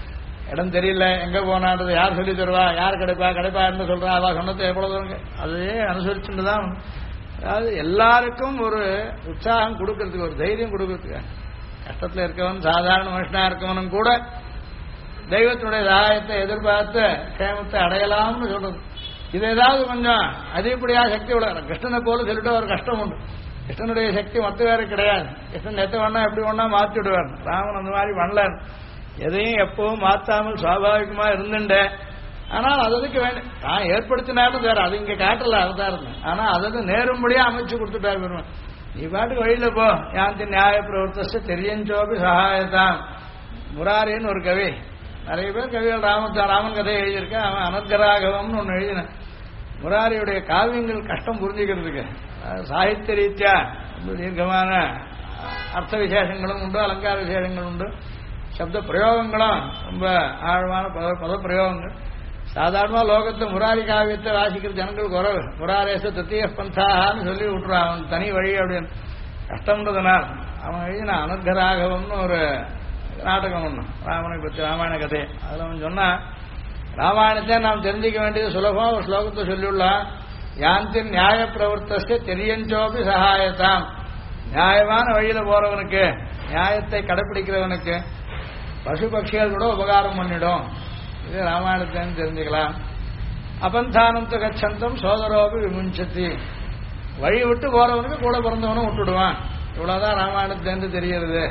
இடம் தெரியல, எங்க போனான்றது யார் சொல்லி தருவா, யார் கிடைப்பான்னு சொல்றா, அவ சொன்னதை எவ்வளவு அதையே அனுசரிச்சுட்டு தான். அதாவது எல்லாருக்கும் ஒரு உற்சாகம் கொடுக்கறதுக்கு, ஒரு தைரியம் கொடுக்கறதுக்கு. கஷ்டத்துல இருக்கவன் சாதாரண மனுஷனா இருக்கவனும் கூட தெய்வத்தினுடைய சகாயத்தை எதிர்பார்த்து கேமத்தை அடையலாம்னு சொல்றது. இது ஏதாவது கொஞ்சம் அதிகப்படியாக சக்தி உள்ள கிருஷ்ணனை போல சொல்லிட்டு ஒரு கஷ்டம் உண்டு. கிருஷ்ணனுடைய சக்தி மற்ற வேற கிடையாது. கிருஷ்ணன் எத்த வேணா எப்படி வேணா மாற்றி விடுவார். ராமன் அந்த மாதிரி பண்ணல, எதையும் எப்பவும் மாற்றாமல் சுவாபாவிகமா இருந்துட்ட. ஆனால் அதுக்கு வேணும் தான் ஏற்படுத்தினாலும் வேற, அது இங்க காட்டல அவதாரம். ஆனா அதுக்கு நேரும்படியா அமைச்சு கொடுத்துட்டாரு பெருமாள். நீ பாட்டுக்கு வழியில போ, யாந்தி நியாய பிரவர்த்தச தெரியஞ்சோபி சகாயத்தான். முராரின்னு ஒரு கவி, நிறைய பேர் கவிகள் ராமன் கதையை எழுதியிருக்கேன். அவன் அனர்கராகவம்னு ஒன்று எழுதின. முராரியுடைய காவியங்கள் கஷ்டம் புரிஞ்சுக்கிறதுக்கு சாகித்ய ரீதியா ரொம்ப தீர்க்கமான அர்த்த விசேஷங்களும் உண்டு, அலங்கார விசேஷங்களும் உண்டு, சப்த பிரயோகங்களும் ரொம்ப ஆழமான பத பிரயோகங்கள். சாதாரணமாக லோகத்தை முராரி காவியத்தை வாசிக்கிற ஜனங்கள் குறவு. முராரேச தத்திய பந்தான்னு சொல்லி விட்டுருவான், அவன் தனி வழி அப்படின்னு. கஷ்டம்ன்றதுனால் அவன் எழுதின அனர்கராகவம்னு ஒரு நாடகம் ஒன்று, ராமனை பற்றி ராமாயண கதை. அதில் அவன் சொன்னா, ராமாயணத்தை நாம் தெரிஞ்சிக்க வேண்டியது சுலபம். ஒரு ஸ்லோகத்தை சொல்லியுள்ளான், யாந்தின் நியாய பிரவர்த்தஸ்ய தெரியஞ்சோபி சகாயத்தாம். நியாயமான வழியில போறவனுக்கு, நியாயத்தை கடைப்பிடிக்கிறவனுக்கு பசு பட்சிகள் கூட உபகாரம் பண்ணிடும். இது ராமாயணத்தை தெரிஞ்சுக்கலாம். அபந்தானந்த கச்சந்தம் சோதரோபி விமுஞ்சத்தி. வழி விட்டு போறவனுக்கு கூட பிறந்தவனும் விட்டுடுவான். இவ்வளவுதான் ராமாயணத்தை தெரிகிறது.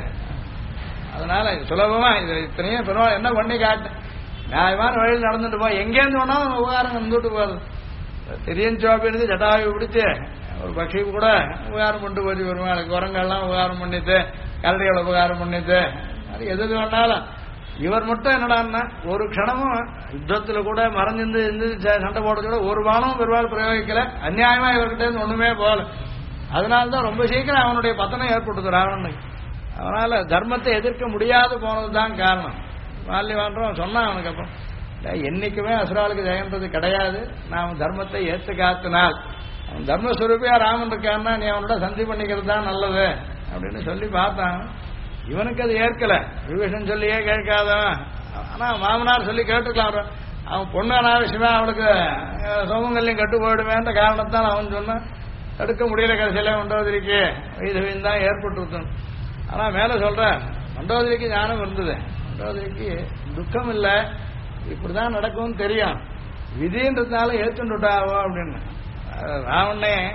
அதனால இது சுலபமா, இது இத்தனையும் பெருமாள் என்ன பண்ணி காட்டு, நியாயமான வழியில் நடந்துட்டு போய் எங்கேருந்து வேணா உபகாரம் வந்துட்டு போறது. தெரியஞ்சோப்பி இருந்து ஜட்டாவை பிடிச்சு ஒரு பக்ஷி கூட உபகாரம் பண்ணிட்டு போச்சு பெருமாள். குரங்கெல்லாம் உபகாரம் பண்ணிட்டு, கரடிகளை உபகாரம் பண்ணிட்டு, அது எது வேணாலும். இவர் மட்டும் என்னடான்னா ஒரு க்ஷணமும் யுத்தத்துல கூட மறைஞ்சிருந்து சண்டை போடுறது கூட ஒரு பானமும் பெருமாள் பிரயோகிக்கல. அநியாயமா இவர்கிட்ட இருந்து ஒண்ணுமே போகல. அதனால்தான் ரொம்ப சீக்கிரம் அவனுடைய பத்தனம் ஏற்பட்டது ராவணனுக்கு. அதனால தர்மத்தை எதிர்க்க முடியாது போனதுதான் காரணம். மால்யவான்றவன் சொன்னான் அவனுக்கு. அப்புறம் என்னைக்குமே அசுராளுக்கு ஜெயன்றது கிடையாது, நாம் தர்மத்தை ஏற்று காத்தினால். அவன் தர்மஸ்வரூபியா ராமன் இருக்கான்னா நீ அவனோட சந்தி பண்ணிக்கிறது தான் நல்லது அப்படின்னு சொல்லி பார்த்தான். இவனுக்கு அது ஏற்கல. விபீஷன் சொல்லியே கேட்காதவன். ஆனா மாமனார் சொல்லி கேட்டுக்கலாம். அவன் பொண்ணு அனாவசியமா அவனுக்கு சோமங்கல்யம் கட்டு போயிடுவேன்ற காரணத்தான் அவன் சொன்னான். தடுக்க முடியல. கடைசியில மண்டோதரிக்கு வைதவியம் தான் ஏற்பட்டு. ஆனா மேல சொல்ற மண்டோதரிக்கு ஞானம் இருந்தது. மண்டோதரிக்கு துக்கம் இல்ல, இப்படிதான் நடக்கும்னு தெரியும். விதின்றதுனால ஏற்றுட்டாவோ அப்படின்னு. ராவணன்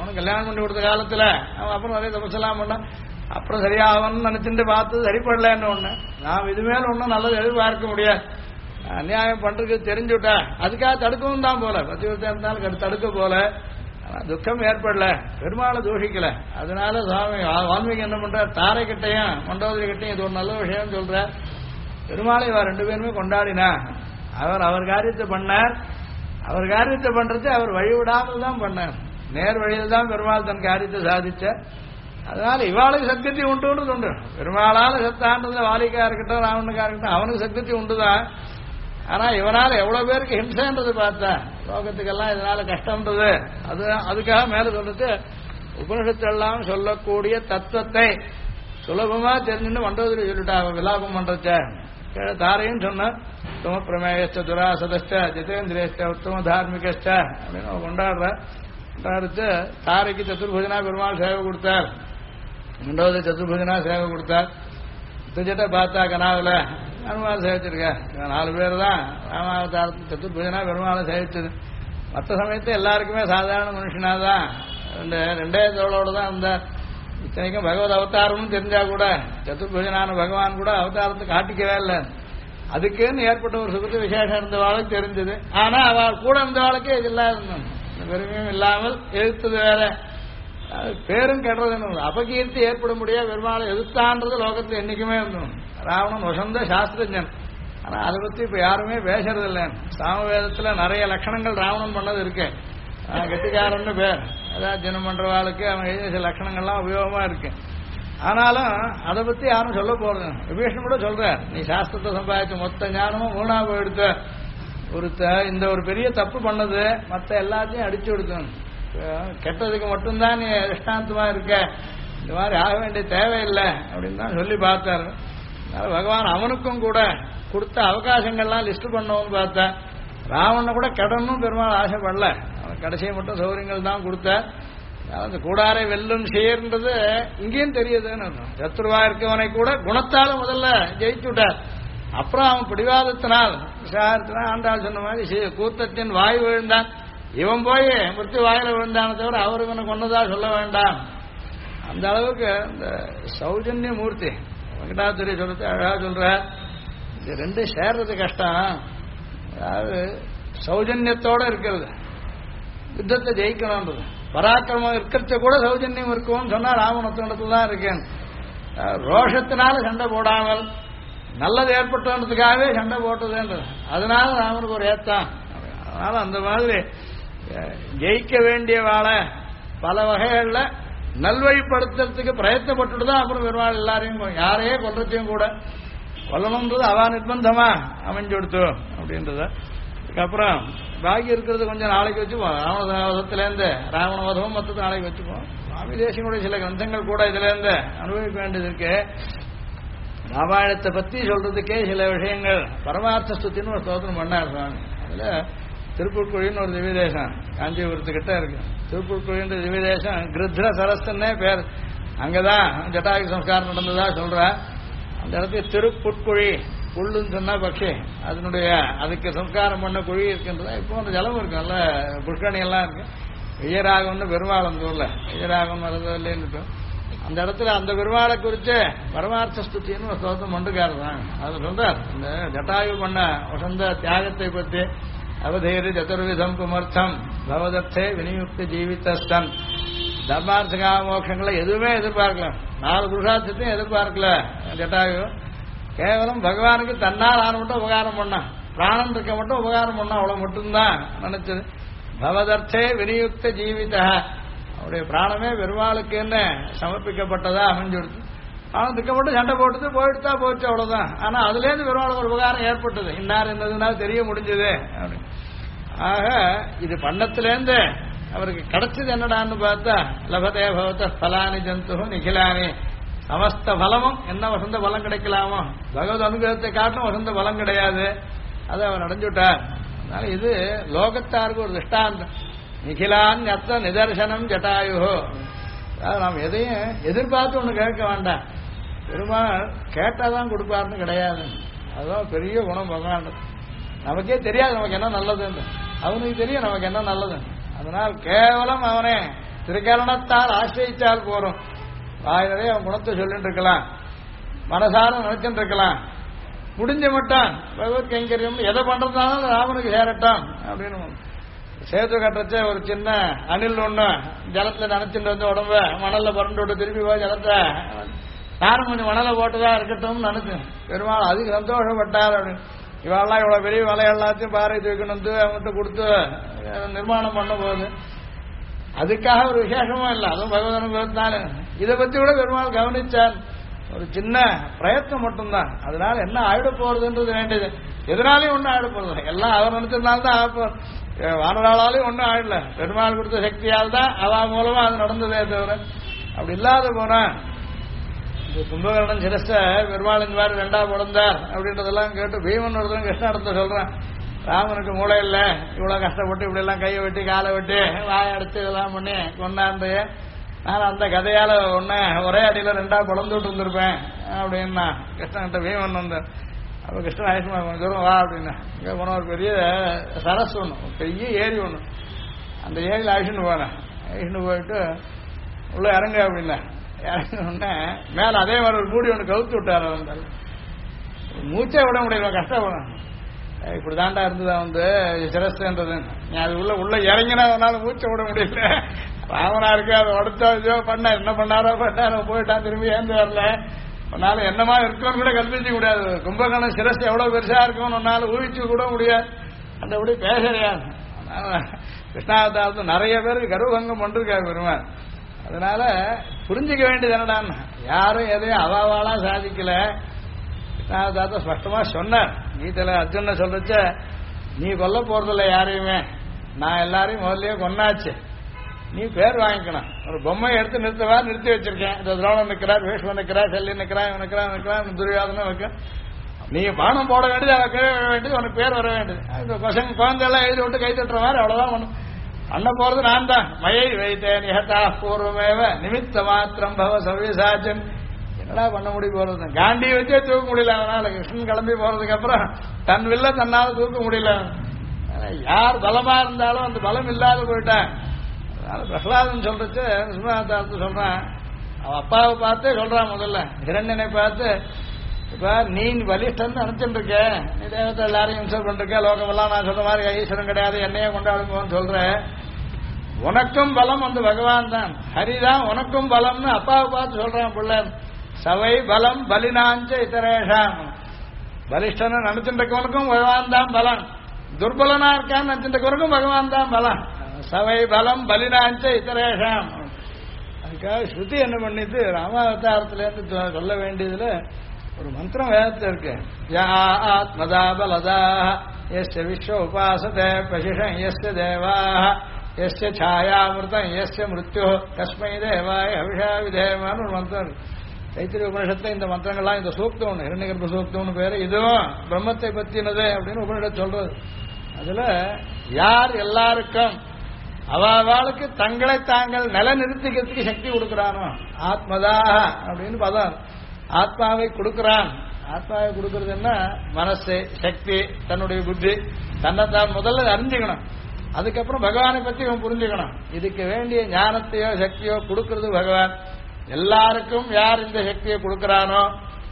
அவனுக்கு கல்யாணம் பண்ணி கொடுத்த காலத்துல அவன் அப்புறம் நிறைய தபசெல்லாம் பண்ணான். அப்புறம் சரியாகணும்னு நினைச்சுட்டு பார்த்து சரிப்படலன்னு ஒண்ணு. நாம் இது மேல ஒன்றும் நல்லது எதிர்பார்க்க முடியாது. அநியாயம் பண்றதுக்கு தெரிஞ்சுட்டா அதுக்காக தடுக்கவும் தான் போல, பத்திவர்த்தம் இருந்தாலும் தடுக்க போல. துக்கம் ஏற்படல, பெருமாளை தூஷிக்கல. அதனால சுவாமி வால்மீகி என்ன பண்ற, தாரை கிட்டையும் மண்டோதரி கிட்டையும் இது ஒரு நல்ல விஷயம் சொல்ற. பெருமாளை இவ ரெண்டு பேருமே கொண்டாடினா, அவர் காரியத்தை பண்ணார். அவர் காரியத்தை பண்றது அவர் வழிவிடாமல் தான் பண்ணார். நேர் வழியில் தான் பெருமாள் தன் காரியத்தை சாதிச்ச. அதனால இவாளுக்கு சத்கதி உண்டு உண்டு. பெருமாளால சத்தாண்டதுல வாலிக்கா இருக்கட்டும் ராவணனுக்கா இருக்கட்டும் அவனுக்கு சத்கதி உண்டுதான். ஆனா இவனால எவ்வளவு பேருக்கு ஹிம்சைன்றது பார்த்தா, லோகத்துக்கெல்லாம் இதனால கஷ்டம்ன்றது அதுக்காக மேல சொல்லிட்டு உபனிஷத்தெல்லாம் சொல்லக்கூடிய தத்துவத்தை சுலபமா தெரிஞ்சுன்னு மண்டோதரி சொல்லிட்டா. விலாபம் பண்றச்ச தாரையும் சொன்ன உத்தம பிரமேயச்ச துராசதச்ச ஜிதேந்திரியச்ச உத்தம தார்மிகச்ச அப்படின்னு கொண்டாடுச்சு. தாரைக்கு சதுர்புஜனா பெருமாள் சேவை கொடுத்தார், மண்டோதரி சதுர்புஜனா சேவை கொடுத்தார். துஜட்ட பார்த்தா கனாவில் பெருமாள் சேவிச்சிருக்க 4 பேர் தான் ராமாவதாரத்துக்கு சதுர்புஜனா பெருமாளை சேவிச்சது. மற்ற சமயத்தை எல்லாருக்குமே சாதாரண மனுஷனா தான் ரெண்டே தோளோட தான் இருந்தார். இத்தனைக்கும் பகவத் அவதாரம்னு தெரிஞ்சா கூட சதுர்புஜனான பகவான் கூட அவதாரத்தை காட்டிக்கவே இல்லை. அதுக்குன்னு ஏற்பட்ட ஒரு சுகத்து விசேஷம் இருந்தவாளுக்கு தெரிஞ்சது. ஆனா அவள் கூட இருந்தவாளுக்கே இது இல்லாத பெருமையும் இல்லாமல் எதிர்த்தது வேற, பேரும் கெடுறதுன்னு அபகீர்த்தி ஏற்பட முடியாது. பெருமாளை எதிர்த்தான்றது லோகத்தில் என்னைக்குமே இருந்தோம். ராவணன் வசந்த சாஸ்திரஜன், ஆனா அதை பத்தி இப்ப யாருமே பேசுறது இல்லை. சாமவேதத்துல நிறைய லட்சணங்கள் ராவணன் பண்ணது இருக்கு. கெட்டிக்காரன்னு பேர், அதாவது ஜனம் பண்றவாளுக்கு அவன் எழுதிய சில லட்சணங்கள்லாம் உபயோகமா இருக்கு. ஆனாலும் அதை பத்தி யாரும் சொல்ல போறது. விபீஷன் கூட சொல்ற, நீ சாஸ்திரத்தை சம்பாதிச்ச மொத்த ஞானமும் மூணா போயிடுத்த இந்த ஒரு பெரிய தப்பு பண்ணது மற்ற எல்லாத்தையும் அடிச்சு கொடுத்தோம். கெட்டதுக்கு மட்டும்தான் நீ அதிஷ்டாந்தமா இருக்க, இந்த மாதிரி ஆக வேண்டிய தேவையில்லை அப்படின்னு தான் சொல்லி பார்த்தாரு. பகவான் அவனுக்கும் கூட கொடுத்த அவகாசங்கள்லாம் லிஸ்ட் பண்ணோம்னு பார்த்தா, ராவணனை கூட கடனும் பெருமாள் ஆசைப்படல. அவன் கடைசியை மட்டும் சௌகரியங்கள் தான் கொடுத்த. அந்த கூடாரை வெல்லும் சேர்ன்றது இங்கேயும் தெரியுதுன்னு சத்ருவா இருக்கவனை கூட குணத்தால முதல்ல ஜெயிச்சுட்டார். அப்புறம் அவன் பிடிவாதத்தினால் விசாரத்தினால் ஆண்டாள் சொன்ன மாதிரி கூத்தத்தின் வாய் விழுந்தான். இவன் போய் மிருத்தி வாயில விழுந்தான தவிர அவர் இவனை கொண்டதா சொல்ல வேண்டாம். அந்த அளவுக்கு இந்த சௌஜன்ய மூர்த்தி வெங்கடாத்திரி சொல்றது அழகா சொல்ற. இது ரெண்டு சேர்றது கஷ்டம். அதாவது சௌஜன்யத்தோட இருக்கிறது, யுத்தத்தை ஜெயிக்கணும்ன்றது. பராக்கிரமம் இருக்கிறத கூட சௌஜன்யம் இருக்கும்னு சொன்னா ராமணத்தினத்துல தான் இருக்கேன். ரோஷத்தினால சண்டை போடாமல் நல்லது ஏற்பட்டதுக்காகவே சண்டை போட்டதுன்றது. அதனால ராமனுக்கு ஒரு ஏத்தான். அதனால அந்த மாதிரி ஜெயிக்க வேண்டிய வாழை பல வகைகள்ல நல்வழிப்படுத்துறதுக்கு பிரயத்தப்பட்டுட்டு தான் அப்புறம் பெருமாள் எல்லாரையும் யாரையே கொல்றதையும் கூட கொல்லணும்ன்றது அவா நிர்பந்தமா அமைஞ்சு கொடுத்து அப்படின்றத. அதுக்கப்புறம் பாக்கி இருக்கிறது கொஞ்சம் நாளைக்கு வச்சுப்போம். ராவணவதத்திலேருந்து ராவணவதமும் மொத்தத்தை நாளைக்கு வச்சுப்போம். சுவாமி தேசியனுடைய சில கிரந்தங்கள் கூட இதுல இருந்து அனுபவிக்க வேண்டியது இருக்கு. ராமாயணத்தை பத்தி சொல்றதுக்கே சில விஷயங்கள் பரமார்த்த ஸ்துதின்னு ஒரு ஸ்தோத்திரம் பண்ணார் சுவாமி. அதுல திருப்புட்குழின்னு ஒரு திவ்யதேசம் காஞ்சிபுரத்துக்கிட்ட இருக்கு. திருப்புட்குழின்ற திவ்யதேசம் கிருத்ர சரஸ்தன்னே பேர். அங்கதான் ஜட்டாயு சம்ஸ்காரம் நடந்ததா சொல்ற. அந்த இடத்துக்கு திருப்புட்குழி, புல்லுன்னு சொன்னா பக்ஷி, அதுக்கு சம்ஸ்காரம் பண்ண குழி இருக்குன்றதா. இப்போ அந்த ஜலம் இருக்கு, நல்ல புஷ்கரணி எல்லாம் இருக்கு. விஜயராகவன் பெருமாள் அந்த ஊர்ல, விஜயராகவன் வரதில்லைன்னு அந்த இடத்துல அந்த பெருமாளை குறித்து பரமார்த்த ஸ்துதின்னு ஒரு ஸ்தோத்திரம் பண்ணிருக்காரு தான். அதுல சொல்றார், இந்த ஜட்டாயு பண்ண வசந்த தியாகத்தை பற்றி அவதேரி சதுர்விதம் குமர்த்தம் பவதத்தே விநியுக்த ஜீவிதஸ்தன். தர்மார்த்தகா மோட்சங்களை எதுவுமே எதிர்பார்க்கல, 4 புருஷார்த்தத்தையும் எதிர்பார்க்கல ஜட்டாயு. கேவலம் பகவானுக்கு தன்னால் ஆன மட்டும் உபகாரம் பண்ணான், பிராணம் இருக்க மட்டும் உபகாரம் பண்ணான், அவ்வளவு மட்டும்தான் நினைச்சது. பவதர்த்தே விநியுக்த ஜீவித, அவருடைய பிராணமே பெருமாளுக்கு என்ன சமர்ப்பிக்கப்பட்டதா அமைஞ்சுடுது. பிராணத்துக்கு மட்டும் சண்டை போட்டது போயிட்டுதா போச்சு, அவ்வளவுதான். ஆனா அதுல இருந்து பெருமாளுக்கு ஒரு உபகாரம் ஏற்பட்டது, இன்னார் என்னதுனால தெரிய முடிஞ்சது அப்படின்னு. ஆக இது பண்ணத்திலேருந்து அவருக்கு கிடைச்சது என்னடான்னு பார்த்தா, லபதே பவத பலானி ஜந்து நிகிலானி, சமஸ்த பலமும் என்ன வசந்த பலம் கிடைக்கலாமோ பகவத் அனுகிரகத்தை காட்டும் வசந்த பலம் கிடையாது, அதை அவர் அடைஞ்சுட்டார். அதனால இது லோகத்தாருக்கு ஒரு திருஷ்டாந்தம். நிகிலான் அத்த நிதர்சனம் ஜட்டாயுகோ. அதாவது நாம் எதையும் எதிர்பார்த்து ஒண்ணு கேட்க வேண்டாம், பெருமாள் கேட்டாதான் கொடுப்பாருன்னு கிடையாது. அதுதான் பெரிய குணம் பகவான். நமக்கே தெரியாது நமக்கு என்ன நல்லதுன்னு, அவனுக்கு தெரியும் நமக்கு என்ன நல்லது. அதனால் கேவலம் அவனே திருக்கரணத்தால் ஆசிரியிச்சால் போறோம். வாய் நிறைய அவன் குணத்தை சொல்லிட்டு இருக்கலாம், மனசார நினைச்சுட்டு இருக்கலாம், முடிஞ்ச மாட்டான் பகவத் கைங்கரியம் எதை பண்றதுனாலும் ராமனுக்கு சேரட்டான் அப்படின்னு. சேது கட்டச்ச ஒரு சின்ன அணில் ஒண்ணு ஜலத்துல நினைச்சுட்டு வந்து உடம்ப மணல்ல புரண்டு விட்டு திருப்பி போய் ஜலத்தை யாரும் கொஞ்சம் மணலை போட்டுதான் இருக்கட்டும்னு நினைச்சு பெருமாள் அதுக்கு சந்தோஷப்பட்டார் அப்படின்னு. இவெல்லாம் இவ்வளவு பெரிய வேலை எல்லாத்தையும் பாறை தூக்கணும் வந்து அவங்ககிட்ட கொடுத்து நிர்மாணம் பண்ண போகுது. அதுக்காக ஒரு விசேஷமும் இல்லை, அதுவும் பகவத் அனுபவத்தினால. இதை பத்தி கூட பெருமாள் கவனிச்சான். ஒரு சின்ன பிரயத்னம் மட்டும்தான், அதனால என்ன ஆயிட போறதுன்றது வேண்டியது. எதனாலையும் ஒன்னும் ஆயிட போறது எல்லாம் அவர் நினைச்சதுனால்தான் ஆகப்போம். வானராளாலையும் ஒன்னும் ஆயிடல, பெருமாள் கொடுத்த சக்தியால் தான் அவ மூலமா அது நடந்ததே தவிர. அப்படி இல்லாத போனா இந்த கும்பகர்ணன் சிரஸ்த பெருமாள் இந்த மாதிரி ரெண்டா பிறந்தார் அப்படின்றதெல்லாம் கேட்டு பீமன் ஒருத்தரும் கிருஷ்ணாடத்தை சொல்றான். ராமனுக்கு மூளை இல்லை, இவ்வளவு கஷ்டப்பட்டு இப்படி எல்லாம் கையை வெட்டி காலை வெட்டி வாயை அடிச்சு இதெல்லாம் பண்ணி கொண்டாந்து நான் அந்த கதையால ஒன்ன ஒரே அடியில ரெண்டா பிளந்து விட்டு இருந்திருப்பேன் அப்படின்னா கிருஷ்ணன்கிட்ட பீமன் வந்தார். அப்ப கிருஷ்ணன் ஆயுஷ்மா கொஞ்சம் தூரம் வா அப்படின்னா இங்க போன ஒரு பெரிய சரஸ் ஒண்ணு, பெரிய ஏரி ஒண்ணு, அந்த ஏரியில் அழிச்சுன்னு போனேன். அழிச்சுன்னு போயிட்டு உள்ள இறங்க அப்படின்னா இறங்கினோடனே மேல அதே மாதிரி ஒரு மூடி ஒன்று கவுத்து விட்டார். வந்தால் மூச்சே விட முடியல, கஷ்டப்படும். இப்படி தாண்டா இருந்ததா வந்து சிரஸ்ன்றது, நீ அது உள்ள இறங்கினா அதனால மூச்சை விட முடியல. ராமனா இருக்கு அதை உடச்சோ பண்ண என்ன பண்ணாரோ போயிட்டான், திரும்பி ஏந்து வரல. உன்னால என்னமா இருக்குன்னு கூட கல்பிச்சு முடியாது. கும்பகர்ணன் சிரஸ் எவ்வளவு பெருசா இருக்கும்னு உன்னால ஊகிச்சு கூட முடியாது. அந்த அப்படி பேசுறியாது. கிருஷ்ணாவதாரத்து நிறைய பேருக்கு கர்வபங்கம் பண்ணிருக்காரு பெருமாள். அதனால புரிஞ்சுக்க வேண்டியது என்னடான்னு, யாரும் எதையும் அவாவாளா சாதிக்கல. கிருஷ்ணாவதாரத்தை ஸ்பஷ்டமா சொன்னார் கீதையில. அர்ஜுன சொல்றச்ச நீ கொல்ல போறதில்ல யாரையுமே, நான் எல்லாரையும் முதல்லயே கொன்னாச்சு, நீ பேர் வாங்கிக்கணும். ஒரு பொம்மையை எடுத்து நிறுத்தவா நிறுத்தி வச்சிருக்கேன். இந்த திரோணம் நிற்கிறார், வேஷ்மன் நிற்கிறார், செல்லி நிற்கிறான், துரியாதனும் வைக்க. நீ பானம் போட வேண்டியது, அதை கீழே விழ வேண்டியது, உனக்கு பேர் வர வேண்டியது. இந்த பசங்க குழந்தையெல்லாம் எழுதி விட்டு கை தட்டுற மாதிரி அவ்வளவுதான் பண்ணும். அண்ண போறது நான் தான். மயை வைத்தேன் நிகத்தா பூர்வமேவ நிமித்த மாத்திரம் பவ சவிசாச்சன். என்னடா பண்ண முடிய போறது, காண்டி வச்சே தூக்க முடியல அவனால. கிருஷ்ணன் கிளம்பி போறதுக்கு அப்புறம் தன் வில்ல தன்னால தூக்க முடியல. யார் பலமா இருந்தாலும் அந்த பலம் இல்லாத போயிட்டான். அதனால பிரகலாதன் சொல்றச்சு சிம்மாவதாரத்தை சொல்றான். அவன் அப்பாவை பார்த்தே சொல்றான். முதல்ல இரண்டனை பார்த்து, இப்ப நீ பலிஷ்டன் நினைச்சுட்டு இருக்க, நீ தேவத்தை எல்லாரையும் இன்சல்ட் பண்றிருக்க, லோகமெல்லாம் நான் சொல்ற மாதிரி ஈஸ்வரன் கிடையாது, என்னையே கொண்டாடுங்கன்னு சொல்ற. உனக்கும் பலம் அந்த பகவான் தான், ஹரிதான் உனக்கும் பலம்னு அப்பாவை பார்த்து சொல்றான் பிள்ளை. சவை பலம் பலினாஞ்ச இத்தரேஷாம். பலிஷ்டன் நினைச்சுட்டு இருக்கவனுக்கும் பகவான் தான் பலம், துர்பலனா இருக்கான்னு நினைச்சுட்டு இருக்கவனுக்கும் பகவான் தான் பலம். சவை பலம் பலினாஞ்ச இத்தரேஷாம். அதுக்காக ஸ்ருதி என்ன பண்ணிட்டு ராமாவதாரத்துல இருந்து சொல்ல வேண்டியதுல ஒரு மந்திரம் வேதத்தில் இருக்கு. யா ஆத்மதா பலதா எஸ்ய விஸ்வ உபாசதே பிரசிஷம் எஸ்ய தேவா எஸ்ய சாயாமிருதம் எஸ்ய மிருத்யு கஸ்மை தேவாய அபிஷா விதேவான்னு ஒரு மந்திரம் இருக்கு. தைத்திரிய உபனிஷத்துல இந்த மந்திரங்கள்லாம், இந்த சூக்தம் ஒண்ணு இரண்யகர்ப்ப சூக்தம்னு பேரு, இதுவும் பிரம்மத்தை பத்தினது அப்படின்னு உபனிஷத் சொல்றது. அதுல யார் எல்லாருக்கும் அவளுக்கு தங்களை தாங்கள் நிலைநிறுத்திக்கிறதுக்கு சக்தி கொடுக்கிறானோ, ஆத்மதாக அப்படின்னு பதம், ஆத்மாவை கொடுக்கிறான். ஆத்மாவை கொடுக்கறதுன்னா மனசு, சக்தி, தன்னுடைய புத்தி, தன்னைத்தான் முதல்ல அறிஞ்சுக்கணும். அதுக்கப்புறம் பகவானை பத்தி இவன் புரிஞ்சுக்கணும். இதுக்கு வேண்டிய ஞானத்தையோ சக்தியோ கொடுக்கறது பகவான். எல்லாருக்கும் யார் இந்த சக்தியை கொடுக்கிறானோ,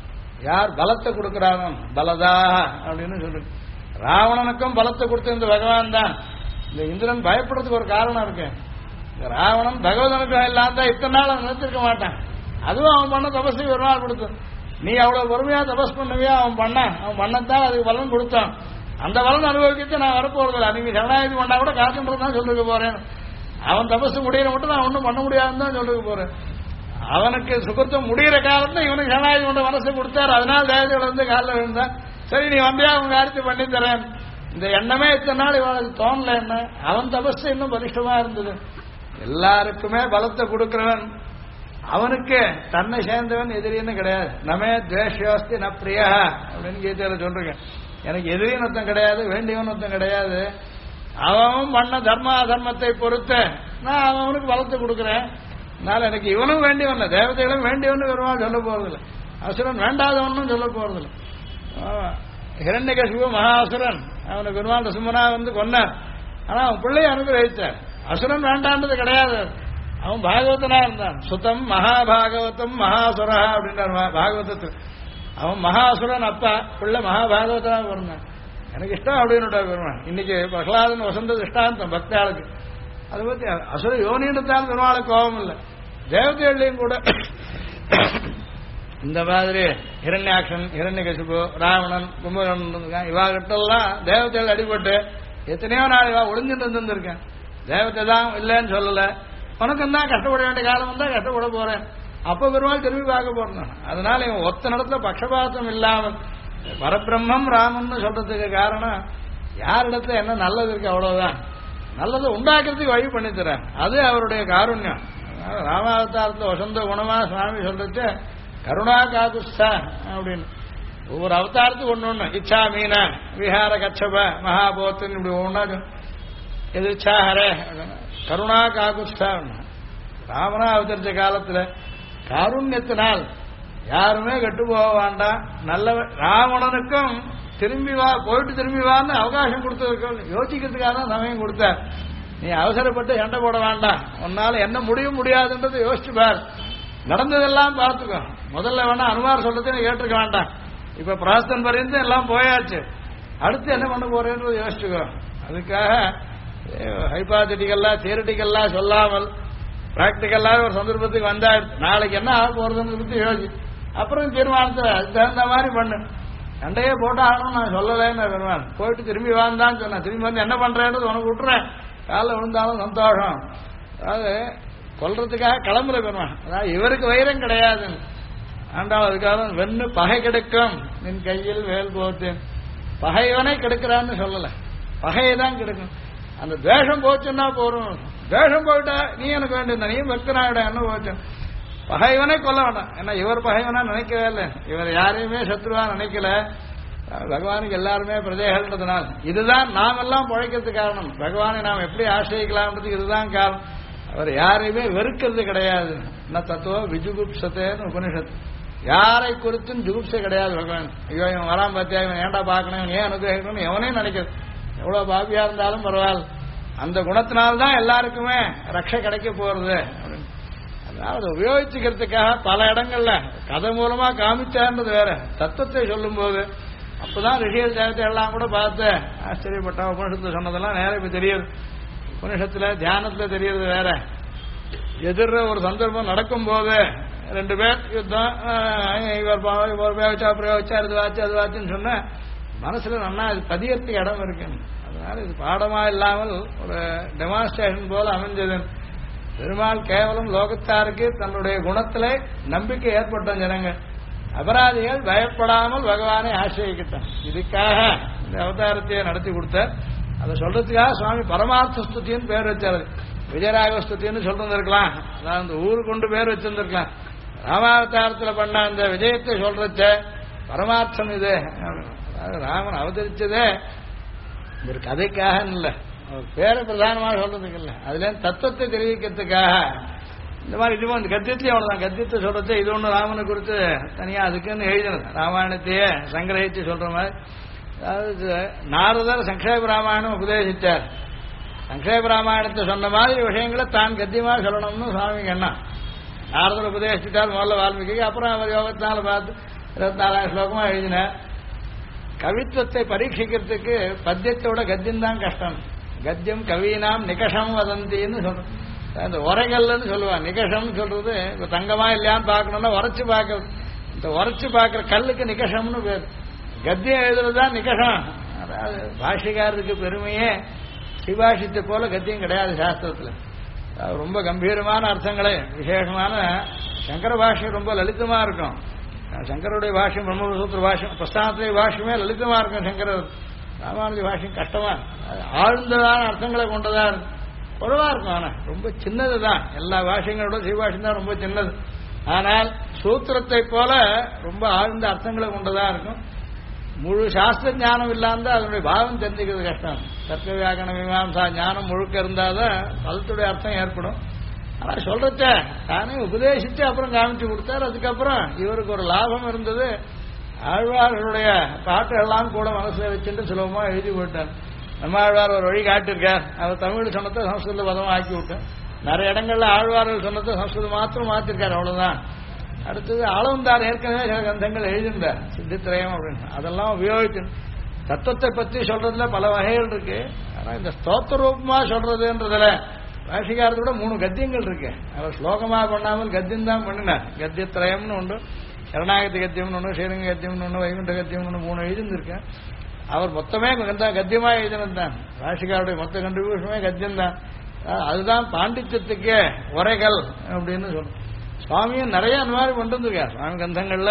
யார் பலத்தை கொடுக்கிறானோ, பலதாக அப்படின்னு சொல்றது. ராவணனுக்கும் பலத்தை கொடுத்த இந்த பகவான் தான். இந்த இந்திரன் பயப்படுறதுக்கு ஒரு காரணம் இருக்கு. இந்த ராவணன் பகவத் அனுகிரகம் இல்லாம இத்தனை நாள் அவன் நினைச்சிருக்க மாட்டான். அதுவும் அவன் பண்ண தபஸுக்கு ஒரு நாள் கொடுத்து, நீ அவ்வளவு பொறுமையா தபஸ் பண்ணவியா அவன் பண்ணத்தான் அதுக்கு பலன் கொடுத்தான். அந்த பலன் அனுபவிக்கிட்டு நான் வரப்போறதில்லை. நீங்க சரணாகதி பண்ணா கூட காசுன்றது தான் சொல்லிருக்க போறேன். அவன் தபஸ் முடிகிற மட்டும் நான் ஒன்றும் பண்ண முடியாதுன்னு தான் சொல்லிருக்க போறேன். அவனுக்கு சுகத்தம் முடிகிற காலத்துல இவனுக்கு சரணாகதி கொண்ட மனசை கொடுத்தாரு. அதனால தேவதைகள் வந்து காலில் விழுந்தான். சரி நீ வந்தியா அவன் காரியத்தை பண்ணி தரேன். இந்த எண்ணமே இத்தனை நாள் இவனுக்கு தோணல. என்ன அவன் தபஸ் இன்னும் பலிஷ்டமா இருந்தது. எல்லாருக்குமே பலத்தை கொடுக்கிறவன், அவனுக்கு தன்னை சேர்ந்தவன் எதிரின்னு கிடையாது. நமே துவேஷோஸ்தி ந பிரியா அப்படின்னு கீதையில சொல்றேன். எனக்கு எதிரின்னு ஒருத்தம் கிடையாது, வேண்டியவன் ஒருத்தம் கிடையாது. அவன் பண்ண தர்ம அதர்மத்தை பொறுத்து நான் அவனுக்கு பலத்தை கொடுக்குறேன். அதனால எனக்கு இவனும் வேண்டியவன், தேவதைகளும் வேண்டியவனு பெருமாள் சொல்ல போறதில்லை, அசுரன் வேண்டாதவனும் சொல்ல போறதில்லை. ஹிரண்யகசிபு மகாசுரன் அவனை பெருமாள் சுமனா வந்து கொன்னார். ஆனா அவன் பிள்ளைய அனுகிரகிச்சார். அசுரன் வேண்டான்றது கிடையாது. அவன் பாகவதனா இருந்தான். சுதம் மகாபாகவதம் மகாசுரா அப்படின்றார் பாகவதத்து. அவன் மகாசுரன் அப்பா, பிள்ளை மகாபாகவதனா பிறந்தான். எனக்கு இஷ்டம் அப்படின்னு பெருமாள். இன்னைக்கு பிரகலாதன் வசந்த திஷ்டாந்தம் பக்தாளுக்கு. அதை பத்தி அசுர யோனின்றாலும் பெருமாளுக்கு கோபம் இல்லை. தேவதைகளையும் கூட இந்த மாதிரி ஹிரண்யாக்ஷன், ஹிரண்யகசிபு, ராவணன், கும்பகர்ணன் இவாகிட்டெல்லாம் தேவதைகள் அடிபட்டு எத்தனையோ நாள் இவா ஒளிஞ்சுட்டு இருந்திருக்கேன். தேவத்தை தான் இல்லைன்னு சொல்லல, உனக்கும் தான் கஷ்டப்பட வேண்டிய காலம் தான் கஷ்டப்பட போறேன். அப்ப பெருமாள் திரும்பி பார்க்க போறேன். அதனால இவன் ஒத்த நடத்துல பட்சபாதம் இல்லாமல் பரபிரம்மம் ராமன் சொல்றதுக்கு காரணம் யாரிடத்துல என்ன நல்லது இருக்கு அவ்வளவுதான். நல்லதை உண்டாக்குறதுக்கு வழி பண்ணி தரேன், அது அவருடைய காருண்யம். ராமாவதாரத்தில் வசந்த குணமா சுவாமி சொல்றது கருணா காகுஸ்தா அப்படின்னு. ஒவ்வொரு அவதாரத்துக்கு ஒண்ணு ஒண்ணு இச்சா மீனா விஹார கச்சப மகாபோத்தன் இப்படி ஒவ்வொன்னா எதிர்ச்சாஹரே கருணா காகுஸ்தா. ராமனா அவதரிச்ச காலத்துல காருண்யத்தினால் யாருமே கெட்டு போக வேண்டாம். நல்ல ராவணனுக்கும் திரும்பி வா, போயிட்டு திரும்பி வான்னு அவகாசம் கொடுத்ததுக்கு யோசிக்கிறதுக்காக தான் சமயம் கொடுத்தார். நீ அவசரப்பட்டு சண்டை போட வேண்டாம், உன்னால என்ன முடியாதுன்றதை யோசிச்சு பார், நடந்ததெல்லாம் பார்த்துக்கோ. முதல்ல வேணா அனுமார் சொல்றதுன்னு கேட்டுக்க வேண்டாம். இப்ப பிராஸ்தன் பரிந்து எல்லாம் போயாச்சு, அடுத்து என்ன பண்ண போறேன்றது யோசிச்சுக்கோ. அதுக்காக ஹைபாத்தட்டிக்கல்லா தியரிட்டிக்கல்லா சொல்லாமல் பிராக்டிக்கல்லா ஒரு சந்தர்ப்பத்துக்கு வந்தா நாளைக்கு என்ன ஆக போறதுன்னு பத்தி யோசி, அப்புறம் தீர்மானத்தை தகுந்த மாதிரி பண்ணு. சண்டையே போட்டாகணும் நான் சொல்லலேன்னு பெருமாள். போயிட்டு திரும்பி வாழ்ந்தான்னு சொன்னேன். திரும்பி வந்து என்ன பண்றேன்றது உனக்கு விட்டுறேன், காலைல விழுந்தாலும் சந்தோஷம். அதாவது கொல்றதுக்காக கிளம்புற பெருமாள். அதாவது இவருக்கு வைரம் கிடையாது ஆண்டாள். அதுக்காக வெண்ணு பகை கெடுக்கும் நின் கையில் வேல் போத்தேன். பகைவனை கெடுக்கிறான்னு சொல்லல, பகையை தான் கெடுக்கும். அந்த துவேஷம் போச்சுன்னா போறோம். துவேஷம் போயிட்டா நீ எனக்கு வேண்டிய நீ பக்தனாயிட என்ன போச்சு. பகைவனை கொல்ல வேண்டாம். ஏன்னா இவர் பகைவனா நினைக்கவே இல்லை, இவர் யாரையுமே சத்ருவா நினைக்கல. பகவானுக்கு எல்லாருமே பிரஜைகள்ன்றதுனால் இதுதான் நாம் எல்லாம் பழைக்கிறதுக்கு காரணம். பகவானை நாம் எப்படி ஆசிரியிக்கலாம்ன்றதுக்கு இதுதான் காரணம். அவர் யாரையுமே வெறுக்கிறது கிடையாது. என்ன தத்துவம் விஜுகுப்சத்தேன்னு உபனிஷத்து. யாரை குறித்தும் ஜுகுப்சை கிடையாது பகவான். ஐயோ இவன் வராம பார்த்தியா, இவன் ஏன்டா பார்க்கணும், ஏன் அனுகிரகிக்கணும் எவனே நினைக்கிறது. எவ்வளவு பாபியா இருந்தாலும் பரவாயில்ல, அந்த குணத்தினால்தான் எல்லாருக்குமே ரட்சை கிடைக்க போறது. அதாவது உபயோகிச்சுக்கிறதுக்காக பல இடங்கள்ல கதை மூலமா காமிச்சான்றது வேற, தத்துவத்தை சொல்லும் போது அப்பதான் ரிஷியல் தேவத்தை எல்லாம் கூட பார்த்து ஆச்சரியப்பட்ட. உபனிஷத்துல சொன்னதெல்லாம் நேரம் இப்ப தெரியுது. உபனிஷத்துல தியானத்துல தெரியறது வேற. எதிர ஒரு சந்தர்ப்பம் நடக்கும் போது ரெண்டு பேர் யுத்தம், இவர் பிரயோகிச்சா இது வாச்சு அது வாச்சுன்னு சொன்ன மனசுல நல்லா இது பதியறதுக்கு இடம் இருக்கு. அதனால இது பாடமா இல்லாமல் ஒரு டெமான்ஸ்ட்ரேஷன் போல அமைஞ்சது. பெருமாள் கேவலம் லோகத்தாருக்கு தன்னுடைய குணத்தில நம்பிக்கை ஏற்பட்ட ஜனங்க, அபராதிகள் பயப்படாமல் பகவானை ஆசிரியக்கிட்டான். இதுக்காக இந்த அவதாரத்தையே நடத்தி கொடுத்தார். அதை சொல்றதுக்காக சுவாமி பரமார்த்த ஸ்துதின்னு பேர் வச்சாரு. விஜயராக ஸ்துதின்னு சொல்லிருந்திருக்கலாம், அதான் அந்த ஊரு கொண்டு பேர் வச்சிருந்திருக்கலாம். ராமாவதாரத்தில் பண்ண அந்த விஜயத்தை சொல்றச்ச பரமார்த்தம் இது. ராமன் அவதரிச்சதே ஒரு கதைக்காக இல்லை, பேரை பிரதானமாக சொல்றதுக்கு இல்லை, அதுல தத்துவத்தை தெரிவிக்கிறதுக்காக. இந்த மாதிரி இதுவும் அந்த கத்தியத்தையும் அவ்வளவுதான். கத்தியத்தை சொல்றது இது ஒண்ணு ராமனை குறித்து தனியா அதுக்குன்னு எழுதினது. ராமாயணத்தையே சங்கிரகிச்சு சொல்ற மாதிரி. அதாவது நாரதர் சங்கேப ராமாயணம் உபதேசித்தார். சங்கேப ராமாயணத்தை சொன்ன மாதிரி விஷயங்களை தான் கத்தியமாக சொல்லணும்னு சுவாமிக்கு என்ன நாரதர் உபதேசித்தார் முதல்ல வால்மீகி. அப்புறம் அவர் யோகத்தினால பார்த்து 24,000 ஸ்லோகமா எழுதினார். கவித்துவத்தை பரீட்சிக்கிறதுக்கு பத்தியத்தோட கத்தியம் தான் கஷ்டம். கத்தியம் கவீனாம் நிகஷம் வதந்தின்னு சொல்றோம். இந்த உரைகள்னு சொல்லுவான். நிகஷம் சொல்றது இப்ப தங்கமா இல்லையான்னு பார்க்கணும்னா உரைச்சு பார்க்க, இந்த உரைச்சு பார்க்கிற கல்லுக்கு நிகஷம்னு பேர். கத்தியம் எழுதுறதுதான் நிகஷம். அதாவது பாஷிகாரருக்கு பெருமையே சிவாஷித்தை போல கத்தியம் கிடையாது சாஸ்திரத்துல. ரொம்ப கம்பீரமான அர்த்தங்களே விசேஷமான. சங்கர பாஷ்யம் ரொம்ப லலிதமா இருக்கும். சங்கருடைய பாஷ்யம் பிரம்மசூத்திர பாஷ்யம் பிரஸ்தானத்திலே பாஷ்யமே லலிதமா இருக்கும். சங்கரர் ராமானுஜ பாஷ்யம் கஷ்டமா ஆழ்ந்ததான அர்த்தங்களை கொண்டதா இருக்கும். குறைவா இருக்கும். ஆனா ரொம்ப சின்னதுதான். எல்லா பாஷ்யங்களோட சிவபாஷ்யம் தான் ரொம்ப சின்னது. ஆனால் சூத்திரத்தை போல ரொம்ப ஆழ்ந்த அர்த்தங்களை கொண்டதா இருக்கும். முழு சாஸ்திர ஞானம் இல்லாம அதனுடைய பாவம் தெரிஞ்சுக்கிறது கஷ்டம். தர்க்க வியாக்கரண மீமாம்சா ஞானம் முழுக்க இருந்தாதான் பலத்துடைய அர்த்தம் ஏற்படும். ஆனா சொல்றத தானே உபதேசிச்சு அப்புறம் காமிச்சு கொடுத்தார். அதுக்கப்புறம் இவருக்கு ஒரு லாபம் இருந்தது. ஆழ்வார்களுடைய பாட்டு எல்லாம் கூட மனசுல வச்சுட்டு சுலபமா எழுதி போட்டார். நம்ம ஆழ்வார் ஒரு வழி காட்டிருக்கார். அவர் தமிழ் சொன்னதை சமஸ்கிருத பதமா ஆக்கி விட்டேன். நிறைய இடங்கள்ல ஆழ்வார்கள் சொன்னது சம்ஸ்கிருதம் மாத்திரம் மாத்திருக்காரு, அவ்வளவுதான். அடுத்தது அளவந்தார் ஏற்கனவே சில கிரந்தங்கள் எழுதியிருந்தார், சித்தித்திரயம் அப்படின்னு. அதெல்லாம் உபயோகிச்சு தத்துவத்தை பற்றி சொல்றதுல பல வகைகள் இருக்கு. ஆனா இந்த ஸ்தோத்திர ரூபமா சொல்றதுன்றதுல பாஷிகாரத்தோட 3 கத்தியங்கள் இருக்கு. அவர் ஸ்லோகமா பண்ணாமல் கத்தியம் தான் பண்ணினார். கத்தியத்திரயம்னு ஒன்று, சரணாகதி கத்தியம்னு ஒன்று, ஸ்ரீரங்க கத்தியம்னு ஒன்று, வைகுண்ட கத்தியம்னு ஒன்று, 3 எழுதியிருக்கேன். அவர் மொத்தமே கத்தியமா எழுதினது தான். பாஷிகாருடைய மொத்த கண்டிபியூஷனே கத்தியம் தான். அதுதான் பாண்டித்யத்துக்கு உரைகள் அப்படின்னு சொல்றோம். சுவாமியும் நிறைய அந்த மாதிரி கொண்டு வந்திருக்கார். சுவாமி கந்தங்கள்ல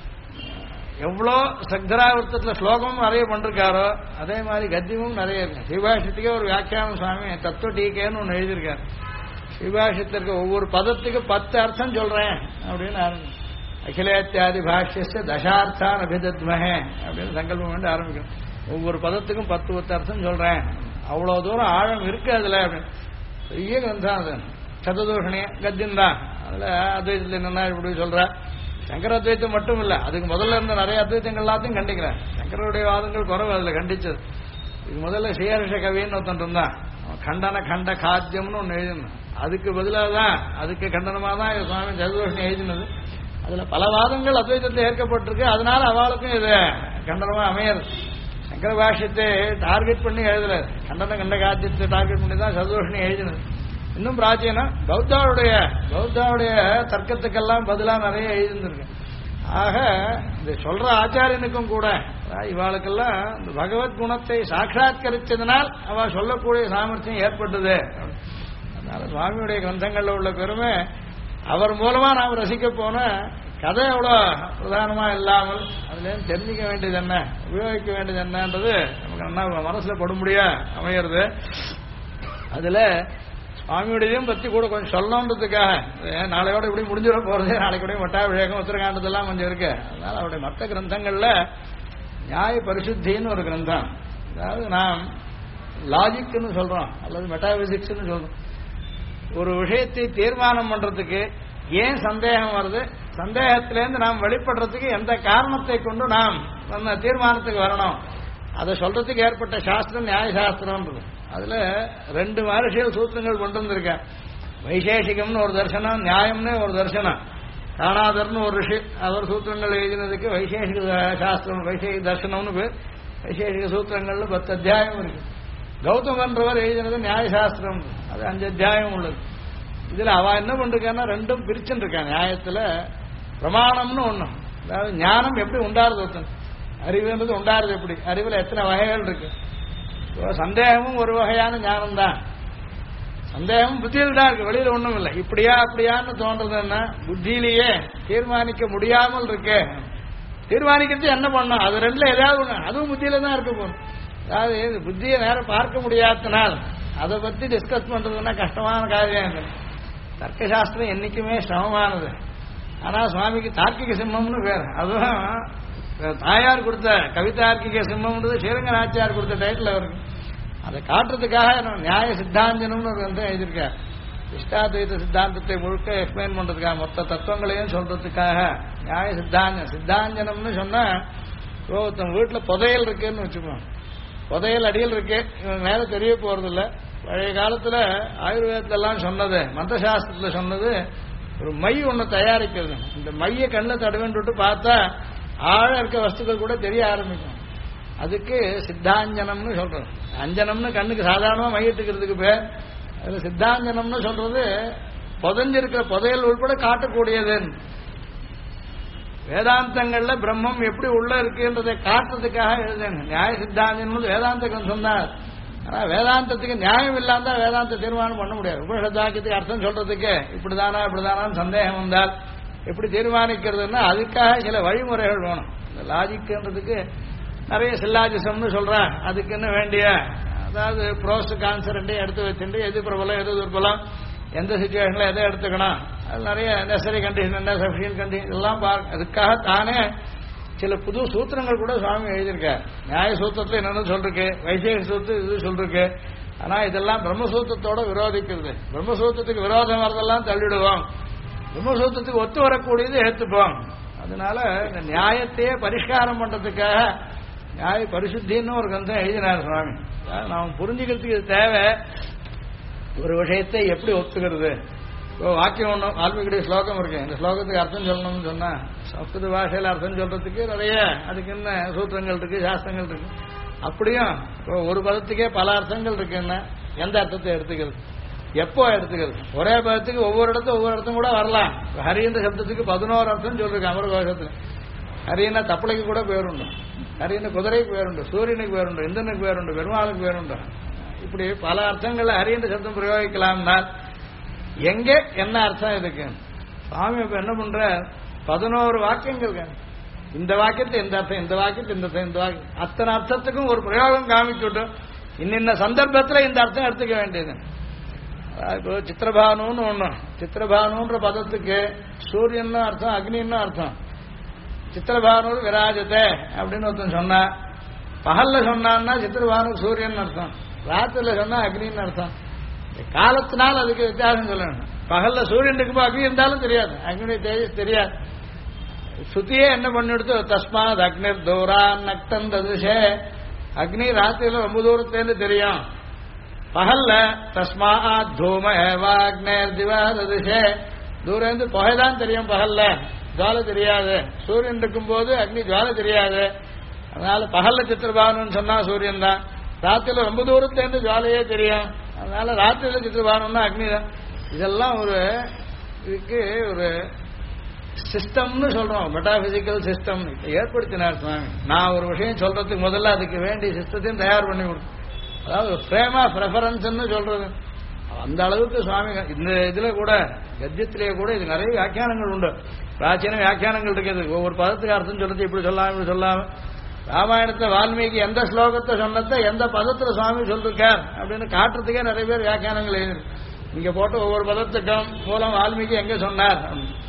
எவ்வளோ சக்தராவர்த்தத்தில் ஸ்லோகமும் நிறைய பண்ணிருக்காரோ அதே மாதிரி கத்தியமும் நிறைய இருக்கு. ஸ்ரீபாஷத்துக்கே ஒரு வியாக்கியானம் சுவாமி தத்துவ டீக்கேன்னு ஒன்று எழுதியிருக்காரு. ஸ்ரீபாஷத்திற்கு ஒவ்வொரு பதத்துக்கு 10 அர்த்தம் சொல்றேன் அப்படின்னு ஆரம்பிக்கும். அகிலேத்தியாதி பாஷ்யஸ்ய தசார்த்தான் அபிதத்மஹே அப்படின்னு சங்கல்பம் வேண்டி ஆரம்பிக்கணும். ஒவ்வொரு பதத்துக்கும் 10 அர்த்தம் சொல்றேன். அவ்வளவு தூரம் ஆழம் இருக்கு அதுல அப்படின்னு. பெரிய கிரந்தம் அது. சததூஷணிய கத்தியம் தான். அதுல அத்வைதத்தில் என்னன்னா இப்படி சொல்ற. சங்கர அத்வைத்தம் மட்டும் இல்ல, அதுக்கு முதல்ல இருந்த நிறைய அத்வைத்தங்கள் எல்லாத்தையும் கண்டிக்கிறேன். சங்கருடைய வாதங்கள் குறைவு அதுல கண்டிச்சது. இதுக்கு முதல்ல ஸ்ரீஹர்ஷ கவின்னு ஒருத்தன் இருந்தான். கண்டன கண்ட காத்தியம்னு ஒன்று எழுதினான். அதுக்கு பதிலாக தான், அதுக்கு கண்டனமாக தான் சுவாமி சததூஷணி எழுதினது. அதுல பல வாதங்கள் அத்வைதத்தில் ஏற்கப்பட்டிருக்கு. அதனால அவளுக்கும் இது கண்டனமா அமையாது. சங்கர பாஷ்யத்தை டார்கெட் பண்ணி எழுதல, கண்டன கண்ட காத்தியத்தை டார்கெட் பண்ணி தான் சததூஷணி எழுதினது. இன்னும் பிராச்சீனம் பௌத்தாவுடைய தர்க்கத்துக்கெல்லாம் பதிலா நிறைய எழுதிருக்கு. ஆக இந்த சொல்ற ஆச்சாரியனுக்கும் கூட இவாளுக்கெல்லாம் இந்த பகவத் குணத்தை சாட்சாத்கரிச்சதுனால் அவ சொல்லக்கூடிய சாமர்த்தியம் ஏற்பட்டது. அதனால சுவாமியுடைய கிரந்தங்கள்ல உள்ள பெருமை அவர் மூலமா நாம் ரசிக்க போன கதை எவ்வளோ பிரதானமா இல்லாமல் அதுல தெரிஞ்சிக்க வேண்டியது என்ன, உபயோகிக்க வேண்டியது என்னன்றது நமக்கு நல்லா மனசுல படும்படியா அமையிறது. அதுல சுவாமியுடையதையும் பத்தி கூட கொஞ்சம் சொல்லணுன்றதுக்காக, நாளையோட இப்படி முடிஞ்சிட போறது, நாளைக்கு கூட மட்டாபிஷேகம் உத்தரகாண்டதெல்லாம் கொஞ்சம் இருக்கு. அதனால அவருடைய மற்ற கிரந்தங்கள்ல நியாய பரிசுத்தின்னு ஒரு கிரந்தம், அதாவது நாம் லாஜிக்னு சொல்றோம் அல்லது மெட்டாபிசிக்ஸ்ன்னு சொல்றோம். ஒரு விஷயத்தை தீர்மானம் பண்றதுக்கு ஏன் சந்தேகம் வருது, சந்தேகத்திலேருந்து நாம் வெளிப்படுறதுக்கு எந்த காரணத்தை கொண்டு நாம் அந்த தீர்மானத்துக்கு வரணும், அதை சொல்றதுக்கு ஏற்பட்ட சாஸ்திரம் நியாயசாஸ்திரம்ன்றது. அதுல 2 மகர்ஷிகள் சூத்திரங்கள் கொண்டு வந்திருக்கேன். வைசேஷிகம்னு ஒரு தர்சனம், நியாயம்னு ஒரு தர்சனம். காணாதர்னு ஒரு ரிஷி, அவர் சூத்திரங்கள் எழுதினதுக்கு வைசேஷிக சாஸ்திரம், வைசேஷிக தர்சனம்னு பேர். வைசேஷிக சூத்திரங்கள்ல 10 அத்தியாயம் இருக்கு. கௌதமன்றவர் எழுதினது நியாயசாஸ்திரம், அது 5 அத்தியாயம் உள்ளது. இதுல அவ என்ன பண்றான்னா 2ம் பிரிச்சுட்டு இருக்கா. நியாயத்துல பிரமாணம்னு ஒண்ணு, அதாவது ஞானம் எப்படி உண்டாருது, ஒருத்தன் அறிவுன்றது உண்டாருது எப்படி, அறிவுல எத்தனை வகைகள் இருக்கு. சந்தேகமும் ஒரு வகையான ஞானம் தான். சந்தேகம் புத்தியில் தான் இருக்கு, வெளியில ஒண்ணும் இல்லை. இப்படியா அப்படியான்னு தோன்றதுன்னா புத்தியிலேயே தீர்மானிக்க முடியாமல் இருக்கு. தீர்மானிக்கிறது என்ன பண்ணும், அது 2ல ஏதாவது ஒண்ணு, அதுவும் புத்தியில தான் இருக்க போகணும். அதாவது புத்தியை நேரம் பார்க்க முடியாதனால் அதை பத்தி டிஸ்கஸ் பண்றதுன்னா கஷ்டமான காரியம். தர்க்கசாஸ்திரம் என்னைக்குமே சிரமமானது. ஆனா சுவாமிக்கு தார்க்கிக சிம்மம்னு பேர். அதுவும் தாயார் கொடுத்த கவிதார்க்கிக சிம்மம்ன்றது ஸ்ரீரங்க நாச்சியார் கொடுத்த டைட்டில் அவருக்கு. அதை காட்டுறதுக்காக நியாய சித்தாஞ்சனம்னு ஒரு கிரந்தம் எழுதியிருக்கார். இஷ்டாத்வைத சித்தாந்தத்தை முழுக்க எக்ஸ்பிளைன் பண்றதுக்காக, மொத்த தத்துவங்களையும் சொல்றதுக்காக நியாய சித்தாஞ்சனம்னு சொன்னா, ஒருத்தன் வீட்டுல புதையல் இருக்குன்னு வச்சுக்கோங்க. புதையல் அடியில் இருக்கு, இவன் மேல தெரிய போறதில்ல. பழைய காலத்துல ஆயுர்வேதத்துல எல்லாம் சொன்னது, மந்திரசாஸ்திரத்துல சொன்னது, ஒரு மை ஒண்ணு தயாரிக்கிறது. இந்த மைய கண்ணில் தடவிட்டு பார்த்தா ஆழ இருக்க வஸ்துக்கள் கூட தெரிய ஆரம்பிக்கும். அதுக்கு சித்தாஞ்சனம்னு சொல்றது. அஞ்சனம்னு கண்ணுக்கு சாதாரணமா மையத்துக்கிறதுக்கு பேர். அது சித்தாஞ்சனம்னு சொல்றது புதைஞ்சிருக்கிற புதையல் உட்பட காட்டக்கூடியது. வேதாந்தங்கள்ல பிரம்மம் எப்படி உள்ள இருக்குன்றதை காட்டுறதுக்காக எழுதுங்க. நியாய சித்தாந்தம் வேதாந்த கிரந்தம் தான். ஆனா வேதாந்தத்துக்கு நியாயம் இல்லாம தான் வேதாந்த தீர்மானம் பண்ண முடியாது. உபனிஷத்தாக்கியத்துக்கு அர்த்தம் சொல்றதுக்கு இப்படிதானா இப்படிதானான்னு சந்தேகம் வந்தால் எப்படி தீர்மானிக்கிறதுன்னா அதுக்காக சில வழிமுறைகள் வேணும். இந்த லாஜிக்ன்றதுக்கு நிறைய சில்லாஜிசம்னு சொல்றேன். அதுக்குன்னு வேண்டிய, அதாவது ப்ரோஸ் கான்சர் எடுத்து வச்சுட்டு எது பிரபலம் எது துர்பலம், எந்த சிச்சுவேஷன்ல எதை எடுத்துக்கணும், அது நிறைய நெசரி கண்டிஷன் என்ன சஃபிஷியன்ட் கண்டிஷன் எல்லாம் பார்க்க. அதுக்காக தானே சில புது சூத்திரங்கள் கூட சுவாமி எழுதியிருக்கார். நியாய சூத்திரத்துல என்னென்னு சொல்லிருக்கு, வைசேக சூத்திரம் இது சொல்லிருக்கு. ஆனா இதெல்லாம் பிரம்மசூத்திரத்தோட விரோதிக்கிறது. பிரம்மசூத்திரத்துக்கு விரோதம் வரதெல்லாம் தள்ளிடுவோம், பிரம்மசூத்திரத்துக்கு ஒத்து வரக்கூடியது ஏற்றுப்போம். அதனால இந்த நியாயத்தையே பரிஷ்காரம் பண்றதுக்காக நியாய பரிசுத்தின்னு ஒரு கிரந்தம் எழுதினார் சுவாமி. நாம் புரிஞ்சுக்கிறதுக்கு இது தேவை. ஒரு விஷயத்தை எப்படி ஒத்துக்கிறது. இப்போ வாக்கியம் ஒன்றும் வால்மீகியுடைய ஸ்லோகம் இருக்கு, இந்த ஸ்லோகத்துக்கு அர்த்தம் சொல்லணும்னு சொன்னா சம்ஸ்கிருத பாஷையில் அர்த்தம் சொல்றதுக்கு நிறைய அதுக்கு என்ன சூத்திரங்கள் இருக்கு, சாஸ்திரங்கள் இருக்கு. அப்படியும் இப்போ ஒரு பதத்துக்கே பல அர்த்தங்கள் இருக்குன்னா எந்த அர்த்தத்தை எடுத்துக்கிறது, எப்போ எடுத்துக்கிறது? ஒரே பதத்துக்கு ஒவ்வொரு அர்த்தம் கூட வரலாம். ஹரின்ற சப்தத்துக்கு 11 அர்த்தம் சொல்லிருக்கு அமரகோஷத்துல. ஹரின்னா தப்பளைக்கு கூட பேருண்டு, ஹரின்னு குதிரைக்கு பேருண்டு, சூரியனுக்கு பேருண்டு, இந்திரனுக்கு பேருண்டு, பெருமாளுக்கு பேருண்டு. இப்படி பல அர்த்தங்கள்ல ஹரின்ற சப்தம் பிரயோகிக்கலாம்னா எங்க என்ன அர்த்தம் இதுக்கு? சுவாமி இப்ப என்ன பண்ற, 11 வாக்கியங்கள், இந்த வாக்கியத்தை இந்த அர்த்தம், இந்த வாக்கியத்தை இந்த வாக்கியம், அத்தனை அர்த்தத்துக்கும் ஒரு பிரயோகம் காமிச்சுட்டு இன்ன சந்தர்ப்பத்தில் இந்த அர்த்தம் எடுத்துக்க வேண்டியது. இப்போ சித்திரபானுன்னு ஒண்ணு, சித்திரபானுன்ற பதத்துக்கு சூரியன் அர்த்தம், அக்னின்னு அர்த்தம். சித்திரபானு விராஜத்தை அப்படின்னு ஒருத்தன் சொன்னா, பகல்ல சொன்னான்னா சித்திரபானுக்கு சூரியன் அர்த்தம், ராத்திரில சொன்னா அக்னின்னு அர்த்தம். காலத்தினால் அதுக்கு வித்தியாசம் சொல்லணும். பகல்ல சூரியன் இருக்கும்போது அக்னி இருந்தாலும் தெரியாது, அக்னி தெரியாது. சுத்தியே என்ன பண்ணிடுத்து, தஸ்மாத் அக்னிர் தூரான் நக்தம் ததுஷே, அக்னி ராத்திரில ரொம்ப தூரத்துலேருந்து தெரியும். பகல்ல தஸ்மாத் தூம ஏவாக்னேர் திவா ததுஷே, தூரம் இருந்து புகைதான் தெரியும், பகல்ல ஜுவாலை தெரியாது. சூரியன் இருக்கும்போது அக்னி ஜுவாலை தெரியாது. அதனால பகல்ல சித்திரபானுன்னு சொன்னா சூரியன் தான், ராத்திரில ரொம்ப தூரத்துலேருந்து ஜுவாலையே தெரியும். அதனால ராத்திரில சித்திரபானுன்னா அக்னி தான். இதெல்லாம் ஒரு இதுக்கு ஒரு சிஸ்டம்னு சொல்றோம், மெட்டாபிசிக்கல் சிஸ்டம் ஏற்படுத்தினார் சுவாமி. நான் ஒரு விஷயம் சொல்றதுக்கு முதல்ல அதுக்கு வேண்டிய சிஸ்டத்தையும் தயார் பண்ணி கொடுத்தேன். அதாவது ஃப்ரேம் ஆஃப் ரெஃபரன்ஸ்ன்னு சொல்றது. அந்த அளவுக்கு சுவாமி இந்த இதுல கூட கத்தியத்திலேயே கூட இது நிறைய வியாக்கியானங்கள் உண்டு, பிராச்சீன வியாக்கியானங்கள் இருக்குது. ஒவ்வொரு பதத்துக்கு அர்த்தம் சொல்றது இப்படி சொல்லாம இப்படி சொல்லாம. ராமாயணத்தை வால்மீகி எந்த ஸ்லோகத்தை சொன்னதை எந்த பதத்துல சுவாமி சொல்லிருக்கார் அப்படின்னு காட்டுறதுக்கே நிறைய பேர் வியாக்கியானங்கள் எழுதிருக்கு. இங்க போட்டு ஒவ்வொரு பதத்துக்கும் மூலம் வால்மீகி எங்க சொன்னார்,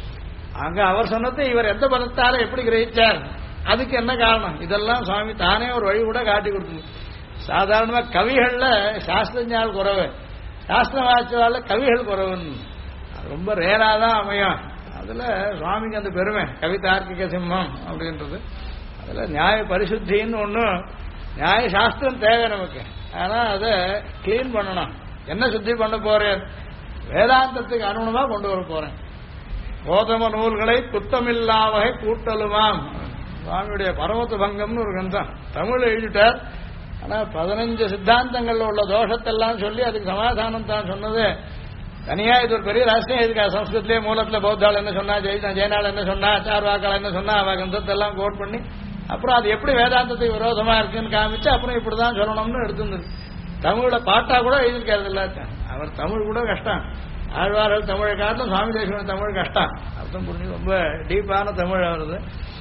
அங்க அவர் சொன்னதை இவர் எந்த பதத்தால எப்படி கிரகிச்சார், அதுக்கு என்ன காரணம், இதெல்லாம் சுவாமி தானே ஒரு வழி கூட காட்டி கொடுத்தது. சாதாரணமா கவிகள்ல சாஸ்திரஞால் குறைவு, சாஸ்திர வாச்சவால கவிகள் குறைவுன்னு ரொம்ப ரேராதான் அமையும். அதுல சுவாமிக்கு அந்த பெருமை கவி தார்க்கிக சிம்மம் அப்படின்றது. அதுல நியாய பரிசுத்தின்னு ஒண்ணு, நியாய சாஸ்திரம் தேவை நமக்கு. ஆனா அதை கிளீன் பண்ணணும். என்ன சுத்தி பண்ண போறேன், வேதாந்தத்துக்கு அனுகுணமா கொண்டு வர போறேன். கோதம நூல்களை குத்தமில்லா வகை கூட்டலுமாம். சுவாமியுடைய பரமத்து பங்கம்னு ஒரு கிரந்தம் தமிழ் எழுதிட்டார். ஆனா 15 சித்தாந்தங்கள்ல உள்ள தோஷத்தெல்லாம் சொல்லி அதுக்கு சமாதானம் தான் சொன்னது தனியா. இது ஒரு பெரிய ராஷ்டிரம் இருக்கா. சம்ஸ்கிருத்திலேயே மூலத்துல பௌத்தாள் என்ன சொன்னா, ஜெயநாள் என்ன சொன்னா, சார்வாக்காள் என்ன சொன்னா, அவ கிரந்தத்தெல்லாம் கோட் பண்ணி அப்புறம் அது எப்படி வேதாந்தத்துக்கு விரோதமா இருக்குன்னு காமிச்சு அப்புறம் இப்படிதான் சொல்லணும்னு எடுத்துருந்தது. தமிழ்ல பாட்டா கூட எழுதியிருக்காரு இல்ல. அவர் தமிழ் கூட கஷ்டம், ஆழ்வார்கள் தமிழை காட்டிலும் சுவாமி தேசிகன் தமிழ் கஷ்டம். அர்த்தம் புரிஞ்சு ரொம்ப டீப்பான தமிழ் வருது.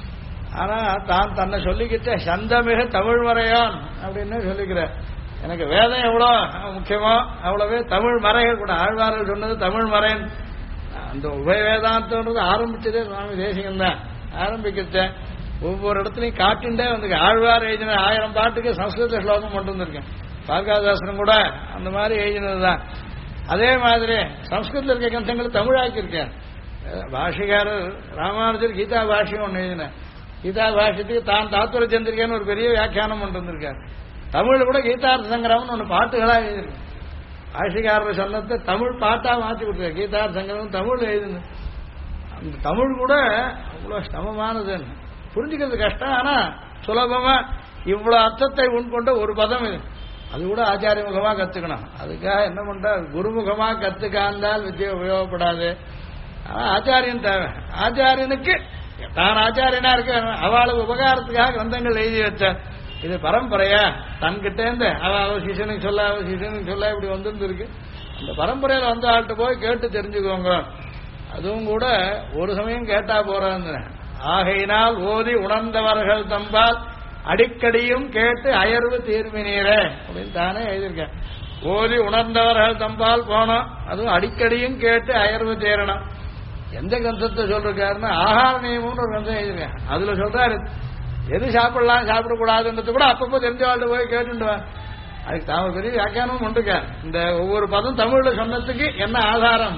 ஆனா தான் தன்னை சொல்லிக்கிட்ட சந்தமிக தமிழ் மறையான் அப்படின்னு சொல்லிக்கிறார். எனக்கு வேதம் எவ்வளோ முக்கியமோ அவ்வளவே தமிழ் மறைகள் கூட. ஆழ்வார்கள் சொன்னது தமிழ் மறைன். அந்த உபய வேதாந்தம்ன்றது ஆரம்பிச்சதே சுவாமி தேசிகன் தான். ஆரம்பிக்கிட்டேன் ஒவ்வொரு இடத்துலையும் காட்டுண்டே வந்து ஆழ்வார் எழுதின 1000 பாட்டுக்கு சம்ஸ்கிருத ஸ்லோகம் கொண்டு வந்திருக்கேன். பால்காதாசனம் கூட அந்த மாதிரி எழுதினதுதான். அதே மாதிரி சம்ஸ்கிருதத்தில் இருக்க கிரந்தங்கள் தமிழாக்கியிருக்கேன். பாஷிகாரர் ராமானுஜர் கீதா பாஷ்யம் ஒன்று எழுதினேன். கீதா பாஷ்யத்துக்கு தான் தாத்துர சந்திரிக்கன்னு ஒரு பெரிய வியாக்கியானம் கொண்டு வந்திருக்கார். தமிழ் கூட கீதார்த்த சங்கரம்னு ஒன்று பாட்டுகளா எழுதியிருக்கு. பாஷிகாரர் சொன்னதை தமிழ் பாட்டா மாற்றி கொடுத்தார். கீதார்த்த சங்கரம் தமிழ் எழுதுனது. அந்த தமிழ் கூட அவ்வளோ சமமானது, புரிஞ்சுக்கிறது கஷ்டம். ஆனா சுலபமா இவ்வளவு அர்த்தத்தை உண்கொண்ட ஒரு பதம் இது. அது கூட ஆச்சாரிய முகமா கத்துக்கணும். அதுக்காக என்ன பண்ற, குருமுகமா கத்துக்காந்தால் வித்தியை உபயோகப்படாது. ஆனா ஆச்சாரியன் தேவை. ஆச்சாரியனுக்கு தான் ஆச்சாரியனா இருக்க அவளுக்கு உபகாரத்துக்காக கிரந்தங்கள் எழுதி வச்ச இது பரம்பரையா தன்கிட்ட இருந்து அவ சிஷனுக்கு சொல்ல அவ சிஷனுக்கு சொல்ல இப்படி வந்துருக்கு. அந்த பரம்பரையில வந்து ஆள்கிட்ட போய் கேட்டு தெரிஞ்சுக்கோங்க. அதுவும் கூட ஒரு சமயம் கேட்டா போறாங்க. ஆகையினால் ஓதி உணர்ந்தவர்கள் தம்பால் அடிக்கடியும் கேட்டு அயர்வு தீர்மினீரே அப்படின்னு தானே எழுதியிருக்கேன். ஓதி உணர்ந்தவர்கள் தம்பால் போனோம், அதுவும் அடிக்கடியும் கேட்டு அயர்வு தேரணும். எந்த கிரந்தத்தை சொல்றாருன்னா ஆகார நியமம்னு ஒரு கிரந்தம் எழுதியிருக்கேன். அதுல சொல்றாரு எது சாப்பிடலாம் சாப்பிடக்கூடாதுன்றது கூட அப்பப்போ தெரிஞ்ச வாழ்ந்து போய் கேட்டுடுவேன். அதுக்கு தாம பெரிய வியாக்கியானமும் உண்டுக்க. இந்த ஒவ்வொரு பதம் தமிழ்ல சொன்னதுக்கு என்ன ஆதாரம்.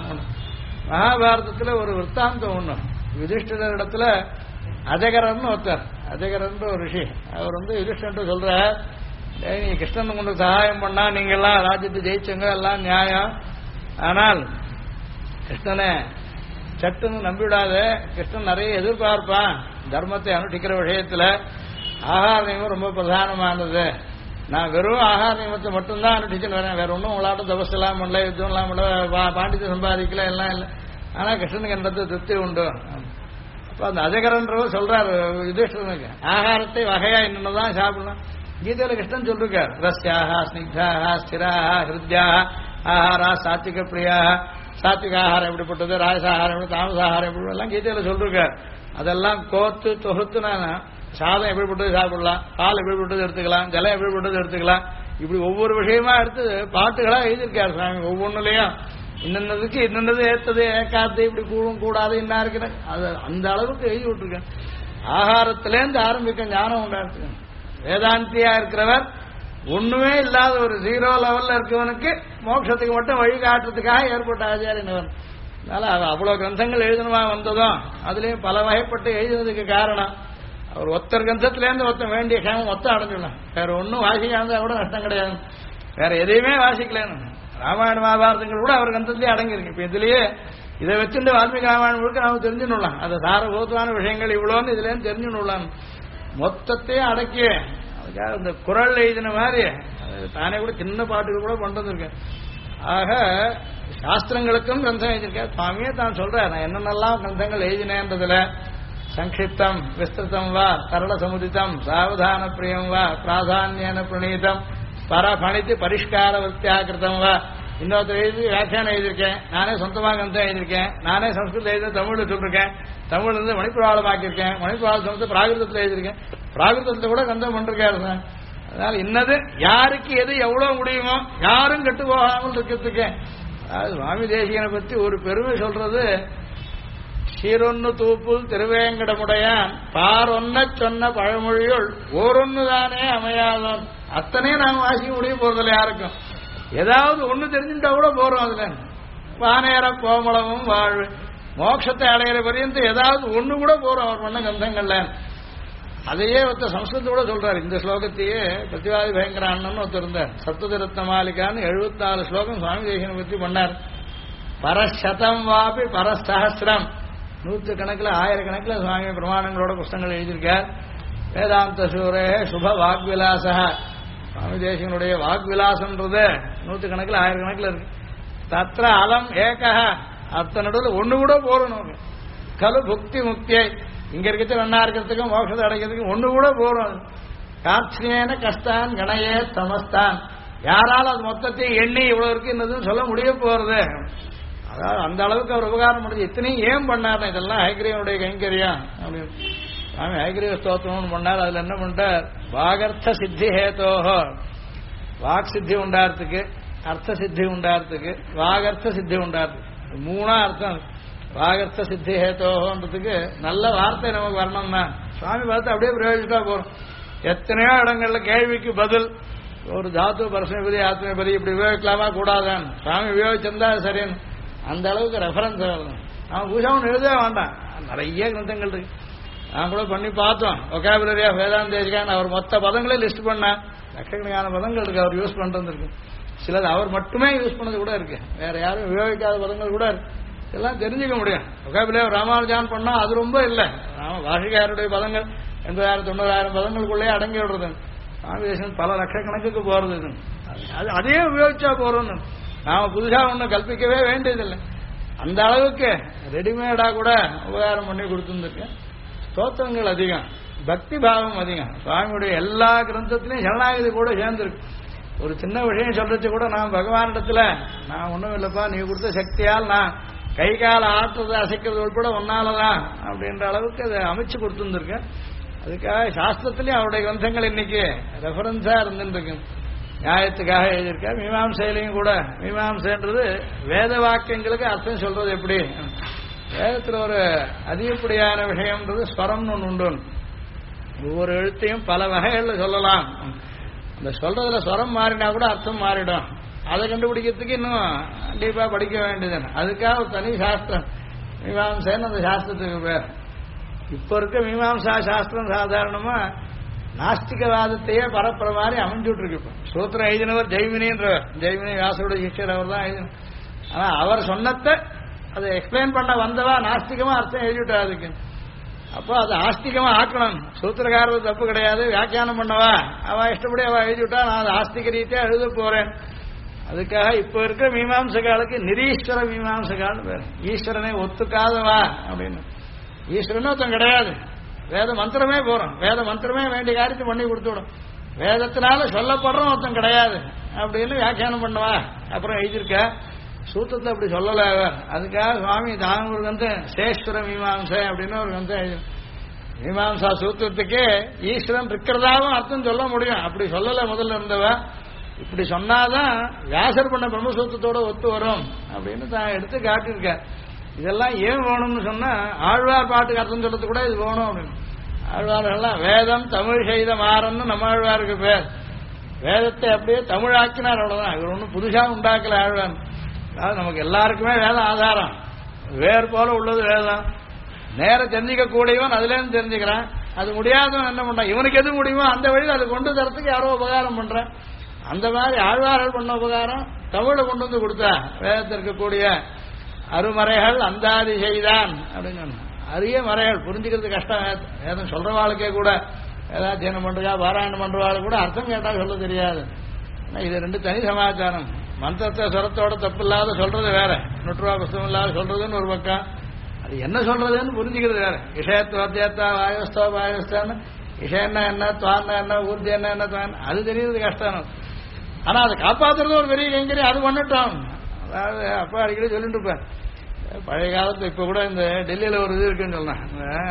மகாபாரதத்துல ஒரு விற்த்தாந்தம் ஒண்ணு. யுதிஷ்டிரர் இடத்துல அஜகரன் ஒருத்தர், அஜகரன் ஒரு ரிஷி, அவர் வந்து யுதிஷ்டர் சொல்ற, நீ கிருஷ்ணன் உங்களுக்கு சகாயம் பண்ணா நீங்க எல்லாம் ராஜ்யத்தை ஜெயிச்சவங்க எல்லாம் நியாயம், ஆனால் கிருஷ்ணனை சட்டுன்னு நம்பிவிடாத. கிருஷ்ணன் நிறைய எதிர்பார்ப்பான் தர்மத்தை அனுஷ்டிக்கிற விஷயத்துல. ஆகார நியமம் ரொம்ப பிரதானமானது. நான் வெறும் ஆகார நியமத்தை மட்டும்தான் அனுஷ்டிச்சுன்னு வரேன். வேற ஒன்றும் உங்களாட்டம் தபஸ் எல்லாம் பண்ணல, யுத்தம் எல்லாம் பண்ணல, பாண்டித்தை சம்பாதிக்கல, எல்லாம் இல்லை. ஆனா கிருஷ்ணனுக்கு என்னது திருப்தி உண்டு. அப்ப அந்த அஜகரன்றவர் சொல்றாரு யுதிஷ்டனுக்கு, ஆகாரத்தை வகையா என்னதான் சாப்பிடலாம். கீதையில கிருஷ்ணன் சொல்லிருக்கார், ரஸ்யாக ஸ்னிக்தாக ஸ்திராக ஹிருத்யாக ஆஹாரா சாத்விக பிரியா. சாத்விக ஆகாரம் எப்படிப்பட்டது, ராஜசாகாரம் எப்படி, தாமசாகாரம் எப்படி எல்லாம் கீதையில சொல்லிருக்கார். அதெல்லாம் கோர்த்து தொகுத்துனா சாதம் எப்படிப்பட்டது சாப்பிடலாம், பால் எப்படிப்பட்டது எடுத்துக்கலாம், ஜலம் எப்படிப்பட்டது எடுத்துக்கலாம், இப்படி ஒவ்வொரு விஷயமா எடுத்து பாட்டுகளா எழுதியிருக்காரு சுவாமி. ஒவ்வொன்றுலையும் இன்னதுக்கு இன்னது ஏற்றது ஏக்காத்து இப்படி கூடும் கூடாது என்ன இருக்கிற அது அந்த அளவுக்கு எழுதி விட்டுருக்கேன். ஆகாரத்திலேருந்து ஆரம்பிக்க ஞானம் உண்டாச்சு. வேதாந்தியா இருக்கிறவர் ஒண்ணுமே இல்லாத ஒரு 0 லெவல்ல இருக்கவனுக்கு மோட்சத்துக்கு மட்டும் வழி காட்டுறதுக்காக ஏற்பட்ட ஆச்சாரியனவன். அதனால அவ்வளவு கிரந்தங்கள் எழுதணுமா வந்ததும் அதுலயும் பல வகைப்பட்டு எழுதினதுக்கு காரணம் அவர் ஒத்தர் கிரந்தத்திலேருந்து ஒருத்தன் வேண்டிய கேமம் மொத்தம் அடைஞ்சிடலாம். வேற ஒன்னும் வாசிக்காம கூட நஷ்டம் கிடையாது. வேற எதையுமே வாசிக்கலன்னு ராமாயண மகாபாரதங்கள் கூட அவர் கிரந்தத்திலே அடங்கியிருக்கு. இப்ப இதுலயே இதை வச்சுட்டு வால்மீகி ராமாயணம் முழுக்க நாம தெரிஞ்சுடலாம். அது சாரபூதமான விஷயங்கள் இவ்வளோன்னு இதுல இருந்து தெரிஞ்சுடலாம். மொத்தத்தையும் அடக்கி அதுக்காக இந்த குரல் எழுதின மாதிரி தானே கூட சின்ன பாட்டுகள் கூட கொண்டு வந்திருக்கேன். ஆக சாஸ்திரங்களுக்கும் கிரந்தம் எழுதியிருக்கேன். சுவாமியே தான் சொல்றேன், நான் என்னென்னலாம் கிரந்தங்கள் எழுதினேன்றதுல சங்கிப்தம் விஸ்திருத்தம் வா சரள சமுதிதம் சாவதான பிரியம் வா பிராதான்யன பிரணீதம் பரபணித்து பரிஷ்கார வித்தியாகிருத்தம் வா. இன்னொருத்தர் எழுதி வியாக்கியானம் எழுதியிருக்கேன், நானே சொந்தமாக கிரந்தம் எழுதியிருக்கேன், நானே சம்ஸ்கிருதம் எழுதி தமிழ்ல சொல்லிருக்கேன், தமிழ்ல இருந்து மணிப்புராளம் ஆக்கியிருக்கேன், மணிப்புராளம் சொந்த பிராகிருதத்தில் எழுதியிருக்கேன், பிராகிருதத்தில் கூட கிரந்தம் பண்ணிருக்காரு சார். அதனால இன்னது யாருக்கு எது எவ்வளவு முடியுமோ யாரும் கெட்டு போகாமல் இருக்கிறதுக்கு. அதாவது சுவாமி தேசிகனை பத்தி ஒரு பெருமை சொல்றது, சீரொன்னு தூப்புல் திருவேங்கடமுடையான் பாரொன்ன சொன்ன பழமொழியுள் ஓரொன்னுதானே அமையாதோன். அத்தனையும் நாங்க வாசிக்க முடிய போறதில்ல யாருக்கும். ஏதாவது ஒண்ணு தெரிஞ்சுட்டா கூட போறோம். அதுல வானேற கோமளமும் வாழ்வு மோட்சத்தை அடையிற பரியந்த ஏதாவது ஒண்ணு கூட போறோம் அவர் பண்ண கந்தங்கள்ல. அதையே ஒருத்த சம்ஸ்கிருத கூட சொல்றாரு. இந்த ஸ்லோகத்தையே பிரதிவாதி பயங்கரான்னு ஒருத்தர் இருந்தார், சப்தரத்ன மாலிகான்னு 74 ஸ்லோகம் சுவாமி தேசிகனை பற்றி பண்ணார். பரசதம் வாபி பரசஹசிரம், 100 கணக்கில் 1000 கணக்கில் சுவாமி பிரமாணங்களோட புஸ்தகங்கள் எழுதியிருக்கார். வேதாந்த சூரே சுப வாக்விலாச, சுவாமி தேசிகனுடைய வாக்விலாசன்றது 100 கணக்கில் 1000 கணக்கில் இருக்கு. தத்திர அலம் ஏக, அத்த நடுவில் ஒண்ணு கூட போறணும். கலு புக்தி முக்தியை, இங்க இருக்கிறது நன்னா இருக்கிறதுக்கும் மோட்சத்தை அடைக்கிறதுக்கும் ஒண்ணு கூட போறோம். காட்சியேன கஷ்டான் கணையே தமஸ்தான், யாராலும் அது மொத்தத்தை எண்ணி இவ்வளவு இருக்கு என்னதுன்னு சொல்ல முடிய போறது. அதாவது அந்த அளவுக்கு அவர் உபகாரம் முடிஞ்சு இத்தனையும் ஏன் பண்ணார், இதெல்லாம் ஹைகிரீவனுடைய கைங்கரியம் அப்படின்னு சுவாமி ஹைகிரீவ ஸ்தோத்திரம்னு பண்ணார். அதுல என்ன பண்ணிட்டார், வாகர்த்த சித்தி ஹேதோஹோ, வாக் சித்தி உண்டாகிறதுக்கு, அர்த்த சித்தி உண்டாகிறதுக்கு, வாகர்த்த சித்தி உண்டாகிறதுக்கு 3 அர்த்தம். வாகர்த்த சித்தி ஹேதோன்றதுக்கு நல்ல வார்த்தை நமக்கு வரணும் தான். சுவாமி பார்த்து அப்படியே பிரயோஜிட்டா போறோம். எத்தனையோ இடங்கள்ல கேள்விக்கு பதில் ஒரு தாத்து பரஸ்மபதி ஆத்மபதி இப்படி உபயோகிக்கலாமா கூடாதான், சுவாமி உபயோகிச்சிருந்தா சரின்னு அந்த அளவுக்கு ரெஃபரன்ஸ் ஆகணும். அவன் பூஜாவும் எழுதவே வேண்டாம், நிறைய கிரந்தங்கள் இருக்கு. நான் கூட பண்ணி பார்த்தோம். ஒகாபுலரி ஆஃப் வேதாந்தேசிகான் அவர் மொத்த பதங்களே லிஸ்ட் பண்ண லட்சக்கணக்கான பதங்கள் இருக்கு அவர் யூஸ் பண்றது இருக்கு. சிலது அவர் மட்டுமே யூஸ் பண்ணது கூட இருக்கு, வேற யாரும் உபயோகிக்காத பதங்கள் கூட இருக்கு. இதெல்லாம் தெரிஞ்சுக்க முடியும். ஒகாபுலரி ராமானுஜான் பண்ணா அது ரொம்ப இல்லை, வாஷிகாருடைய பதங்கள் 80,000-90,000 பதங்களுக்குள்ளே அடங்கி விடுறது. ராமதேசன் பல லட்சக்கணக்குக்கு போறது. அது அதே உபயோகிச்சா போறோம்னு நாம புதுசா ஒன்னும் கல்பிக்கவே வேண்டியதில்லை. அந்த அளவுக்கு ரெடிமேடா கூட உபகாரம் பண்ணி கொடுத்துருக்க. ஸ்தோத்திரங்கள் அதிகம், பக்தி பாவம் அதிகம். சுவாமியுடைய எல்லா கிரந்தத்திலையும் சரணாகதி கூட சேர்ந்துருக்கு. ஒரு சின்ன விஷயம் சொல்றது கூட நான் பகவானிடத்துல நான் ஒன்றும் இல்லப்பா, நீ கொடுத்த சக்தியால் நான் கை கால ஆற்றுறது அசைக்கிறது உட்பட ஒன்னாலதான் அப்படின்ற அளவுக்கு அதை அமைச்சு கொடுத்துருக்கேன். அதுக்காக சாஸ்திரத்திலேயும் அவருடைய கிரந்தங்கள் இன்னைக்கு ரெஃபரன்ஸா இருந்துருக்கு. நியாயத்துக்காக எழுதியிருக்க. மீமாம்சையிலையும் கூட, மீமாம்சைன்றது வேத வாக்கியங்களுக்கு அர்த்தம் சொல்றது எப்படி, வேதத்தில் ஒரு அதிகப்படியான விஷயம்ன்றது ஸ்வரம்னு ஒன்று உண்டு. ஒவ்வொரு எழுத்தையும் பல வகைகளில் சொல்லலாம். அந்த சொல்றதுல ஸ்வரம் மாறினா கூட அர்த்தம் மாறிடும். அதை கண்டுபிடிக்கிறதுக்கு இன்னும் டீப்பா படிக்க வேண்டியது. அதுக்காக ஒரு தனி சாஸ்திரம் மீமாம்சைன்னு அந்த சாஸ்திரத்துக்கு பேர். இப்ப இருக்க மீமாம்சா சாஸ்திரம் சாதாரணமா நாஸ்திகவாதத்தையே பரப்புற மாதிரி அமைஞ்சுட்டு இருக்கு. இப்ப சூத்திரம் எழுதினவர் ஜெய்மினின்ற, ஜெய்மினி வியாசோட சிஷ்யர் அவர் தான் எழுதின. ஆனா அவர் சொன்னத்தை அதை எக்ஸ்பிளைன் பண்ண வந்தவா நாஸ்திகமா அர்த்தம் எழுதிவிட்டா அதுக்கு. அப்போ அது ஆஸ்திகமா ஆக்கணும். சூத்திரக்காரர் தப்பு கிடையாது, வியாக்கியானம் பண்ணவா அவ இஷ்டப்படி அவ எழுதிவிட்டா நான் அது ஆஸ்திக ரீதியா எழுத போறேன். அதுக்காக இப்ப இருக்கிற மீமாம்சகாலுக்கு நிரீஸ்வர மீமாம்சகான்னு பேர். ஈஸ்வரனை ஒத்துக்காதவா அப்படின்னு. ஈஸ்வரன் ஒருத்தன் கிடையாது, வேத மந்திரமே போறோம், வேத மந்திரமே வேண்டிய காரியத்தை பண்ணி கொடுத்துடும், வேதத்தினால சொல்லப்படுறோம் ஒருத்தன் கிடையாது அப்படின்னு வியாக்கியானம் பண்ணுவா. அப்புறம் எழுதியிருக்க சூத்திரத்தை அப்படி சொல்லல அவர். அதுக்காக சுவாமி தான் ஒரு கந்தம் சேஸ்வர மீமாம்சை அப்படின்னு ஒரு கந்தம் எழுதி. மீமாம்சா சூத்திரத்துக்கு ஈஸ்வரன் இருக்கிறதாவும் அர்த்தம் சொல்ல முடியும், அப்படி சொல்லல முதல்ல இருந்தவ. இப்படி சொன்னாதான் வியாசர் பண்ண பிரம்மசூத்திரத்தோட ஒத்து வரும் அப்படின்னு தான் எடுத்து காட்டியிருக்க. இதெல்லாம் ஏன் வேணும்னு சொன்னா ஆழ்வார் பாட்டுக்கு அர்த்தம் சொல்றது கூட இது வேணும் அப்படின்னு. ஆழ்வார்கள்லாம் வேதம் தமிழ் செய்த மாறன்னு நம்ம ஆழ்வாருக்கு பேர். வேதத்தை அப்படியே தமிழாக்கினார், அவ்வளவுதான். இவர் ஒன்றும் புதுசா உண்டாக்கல ஆழ்வார். அதாவது நமக்கு எல்லாருக்குமே வேதம் ஆதாரம், வேறு போல உள்ளது வேதம். நேர தெரிஞ்சிக்க கூடியவன் அதுல இருந்து தெரிஞ்சுக்கிறான், அது முடியாதவன் என்ன பண்றான், இவனுக்கு எது முடியுமோ அந்த வழியில் அது கொண்டு தரத்துக்கு யாரோ உபகாரம் பண்றான். அந்த மாதிரி ஆழ்வார்கள் பண்ண உபகாரம் தமிழை கொண்டு வந்து கொடுத்தா. வேதத்தில் இருக்கக்கூடிய அருமறைகள் அந்தாதி செய்தான் அப்படின்னு சொன்னான். அரிய மறைகள் புரிஞ்சுக்கிறது கஷ்டம். வேதம் சொல்றவாளுக்கே கூட வேதாத்தியனம் பண்றா பாராயணம் பண்றவாளுக்கு கூட அர்த்தம் கேட்டா சொல்ல தெரியாது. இது ரெண்டு தனி சமாச்சாரம். மந்திரத்தை சுரத்தோட தப்பு இல்லாத சொல்றது வேற, நுற்றுவா புஸ்தகம் இல்லாத சொல்றதுன்னு ஒரு பக்கம். அது என்ன சொல்றதுன்னு புரிஞ்சுக்கிறது வேற. விஷயத்துவத்தியத்தா வாயுஸ்தா வாயுஸ்தான்னு விஷயம்னா என்ன, துவான்னா என்ன, ஊர்தி என்ன துவான் அது தெரியுறது கஷ்டம். ஆனா அதை காப்பாத்துறது ஒரு பெரிய கைங்கரியம், அது பண்ணிட்டோம். அதாவது அப்பா அடிக்கடி சொல்லிட்டு இருப்பேன், பழைய காலத்துல இப்ப கூட இந்த டெல்லியில ஒரு இது இருக்குன்னு சொன்னேன்,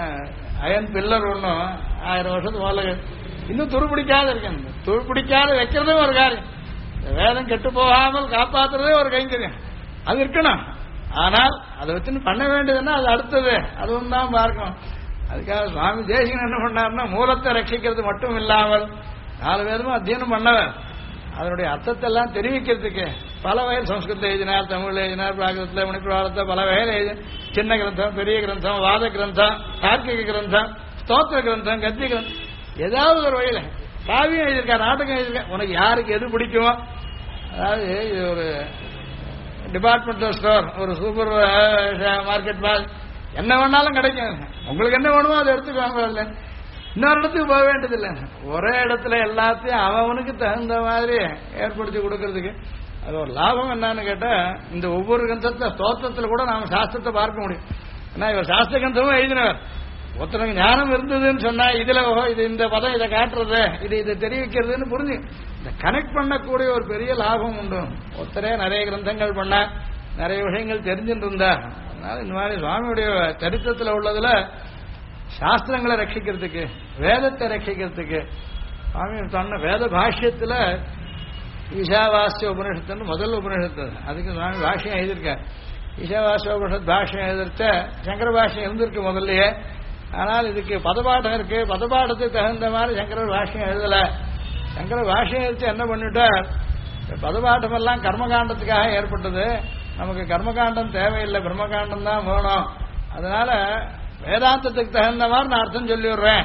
அயன் பில்லர் ஒன்றும் 1000 வருஷத்துக்கு முதல்ல இன்னும் துருப்பிடிக்காத இருக்கேன். துருப்பிடிக்காத வைக்கிறதும் ஒரு காரியம், வேதம் கெட்டு போகாமல் காப்பாத்துறதே ஒரு கைங்கரியம், அது இருக்கணும். ஆனால் அதை வச்சுன்னு பண்ண வேண்டியதுன்னா அது அடுத்தது, அதுவும் தான் பார்க்கணும். அதுக்காக சுவாமி தேசிகன் என்ன பண்ணாருன்னா மூலத்தை ரட்சிக்கிறது மட்டும் இல்லாமல் 4 வேதமும் அத்தியனம் பண்ணவர். அதனுடைய அர்த்தத்தை எல்லாம் தெரிவிக்கிறதுக்கு பல வகையில் சம்ஸ்கிருதம் எழுதினார், தமிழ் எழுதினார், பிராகிருதத்தில் மணிப்பிரவாளத்தை பல வகையில் எழுதி. சின்ன கிரந்தம், பெரிய கிரந்தம், வாத கிரந்தம், தார்க்கிக கிரந்தம், ஸ்தோத்திர கிரந்தம், கத்திய கிரந்தம், ஏதாவது ஒரு வகையில் காவியம் எழுதியிருக்கார், நாடகம் எழுதியிருக்கார். உனக்கு யாருக்கு எது பிடிக்குமோ, அதாவது இது ஒரு டிபார்ட்மெண்டல் ஸ்டோர், ஒரு சூப்பர் மார்க்கெட் மால், என்ன வேணாலும் கிடைக்கும். உங்களுக்கு என்ன வேணுமோ அதை எடுத்துக்குவாங்க. இல்லை இன்னொரு இடத்துக்கு போக வேண்டியதில்லை, ஒரே இடத்துல எல்லாத்தையும் அவனுக்கு தகுந்த மாதிரி ஏற்படுத்தி கொடுக்கறதுக்கு அது ஒரு லாபம். என்னன்னு கேட்டா இந்த ஒவ்வொரு கிரந்தத்தை ஸ்தோத்திரத்துல கூட நாம சாஸ்திரத்தை பார்க்க முடியும். ஏன்னா இவர் சாஸ்திர கிரந்தமும் எழுதினவர். ஒருத்தனுக்கு ஞானம் இருந்ததுன்னு சொன்னா இதுல இது இந்த பதம் இதை காட்டுறது, இதை தெரிவிக்கிறதுன்னு புரிஞ்சு இந்த கனெக்ட் பண்ணக்கூடிய ஒரு பெரிய லாபம் உண்டு. ஒருத்தரே நிறைய கிரந்தங்கள் பண்ண நிறைய விஷயங்கள் தெரிஞ்சுட்டு இருந்தா. அதனால இந்த மாதிரி சுவாமியுடைய சரித்திரத்தில் உள்ளதுல சாஸ்திரங்களை ரட்சிக்கிறதுக்கு, வேதத்தை ரட்சிக்கிறதுக்கு சுவாமி சொன்ன வேத பாஷ்யத்தில் ஈஷாவாஸ்ய உபனிஷத்துன்னு முதல் உபனிஷத்து, அதுக்கு சுவாமி பாஷ்யம் எழுதியிருக்கார். ஈஷாவாஸ்ய உபனிஷத் பாஷ்யம் எழுதிருச்ச சங்கர பாஷ்யம் இருந்திருக்கு முதல்லயே. ஆனால் இதுக்கு பதபாடம் இருக்கு, பதபாடத்துக்கு தகுந்த மாதிரி சங்கரர் பாஷ்யம் எழுதல. சங்கர பாஷ்யம் எழுதி என்ன பண்ணிட்டார், பதபாடம் எல்லாம் கர்மகாண்டத்துக்காக ஏற்பட்டது, நமக்கு கர்மகாண்டம் தேவையில்லை, பிரம்மகாண்டம் தான் வேணும். அதனால வேதாந்தத்துக்கு தகுந்த மாதிரி நான் அர்த்தம் சொல்லி விடுறேன்.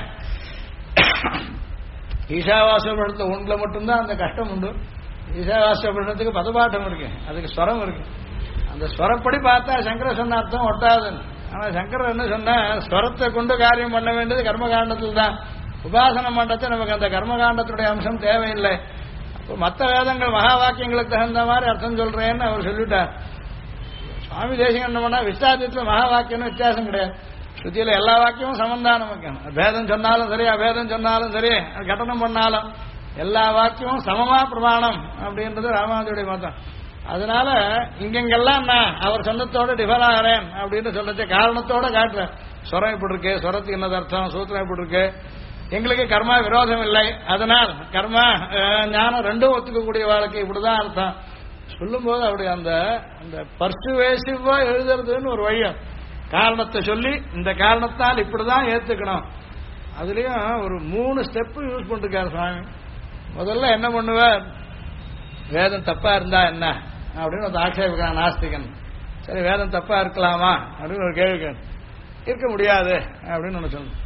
ஈஷாவாசியபுரத்தில் ஒன்றுல மட்டும்தான் அந்த கஷ்டம் உண்டு. ஈஷாவாசியபுரத்துக்கு பதபாட்டம் இருக்கு, அதுக்கு ஸ்வரம் இருக்கு. அந்த ஸ்வரப்படி பார்த்தா சங்கர சொன்ன அர்த்தம் ஒட்டாதுன்னு. ஆனா சங்கரர் என்ன சொன்ன, ஸ்வரத்தை கொண்டு காரியம் பண்ண வேண்டியது கர்மகாண்டத்தில் தான். உபாசனம் பண்றதை நமக்கு அந்த கர்மகாண்டத்துடைய அம்சம் தேவையில்லை. அப்போ மற்ற வேதங்கள் மகா வாக்கியங்களுக்கு தகுந்த மாதிரி அர்த்தம் சொல்றேன்னு அவர் சொல்லிட்டார். சுவாமி தேசிகன் என்ன பண்ணா, விஸ்தாரத்தில் மகா வாக்கியம் வித்தியாசம் கிடையாது, ஸ்ருதியில எல்லா வாக்கியமும் சமந்தான் நமக்கு. பேதம் சொன்னாலும் சரி, அபேதம் சொன்னாலும் சரி, கட்டணம் பண்ணாலும் எல்லா வாக்கியமும் சமமா பிரமாணம் அப்படின்றது ராமானுஜருடைய மதம். அதனால இங்கெங்கெல்லாம் நான் அவர் சொன்னத்தோட டிஃபர் ஆகிறேன் அப்படின்னு சொல்லிச்சு காரணத்தோட காட்டுறேன். ஸ்வரம் இப்படி இருக்கு, ஸ்வரத்துக்கு என்னது அர்த்தம், சூத்திரம் இப்படி இருக்கு, எங்களுக்கு கர்மா விரோதம் இல்லை, அதனால் கர்மா ஞானம் ரெண்டும் ஒத்துக்கக்கூடிய வாழ்க்கை இப்படிதான் அர்த்தம் சொல்லும் போது அப்படி அந்த பர்சுவேசிவா எழுதுறதுன்னு ஒரு வழியம். காரணத்தை சொல்லி இந்த காரணத்தால் இப்படிதான் ஏத்துக்கணும். அதுலயும் ஒரு 3 ஸ்டெப் யூஸ் பண்ணிருக்காரு சுவாமி. முதல்ல என்ன பண்ணுவார், வேதம் தப்பா இருந்தா என்ன அப்படின்னு ஒரு ஆட்சேபிக்கிறான் நாஸ்திகன். சரி வேதம் தப்பா இருக்கலாமா அப்படின்னு ஒரு கேள்வி, இருக்க முடியாது அப்படின்னு ஒன்று சொல்லணும்.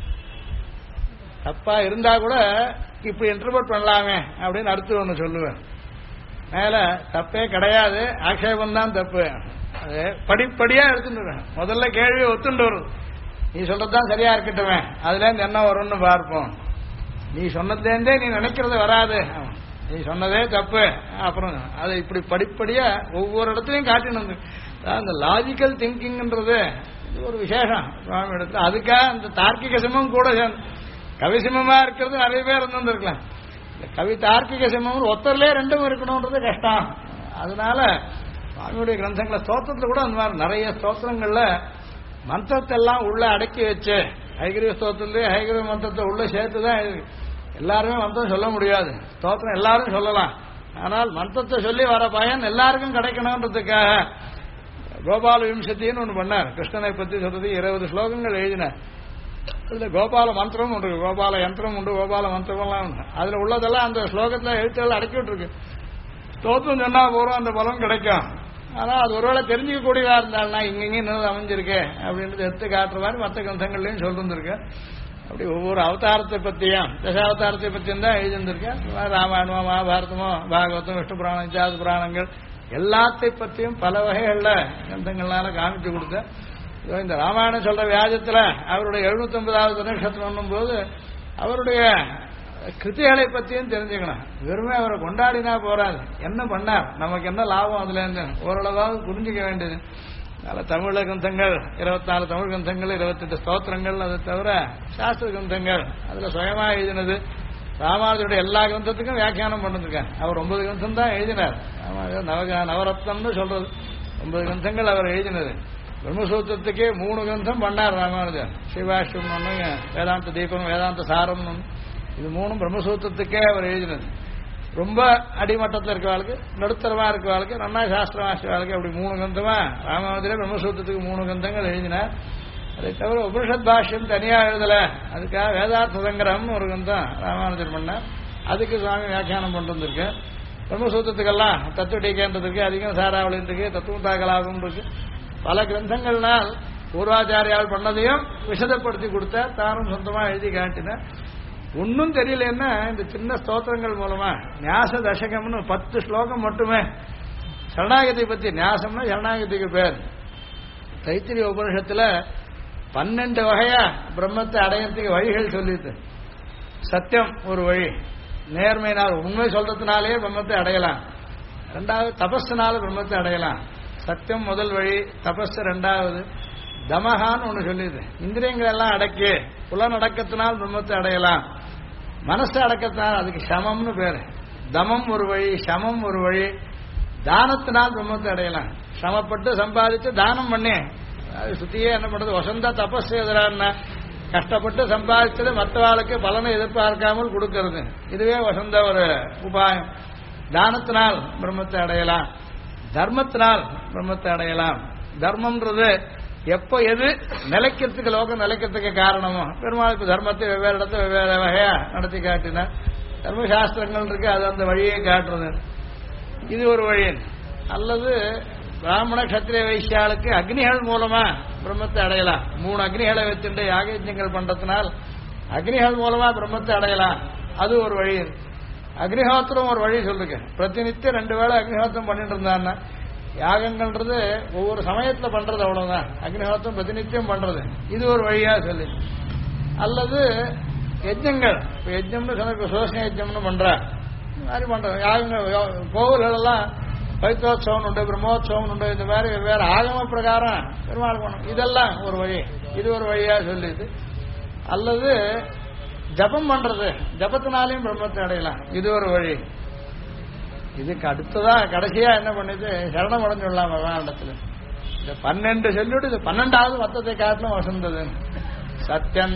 தப்பா இருந்தா கூட இப்படி இன்டர்பிரட் பண்ணலாமே அப்படின்னு அடுத்து ஒன்று சொல்லுவேன். மேல தப்பே கிடையாது, ஆக்ஷேபம் தான் தப்பு. அது படிப்படியா எடுத்துட்டு முதல்ல கேள்வி ஒத்துண்டு வரும். நீ சொல்றதுதான் சரியா இருக்கட்டுமே, அதுல இருந்து என்ன வரும்னு பார்ப்போம். நீ சொன்னதுலேருந்தே நீ நினைக்கிறது வராது, நீ சொன்னதே தப்பு. அப்புறம் அதை இப்படி படிப்படியா ஒவ்வொரு இடத்துலையும் காட்டினது. அந்த லாஜிக்கல் திங்கிங்ன்றது இது ஒரு விசேஷம் சுவாமி இடத்துல. அதுக்காக அந்த தார்க்கிக சிமம் கூட கவிசிமமா இருக்கிறது நிறைய பேர் இருந்திருக்கலாம். இந்த கவி தார்க்கிக சிமம் ஒத்தர்லயே ரெண்டும் இருக்கணும்ன்றது கஷ்டம். அதனால சுவாமியுடைய கிரந்தங்களை ஸ்தோத்திரத்துல கூட அந்த மாதிரி நிறைய ஸ்தோத்திரங்கள்ல மந்திரத்தை எல்லாம் உள்ள அடக்கி வச்சு, ஹைகிரீவ ஸ்தோத்திரத்திலேயே ஹைகிரீவ மந்திரத்தை உள்ள சேர்த்துதான் எல்லாருமே மந்திரம் சொல்ல முடியாது. ஸ்தோத்திரம் எல்லாரும் சொல்லலாம், ஆனால் மந்திரத்தை சொல்லி வர பயன் எல்லாருக்கும் கிடைக்கணும்ன்றதுக்காக கோபால விம்சத்தின்னு ஒன்று பண்ணார். கிருஷ்ணனை பத்தி சொல்றது 20 ஸ்லோகங்கள் எழுதினார். அதுல கோபால மந்திரம் உண்டு, கோபால யந்திரம் உண்டு, கோபால மந்திரம்லாம் உண்டு. அதுல உள்ளதெல்லாம் அந்த ஸ்லோகத்துல எழுத்துக்கள் அடக்கி விட்டுருக்கு. ஸ்தோத்திரம் சொன்னா போறோம் அந்த பலம் கிடைக்கும். ஆனா அது ஒருவேளை தெரிஞ்சுக்க கூடியதா இருந்தால்னா இங்கேயும் அமைஞ்சிருக்கு அப்படின்றது எடுத்து காட்டுற மாதிரி மற்ற கிரந்தங்கள்லயும் சொல்லிருந்திருக்கு. அப்படி ஒவ்வொரு அவதாரத்தை பத்தியும் தசாவதாரத்தை பத்தியும் தான் எழுதியிருந்திருக்கேன். ராமாயணமோ மகாபாரதமோ பாகவதம் விஷ்ணு புராணம் இத்தியாதி புராணங்கள் எல்லாத்தை பற்றியும் பல வகைகள்ல கிரந்தங்கள்னால காமிச்சு கொடுத்தேன். இந்த ராமாயணம் சொல்ற வியாஜத்துல அவருடைய 750வது நட்சத்திரம் போது அவருடைய கிருத்திகளை பத்தியும் தெரிஞ்சுக்கணும். வெறுமே அவரை கொண்டாடினா போறாது, என்ன பண்ணார், நமக்கு என்ன லாபம் அதுல இருந்து ஓரளவாவது புரிஞ்சுக்க வேண்டியது. அதனால தமிழ் கிரந்தங்கள் 24 தமிழ் கிரந்தங்கள், 28 ஸ்தோத்திரங்கள், அதை தவிர சாஸ்திர கிரந்தங்கள் அதுல சுயமா எழுதினது. ராமானுஜருடைய எல்லா கிரந்தத்துக்கும் வியாக்கியானம் பண்ணிருக்கார். அவர் 9 கிரந்தம் தான் எழுதினார். நவரத்னம்னு சொல்றது 9 கிரந்தங்கள் அவர் எழுதினது. பிரம்மசூத்திரத்துக்கே 3 கிரந்தம் பண்ணார் ராமானுஜர். சிவாஷ்டம் ஒண்ணு, வேதாந்த தீபம், வேதாந்த சாரம் ஒண்ணு. இது 3 பிரம்மசூத்திரத்துக்கே அவர் எழுதினது. ரொம்ப அடிமட்டத்தில் இருக்கிறவாளுக்கு, நடுத்தரமா இருக்கிறவாளுக்கு, நன்னா சாஸ்திரம் வாசிவாளுக்கு, அப்படி 3 கிரந்தமா ராமானுஜரே பிரம்மசூத்திரத்துக்கு 3 கிரந்தங்கள் எழுதினார். அதை தவிர உபனிஷத் பாஷ்யம் தனியா எழுதல, அதுக்காக வேதார்த்த சங்கிரகம்னு ஒரு கிரந்தம் ராமானுஜர் பண்ணார். அதுக்கு சுவாமி வியாக்கியானம் பண்ணிருக்கு. பிரம்மசூத்திரத்துக்கெல்லாம் தத்துவ டீகேன்றதுக்கு அதிகம் சாராவளி இருக்கு, தத்துவ கலாபம் இருக்கு. பல கிரந்தங்கள்னால் பூர்வாச்சாரியால் பண்ணதையும் விசதப்படுத்தி கொடுத்த தானும் சொந்தமா எழுதி காட்டினார். ஒன்னும் தெரியலன்னா இந்த சின்ன ஸ்தோத்திரங்கள் மூலமா ஞாச தசகம்னு 10 ஸ்லோகம் மட்டுமே சரணாகதி பத்தி. ஞாசம்னா சரணாகதிக்கு பேர். தைத்திரிய உபனிஷத்துல 12 வகையா பிரம்மத்தை அடையறதுக்கு வழிகள் சொல்லிட்டு, சத்தியம் ஒரு வழி, நேர்மையினால் உண்மை சொல்றதுனாலே பிரம்மத்தை அடையலாம். 2வது தபஸ்னால பிரம்மத்தை அடையலாம். சத்தியம் முதல் வழி, தபஸ் 2வது. தமஹான்னு ஒண்ணு சொல்லிது, இந்திரியங்கள் எல்லாம் அடக்கி புலனடக்கத்தினால் பிரம்மத்தை அடையலாம். மனசு அடக்கத்தினால் அதுக்கு சமம்னு பேரு. தமம் ஒரு வழி, சமம் ஒரு வழி. தானத்தினால் பிரம்மத்தை அடையலாம். சமப்பட்டு சம்பாதிச்சு தானம் பண்ணி, அது சுத்தியே என்ன பண்றது, வசந்தா தபஸ் எதிரான கஷ்டப்பட்டு சம்பாதிச்சது மற்றவாளுக்கு பலனை எதிர்பார்க்காமல் கொடுக்கிறது, இதுவே வசந்த ஒரு உபாயம். தானத்தினால் பிரம்மத்தை அடையலாம். தர்மத்தினால் பிரம்மத்தை அடையலாம். தர்மம்ன்றது எப்ப எது நிலைக்கிறதுக்கு, லோகம் நிலைக்கிறதுக்கு காரணமோ, பெருமாளுக்கு தர்மத்தை வெவ்வேறு இடத்துல வெவ்வேறு வகையா நடத்தி காட்டினார். தர்மசாஸ்திரங்கள் இருக்கு, அது அந்த வழியை காட்டுறது. இது ஒரு வழி. அல்லது பிராமண கத்திரிய வைசியாளுக்கு அக்னிகள் மூலமா பிரம்மத்தை அடையலாம். 3 அக்னிகளை வச்சுட்டு யாகயஜ்ஞங்கள் பண்றதுனால் அக்னிகள் மூலமா பிரம்மத்தை அடையலாம், அது ஒரு வழி. அக்னிஹோத்திரம் ஒரு வழி சொல்லுங்க. பிரதிநித்தியம் 2 வேளை அக்னிஹோத்திரம் பண்ணிட்டு இருந்தான்னா, யாகங்கள்ன்றது ஒவ்வொரு சமயத்துல பண்றது அவ்வளவுதான், அக்னிஹோத்திரம் பிரதிநித்தியம் பண்றது, இது ஒரு வழியா சொல்லு. அல்லது யஜ்ஞங்கள், யஜ்ஞம்னு சொன்ன சோஷண யஜ்ஞம்னு பண்ற மாதிரி பண்ற யாகங்கள், கோவில்கள் எல்லாம் பைத்தோத்சவம் உண்டு, பிரம்மோத்சவம் உண்டு, இந்த மாதிரி வெவ்வேறு ஆகம பிரகாரம் பெருமாள் பண்ணும், இதெல்லாம் ஒரு வழி, இது ஒரு வழியா சொல்லிது. அல்லது ஜபம் பண்றது, ஜபத்தினாலையும் பிரம்மத்தை அடையலாம், இது ஒரு வழி. இதுக்கு அடுத்ததா கடைசியா என்ன பண்ணிது, சரணம் அடைஞ்சுடலாம் பகவானிடத்துல. இந்த 12 சொல்லிட்டு இது 12வது மொத்தத்தை காட்டிலும் வசந்தது. சத்யம்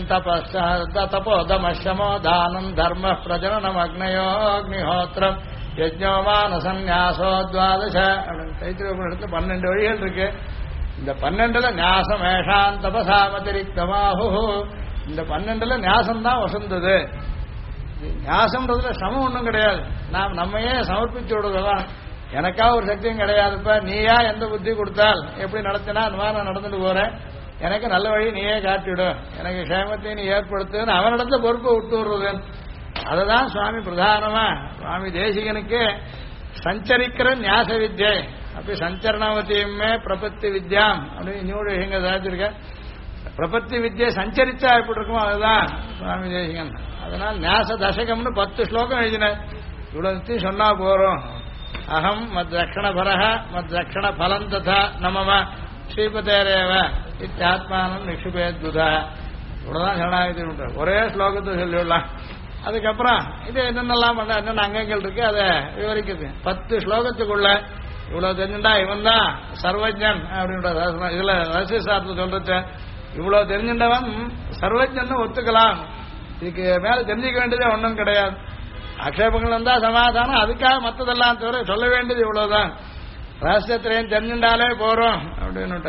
தபோதமோ தானம் தர்ம பிரஜனனம் அக்னயோ அக்னிஹோத்திரம் யஜ்ஞோமான சந்நியாசோ துவாதச அப்படின்னு தைத்திரிய உபநிஷத்துல 12 வழிகள் இருக்கு. இந்த 12ல ஞாசம் ஏஷான் தபசாமதிரிக்தமாஹு, இந்த 12ல ஞாசம் தான் வசந்தது. ஞாசம்ன்றதுல சமம் ஒன்றும் கிடையாது. நாம் நம்மையே சமர்ப்பிச்சு விடுறதா, எனக்கா ஒரு சக்தியும் கிடையாதுப்பா, நீயா எந்த புத்தி கொடுத்தால் எப்படி நடத்தினா அந்த மாதிரி நான் நடந்துட்டு போறேன், எனக்கு நல்ல வழி நீயே காட்டிவிடும், எனக்கு க்ஷேமத்தை நீ ஏற்படுத்துன்னு அவனிடத்துல பொறுப்பை விட்டு விடுறது. அதுதான் சுவாமி பிரதானமா, சுவாமி தேசிகனுக்கு சஞ்சரிக்கிற ஞாச வித்யை அப்படி சஞ்சரணவதியுமே பிரபத்தி வித்யாம் அப்படின்னு இன்னொரு விஷயங்க சாதிச்சிருக்க. பிரபத்தி வித்யை சஞ்சரிச்சா எப்படி இருக்குமோ அதுதான் சுவாமி தேசிகன். அதனால் ஞாச தசகம்னு 10 ஸ்லோகம் எழுதினார். இவ்வளவு சொன்னா போறோம். அகம் மத் ரக்ஷண பரஹ மத் ரக்ஷண பலம் ததா நமம ஸ்ரீபதேரேவ இத்தியாத்மானம் நிக்ஷுபேத்புதா. இவ்வளவுதான் சரணாகதி உண்டு. ஒரே ஸ்லோகத்தை சொல்லிவிடலாம். அதுக்கப்புறம் இது என்னென்னலாம் பண்ண என்னென்ன அங்கங்கள் இருக்கு அதை விவரிக்குது. 10 ஸ்லோகத்துக்குள்ள இவ்வளவு தெரிஞ்சுட்டா இவன் தான் சர்வஜன் அப்படின்ற இதுல ரகசிய சார்த்து சொல்றது. இவ்வளவு தெரிஞ்சின்றவன் சர்வஜன் ஒத்துக்கலாம். இதுக்கு மேல தெரிஞ்சுக்க வேண்டியதே ஒன்றும் கிடையாது. ஆக்ஷேபங்கள் வந்தா சமாதானம், அதுக்காக மற்றதெல்லாம் தவிர சொல்ல வேண்டியது இவ்வளவுதான். ரகசியத்திலையும் தெரிஞ்சுட்டாலே போறோம் அப்படின்னு.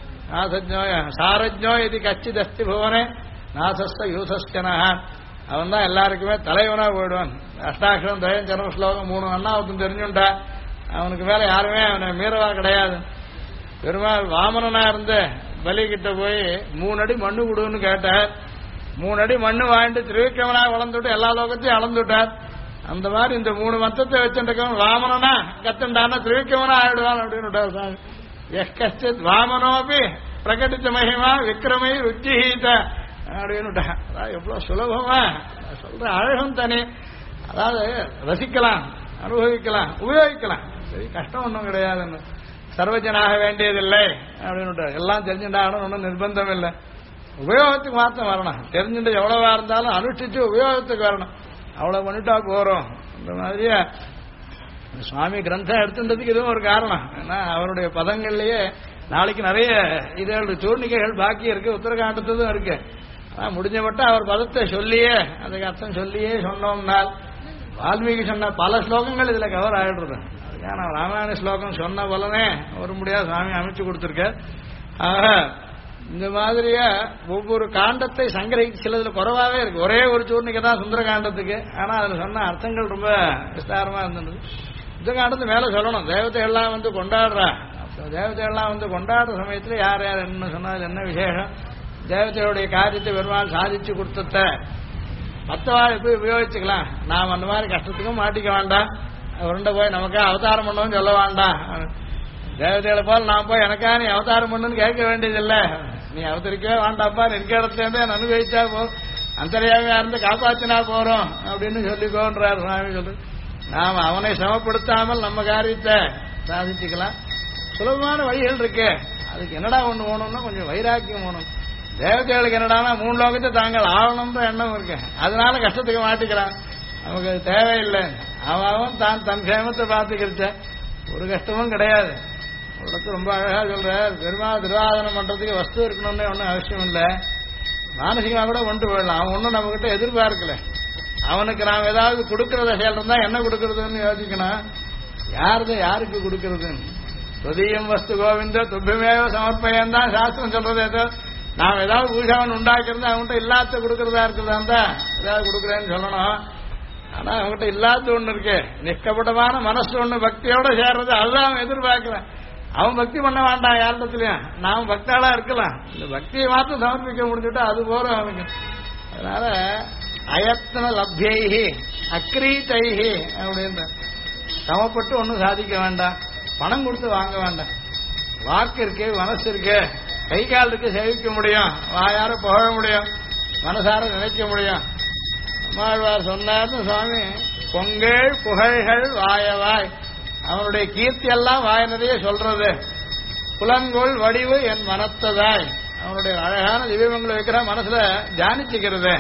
சாரஜ்யோ இது கச்சிதஸ்தி புவனே நாசஸ்த யூசஸ்டனா. அவன் தான் எல்லாருக்குமே தலைவனா போயிடுவான். அஷ்டாட்சரம் தயம் சர்ம ஸ்லோகம் 3 அண்ணாவுக்கும் தெரிஞ்சுட்டா அவனுக்கு மேல யாருமே அவனை மீறவா கிடையாது. பெருமாள் வாமனனா இருந்து பலி கிட்ட போய் 3 அடி மண்ணு கொடுன்னு கேட்டார். 3 அடி மண்ணு வாங்கிட்டு திருவிக்கிரமனா வளர்ந்துட்டு எல்லா லோகத்தையும் அளந்துட்டார். அந்த மாதிரி இந்த 3 மத்தத்தை வச்சுருக்கவன் வாமனனா கத்துண்டானா திருவிக்கிரமனா ஆயிடுவான் அப்படின்னு. எஷ்கஷ்டித் வாமனோபி பிரகடித்த மகிமா விக்ரமை உச்சிஹீத அப்படின்னு. அதாவது எவ்வளவு சுலபமா சொல்ற அழகும் தனி. அதாவது ரசிக்கலாம், அனுபவிக்கலாம், உபயோகிக்கலாம். சரி, கஷ்டம் ஒன்றும் கிடையாதுன்னு. சர்வஜனாக வேண்டியதில்லை அப்படின்னு. எல்லாம் தெரிஞ்சுட்டாகணும் ஒன்றும் நிர்பந்தம் இல்லை. உபயோகத்துக்கு மாத்திரம் வரணும். தெரிஞ்சுட்டு எவ்வளவா இருந்தாலும் அனுஷ்டிச்சு உபயோகத்துக்கு வரணும். அவ்வளவு பண்ணிட்டா போறோம். இந்த மாதிரியா சுவாமி கிரந்தம் எடுத்துன்றதுக்கு இதுவும் ஒரு காரணம். ஏன்னா அவருடைய பதங்கள்லயே நாளைக்கு நிறைய இதோட சூர்ணிகைகள் பாக்கி இருக்கு, உத்தரகாண்டத்தும் இருக்கு. ஆனா முடிஞ்ச மட்டும் அவர் பதத்தை சொல்லியே அதுக்கு அர்த்தம் சொல்லியே சொன்னோம்னால் வால்மீகி சொன்ன பல ஸ்லோகங்கள் இதுல கவர் ஆயிடுறது. அதுக்கான ராமாயண ஸ்லோகம் சொன்ன பலனே ஒரு முடியாது சுவாமி அமைச்சு கொடுத்திருக்க. ஆக இந்த மாதிரியா ஒவ்வொரு காண்டத்தை சங்கிரகிச்சு சிலதுல குறைவாவே இருக்கு. ஒரே ஒரு சூர்ணிகை தான் சுந்தர காண்டத்துக்கு. ஆனா அதுல சொன்ன அர்த்தங்கள் ரொம்ப விஸ்தாரமா இருந்தது. இந்த காண்டத்து மேல சொல்லணும். தேவதைகள்லாம் வந்து கொண்டாடுறா. தேவதைகள்லாம் வந்து கொண்டாடுற சமயத்துல யார் யார் என்ன சொன்னால் என்ன விசேஷம், தேவதைகளுடைய காரியத்தை பெருமாள் சாதிச்சு கொடுத்த மற்றவாள் எப்படி உபயோகிச்சுக்கலாம். நாம் அந்த மாதிரி கஷ்டத்துக்கும் மாட்டிக்க வேண்டாம். உருண்ட போய் நமக்கா அவதாரம் பண்ணணும்னு சொல்ல வேண்டாம். தேவதைகளை போல் நான் போய் எனக்கா நீ அவதாரம் பண்ணுன்னு கேட்க வேண்டியதில்லை. நீ அவதரிக்கவே வேண்டாப்பா, நிற்க இடத்துலேருந்தே அனுபவிச்சா போ, அந்தரியாமையா இருந்து காப்பாற்றினா போறோம் அப்படின்னு சொல்லிக்கோன்றார் சுவாமி. சொல்லு நாம் அவனை சமப்படுத்தாமல் நம்ம காரியத்தை சாதிச்சுக்கலாம். சுலபமான வழிகள் இருக்கு. அதுக்கு என்னடா ஒண்ணு போகணும்னா கொஞ்சம் வைராக்கியம் போகணும். தேவதைகளுக்கு என்னடானா 3 லோகத்தை தாங்கள் ஆகணும்ன்ற எண்ணம் இருக்கு. அதனால கஷ்டத்துக்கு மாட்டிக்கிறான். நமக்கு அது தேவையில்லை. அவன் தான் தன் சேமத்தை பார்த்துக்கிருச்ச ஒரு கஷ்டமும் கிடையாது. உடத்து ரொம்ப அழகா சொல்ற. பெருமாள் திருவாதனம் பண்றதுக்கு வஸ்து இருக்கணும்னு ஒன்றும் அவசியம் இல்லை. மானசிகமா கூட கொண்டு போயிடலாம். அவன் ஒன்றும் நம்ம கிட்ட எதிர்பார்க்கல. அவனுக்கு நாம் ஏதாவது கொடுக்கறத செயல் இருந்தா என்ன கொடுக்கறதுன்னு யோசிக்கணும். யாருது யாருக்கு கொடுக்கறதுன்னு. தொதியம் வஸ்து கோவிந்த துப்பியமேவ சமர்ப்பயம் தான் சாஸ்திரம் சொல்றது. ஏதோ நாம் ஏதாவது பூஜாவன் உண்டாக்குறது அவன்கிட்ட இல்லாத கொடுக்கறதா இருக்கிறதா இருந்தா ஏதாவது கொடுக்குறேன்னு சொல்லணும். ஆனா அவன்கிட்ட இல்லாத ஒண்ணு இருக்கு. நிஷ்கபடமான மனசு ஒண்ணு பக்தியோட சேர்றது, அதுதான் அவன் எதிர்பார்க்கிறான். அவன் பக்தி பண்ண வேண்டாம் யாரிடத்துலயும். நாம் பக்தாளா இருக்கலாம். இந்த பக்தியை மாத்திரம் சமர்ப்பிக்க முடிஞ்சுட்டா அது போறோம் அவனுக்கு. அதனால அயத்தன லப்யைஹி அக்ரீதைஹி அப்படின்ற சமப்பட்டு ஒன்றும் சாதிக்க வேண்டாம். பணம் கொடுத்து வாங்க வேண்டாம். வாக்கு இருக்கு, மனசு இருக்கு, கை கால் இருக்கு, சேவிக்க முடியும், வாயார புகழ முடியும், மனசார நினைக்க முடியும். நம்மாழ்வார் சொன்னார்னு சுவாமி, பொங்கல் புகழ்கள் வாயவாய். அவனுடைய கீர்த்தி எல்லாம் வாய் நிறைய சொல்றது. புலங்கொள் வடிவு என் மனத்ததாய். அவனுடைய அழகான திவ்யமங்களை வைக்கிற மனசுல தியானிச்சுக்கிறது.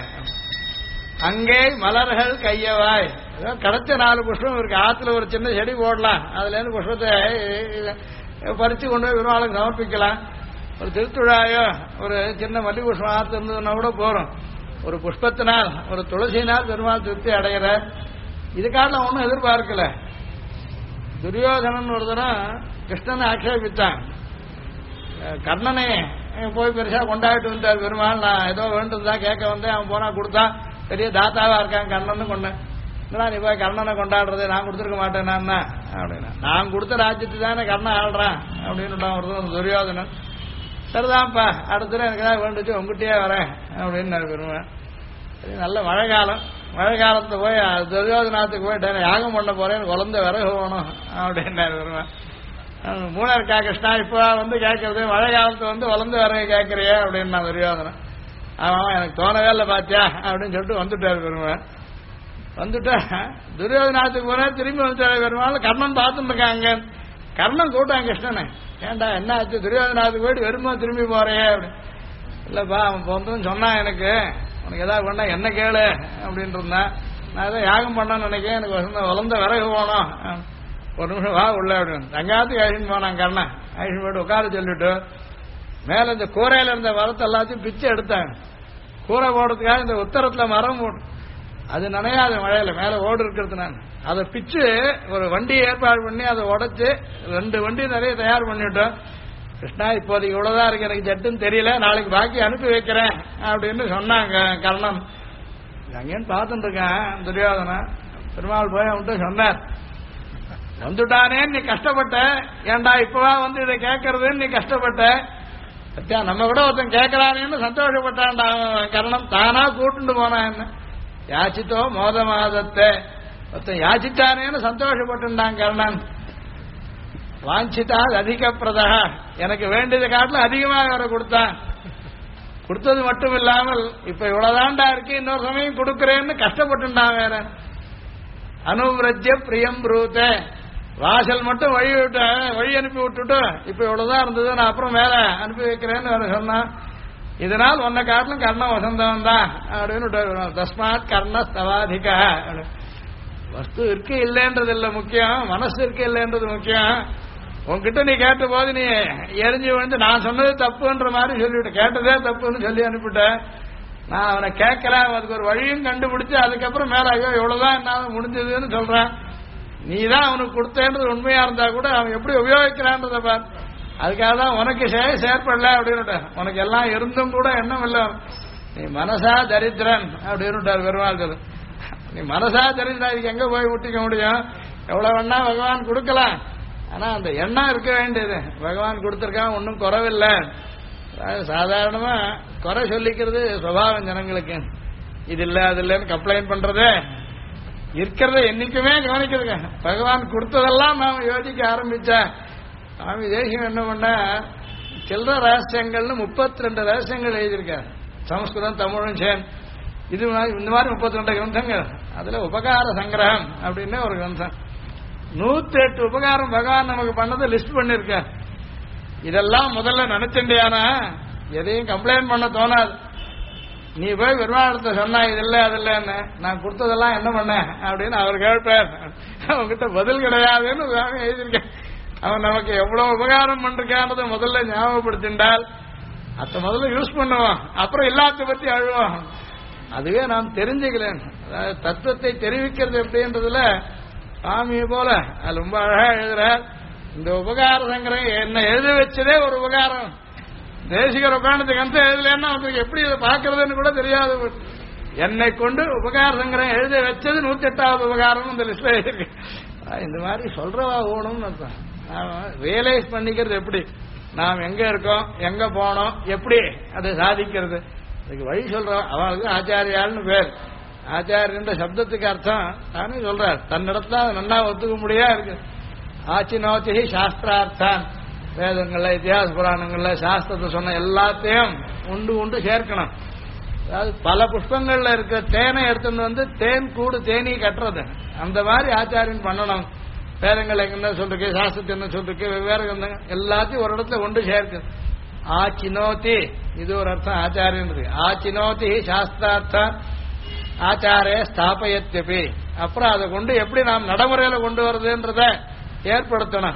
அங்கே மலர்கள் கையவாய். கிடைச்ச 4 புஷ்பம் இருக்கு. ஆத்துல ஒரு சின்ன செடி போடலாம், அதுல இருந்து புஷ்பத்தை பறிச்சு கொண்டு போய் பெருமாளுக்கு சமர்ப்பிக்கலாம். ஒரு திருத்துழாயோ ஒரு சின்ன மல்லி புஷ்பம் ஆத்து இருந்ததுன்னா கூட போறோம். ஒரு புஷ்பத்தினால் ஒரு துளசியினால் பெருமாள் திருப்தி அடைகிற. இதுக்காக ஒன்றும் எதிர்பார்க்கல. துரியோதனன் ஒருத்தரம் கிருஷ்ணனை ஆட்சேபித்தான். கர்ணனை போய் பெருசா கொண்டாடிட்டு வந்தார் பெருமாள். நான் ஏதோ வேண்டுதான் கேட்க வந்தேன், அவன் போனா கொடுத்தான், பெரிய தாத்தாவா இருக்கான் கர்ணன்னு கொண்டேன். நீ போய் கர்ணனை கொண்டாடுறது நான் கொடுத்துருக்க மாட்டேன் அப்படின்னா. நான் கொடுத்த ராஜ்யத்து தானே கர்ணன் ஆள்றான் அப்படின்னு ஒருத்தன் துரியோதனன். சரிதான்ப்பா, அடுத்த எனக்கு தான் வேண்டுச்சு உங்ககிட்டயே வரேன் அப்படின்னு நான் பெருமாள். சரி, நல்ல மழை காலம். மழை காலத்துல போய் துரியோதனாத்துக்கு போயிட்டேன் யாகம் பண்ண போறேன்னு குழந்தை விறகு போகணும் அப்படின்னாரு வருவேன். மூணா இருக்கா கிருஷ்ணா இப்ப வந்து கேட்கறது மழை காலத்து வந்து வளர்ந்து விறகு கேட்கறியே அப்படின்னு நான் துரியோதனன். அவன் எனக்கு தோணவே இல்லை பாத்தியா அப்படின்னு சொல்லிட்டு வந்துட்டாரு பெருமாள். வந்துட்டா துரியோதனாத்துக்கு போனா திரும்பி வந்துட்டாரு பெருமாள். கர்ணன் பார்த்துட்டு இருக்காங்க. கர்ணன் கூட்டான் கிருஷ்ணனை. ஏண்டா என்ன ஆச்சு துரியோதனாத்துக்கு போயிட்டு வெறுமா திரும்பி போறேன் அப்படின்னு. இல்லப்பா அவன் போன்னு சொன்னான் எனக்கு உனக்கு ஏதாவது பண்ணா என்ன கேளு அப்படின்னு இருந்தான். நான் ஏதோ யாகம் பண்ணான்னு நினைக்கிறேன் எனக்கு வளர்ந்த விறகு போனோம் ஒரு நிமிஷம் வா உள்ள அப்படின்னு தங்காத்துக்கு அழின்னு போனான் கர்ணன். அழின்னு போயிட்டு உட்கார சொல்லிட்டு மேல இந்த கூரையில இருந்த மரத்தை எல்லாத்தையும் பிச்சை எடுத்தாங்க. கூரை போடுறதுக்காக இந்த உத்தரத்துல மரம் போடு அது நனையாது மழையில மேல ஓடு இருக்கிறது. நான் அதை பிச்சு ஒரு வண்டி ஏற்பாடு பண்ணி அதை உடைச்சு 2 வண்டி நிறைய தயார் பண்ணிவிட்டோம். கிருஷ்ணா இப்போதைக்கு இவ்வளவுதான் இருக்கு எனக்கு ஜட்டுன்னு தெரியல நாளைக்கு பாக்கி அனுப்பி வைக்கிறேன் அப்படின்னு சொன்னாங்க கர்ணன். அங்கேன்னு பார்த்துட்டு இருக்கேன் துரியோதனா. பெருமாள் போய் அவன்கிட்ட சொன்னார் வந்துட்டானே நீ கஷ்டப்பட்ட ஏண்டா இப்பவா வந்து இதை கேட்கறதுன்னு நீ கஷ்டப்பட்ட சத்தியா நம்ம கூட ஒருத்தன் கேட்கறானேன்னு சந்தோஷப்பட்டான்டா கர்ணன். தானா கூட்டுண்டு போனான் என்ன யாச்சித்தோ மோத மாதத்தை ஒருத்தன் யாச்சிட்டானேன்னு சந்தோஷப்பட்டுட்டான் கர்ணன். வாஞ்சித்தா அதிக பிரதா எனக்கு வேண்டியதை காட்டிலும் அதிகமாக வர கொடுத்தான். கொடுத்தது மட்டும் இல்லாமல் இப்ப இவ்வளவுதான்டா இருக்கு இன்னொரு சமயம் கொடுக்கிறேன்னு கஷ்டப்பட்டுட்டான் வேற. அனுவிரஜ்ய பிரியம் ப்ரூத்த வாசல் மட்டும் வழி அனுப்பி விட்டுட்டு இப்ப இவ்வளவுதான் இருந்தது நான் அப்புறம் மேல அனுப்பி வைக்கிறேன்னு வேற சொன்னான். இதனால் உன்னை காட்டிலும் கர்ண வசந்தவன் தான் அப்படின்னு தஸ்மாத் கர்ண ஸ்தவாதிக. வஸ்து இருக்கு இல்லைன்றது இல்ல முக்கியம் மனசு இருக்கு இல்லைன்றது முக்கியம். உன்கிட்ட நீ கேட்ட போது நீ எரிஞ்சு வந்து நான் சொன்னது தப்புன்ற மாதிரி சொல்லிவிட்டு கேட்டதே தப்புன்னு சொல்லி அனுப்பிட்டேன். நான் அவனை கேட்கல அதுக்கு ஒரு வழியும் கண்டுபிடிச்சு அதுக்கப்புறம் மேல ஐயோ இவ்வளவுதான் என்ன முடிஞ்சதுன்னு சொல்றான். நீ தான் அவனுக்கு கொடுத்தேன்றது உண்மையா இருந்தா கூட அவன் எப்படி உபயோகிக்கிறான்றத பார். அதுக்காக தான் உனக்கு செயற்படல அப்படின்னு உனக்கு எல்லாம் இருந்தும் கூட எண்ணம் இல்லை நீ மனசா தரித்திரன் அப்படின்னு பெருமாள். நீ மனசா தரித்திரன் இதுக்கு எங்க போய் விட்டிக்க முடியும். எவ்வளவு வேணா பகவான் கொடுக்கலாம் ஆனா அந்த எண்ணம் இருக்க வேண்டியது. பகவான் கொடுத்திருக்கான் ஒன்னும் குறவில்லை. சாதாரணமா குறை சொல்லிக்கிறது சுபாவம் ஜனங்களுக்கு. இது இல்ல அது இல்லன்னு கம்ப்ளைண்ட் பண்றது இருக்கிறத என்னைக்குமே கவனிக்கிறதுங்க. பகவான் கொடுத்ததெல்லாம் நாம யோசிக்க ஆரம்பிச்சா சுவாமி தேசியம் என்ன பண்ண சில்லற ரகசியங்கள்னு 32 ரகசியங்கள் எழுதியிருக்காரு. சமஸ்கிருதம் தமிழும் சேன் இது இந்த மாதிரி 32 கிரந்தங்கள். அதுல உபகார சங்கிரகம் அப்படின்னு ஒரு கிரந்தம் 108 உபகாரம் பகவான் நமக்கு பண்ணதை லிஸ்ட் பண்ணிருக்க. இதெல்லாம் முதல்ல நினைச்சண்டியானா எதையும் கம்ப்ளைண்ட் பண்ண தோணாது. நீ போய் பெருமாளத்தை சொன்னா இது இல்ல அது இல்லன்னு நான் கொடுத்ததெல்லாம் என்ன பண்ண அப்படின்னு அவர் கேட்பார். அவங்ககிட்ட பதில் கிடையாதுன்னு எழுதியிருக்கேன். அவன் நமக்கு எவ்வளவு உபகாரம் பண்றான்றதை முதல்ல ஞாபகப்படுத்தின்றால் அத முதல்ல யூஸ் பண்ணுவான். அப்புறம் எல்லாத்த பத்தி அழுவான். அதுவே நாம் தெரிஞ்சுக்கிறேன். அதாவது தத்துவத்தை தெரிவிக்கிறது எப்படின்றதுல சுவாமியை போல அது ரொம்ப அழகா எழுதுறார். இந்த உபகார சங்கரம் என்ன எழுத வச்சதே ஒரு உபகாரம். தேசிகர் உட்காந்துக்கு அந்த எழுதலன்னா அவங்களுக்கு எப்படி இதை பாக்குறதுன்னு கூட தெரியாது. என்னை கொண்டு உபகார சங்கரம் எழுத வச்சது 108வது உபகாரம் இந்த லிஸ்ட்ல இருக்கு. இந்த மாதிரி சொல்றவா ஓணும்னு அர்த்தம். ரியலைஸ் பண்ணிக்கிறது எப்படி நாம் எங்க இருக்கோம் எங்க போனோம் எப்படி அதை சாதிக்கிறது அதுக்கு வழி சொல்றோம். அவளுக்கு ஆச்சாரியால்னு பேர். ஆச்சாரியன்ற சப்தத்துக்கு அர்த்தம் தானே சொல்றார். தன்னிடத்துல நன்னா ஒத்துக்க முடியா இருக்கு. ஆச்சினோச்சி சாஸ்திரார்த்தான் வேதங்கள்ல இத்தியாச புராணங்கள்ல சாஸ்திரத்தை சொன்ன எல்லாத்தையும் உண்டு சேர்க்கணும். அதாவது பல புஷ்பங்கள்ல இருக்க தேனை எடுத்துட்டு வந்து தேன் கூடு தேனி கட்டுறது அந்த மாதிரி ஆச்சாரியன் பண்ணணும். வேதங்கள் என்ன சொல்லிருக்கு சாஸ்திரத்தை என்ன சொல்லிருக்கு வெவ்வேறு எல்லாத்தையும் ஒரு இடத்துல ஒன்று சேர்க்கு. ஆச்சினோதி இது ஒரு அர்த்தம் ஆச்சாரியன்றது. ஆச்சினோதி சாஸ்திரார்த்தம் ஆச்சாரிய ஸ்தாபயத்யபி. அப்புறம் அதை கொண்டு எப்படி நாம் நடைமுறையில கொண்டு வருதுன்றத ஏற்படுத்தணும்.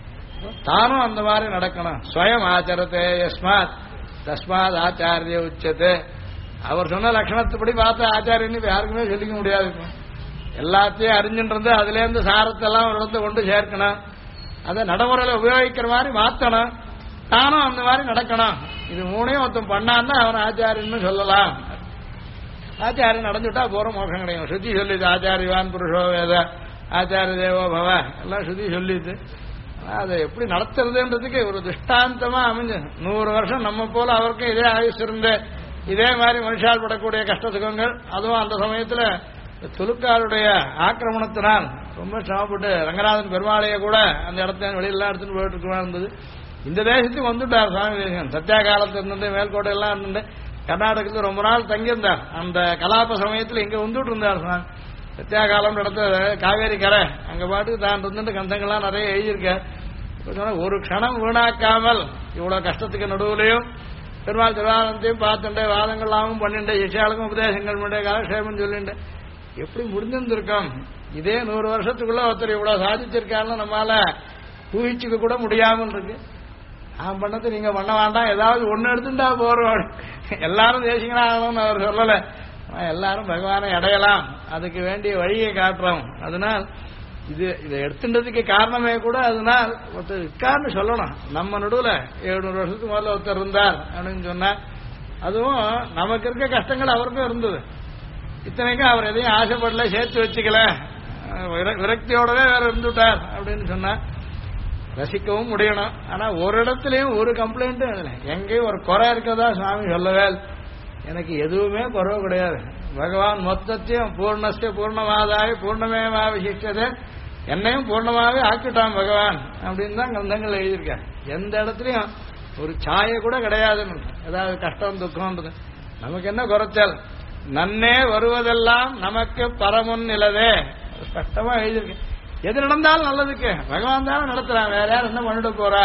தானும் அந்த மாதிரி நடக்கணும். ஸ்வயம் ஆச்சரத்தை யஸ்மாத் தஸ்மாத் ஆச்சாரிய உச்சத்தை. அவர் சொன்ன லட்சணத்துப்படி பார்த்து ஆச்சாரியன்னு யாருக்குமே சொல்லிக்க முடியாது. எல்லாத்தையும் அறிஞ்சுன்றது அதுல இருந்து சாரத்தெல்லாம் ஒரு இடத்துல கொண்டு சேர்க்கணும். அதை நடைமுறையில உபயோகிக்கிற மாதிரி மாத்தணும். தானும் அந்த மாதிரி நடக்கணும். இது மூணையும் ஒருத்தன் பண்ணான்னா அவன் ஆச்சாரியன்னு சொல்லலாம். ஆச்சாரியன் நடந்துட்டா போற மோசம் கிடையாது. ஸ்ருதி சொல்லிது ஆச்சாரியவான் புருஷோ வேத ஆச்சாரிய தேவோ பவ எல்லாம் ஸ்ருதி சொல்லிது. அதை எப்படி நடத்துறதுன்றதுக்கு ஒரு திருஷ்டாந்தமா அமைஞ்சு 100 வருஷம் நம்ம போல அவருக்கும் இதே ஆயுஷ் இருந்து இதே மாதிரி மனுஷால் படக்கூடிய கஷ்ட சுகங்கள் அதுவும் அந்த சமயத்துல துலுக்காருடைய ஆக்கிரமணத்தினால் ரொம்ப சிரமப்பட்டு ரங்கநாதன் பெருமாளைய கூட அந்த இடத்த வெளியெல்லாம் எடுத்துட்டு போயிட்டு இருக்கா இருந்தது. இந்த தேசத்துக்கு வந்துட்டார் சுவாமி தேசிகன். சத்தியா காலத்துல இருந்துட்டு மேல்கோட்டை எல்லாம் இருந்துட்டு கர்நாடகத்தில் ரொம்ப நாள் தங்கியிருந்தார். அந்த கலாப சமயத்தில் இங்க வந்துட்டு இருந்தார் சுவாமி. சத்தியா காலம் நடத்த காவேரி கரை அங்க பாட்டுக்கு தான் இருந்துட்டு கந்தங்கள்லாம் நிறைய எழுதியிருக்கார். ஒரு க்ஷணம் வீணாக்காமல் இவ்வளவு கஷ்டத்துக்கு நடுவுலையும் பெருமாள் திருவாரணத்தையும் பார்த்துட்டே வாதங்கள்லாமும் பண்ணிட்டு இஷாளுக்கும் உபதேசங்கள் பண்ணி காலக்ஷேபம் சொல்லிட்டு எப்படி முடிஞ்சிருந்திருக்கோம். இதே 100 வருஷத்துக்குள்ள ஒருத்தர் இவ்வளவு சாதிச்சிருக்காருன்னு நம்மளால ஊகிச்சுக்க கூட முடியாமல் இருக்கு. நான் பண்ணது நீங்க பண்ண வேண்டாம், ஏதாவது ஒண்ணு எடுத்துட்டா போறோம். எல்லாரும் தேசிகனாகணும்னு அவர் சொல்லல. எல்லாரும் பகவானை அடையலாம், அதுக்கு வேண்டிய வழியை காட்டுறோம். அதனால் இதை எடுத்துட்டதுக்கு காரணமே கூட அதனால் ஒருத்தர் இருக்காருன்னு சொல்லணும். நம்ம நடுவில் 700 வருஷத்துக்கு முதல்ல ஒருத்தர் இருந்தார் அப்படின்னு சொன்னா அதுவும் நமக்கு இருக்க கஷ்டங்கள் அவருக்கும் இருந்தது. இத்தனைக்கும் அவர் எதையும் ஆசைப்படல, சேர்த்து வச்சுக்கல, விரக்தியோடவே வேற இருந்துட்டார் அப்படின்னு சொன்னா ரசிக்கவும் முடியணும். ஆனா ஒரு இடத்துலயும் ஒரு கம்ப்ளைண்ட்டும் இல்லை, எங்கேயும் ஒரு குறை இருக்கதா சுவாமி சொல்லவே. எனக்கு எதுவுமே குறைவு கிடையாது. பகவான் மொத்தத்தையும் பூர்ணஸ்ய பூர்ணமாதாய் பூர்ணமேவாவிசிஷ்டதே, என்னையும் பூர்ணமாவே ஆக்கிட்டான் பகவான் அப்படின்னு தான் கிரந்தங்கள் எழுதியிருக்கேன். எந்த இடத்துலயும் ஒரு சாய கூட கிடையாதுன்னு. ஏதாவது கஷ்டம் துக்கம்ன்றது நமக்கு என்ன குறைச்சல், நன்னே வருவதெல்லாம் நமக்கு பரமுன் நிலவே கஷ்டமா எழுதியிருக்கேன். எது நடந்தாலும் நல்லதுக்கு பகவான் தானே நடத்துறான், வேற யார் என்ன பண்ணிட்டு போறா.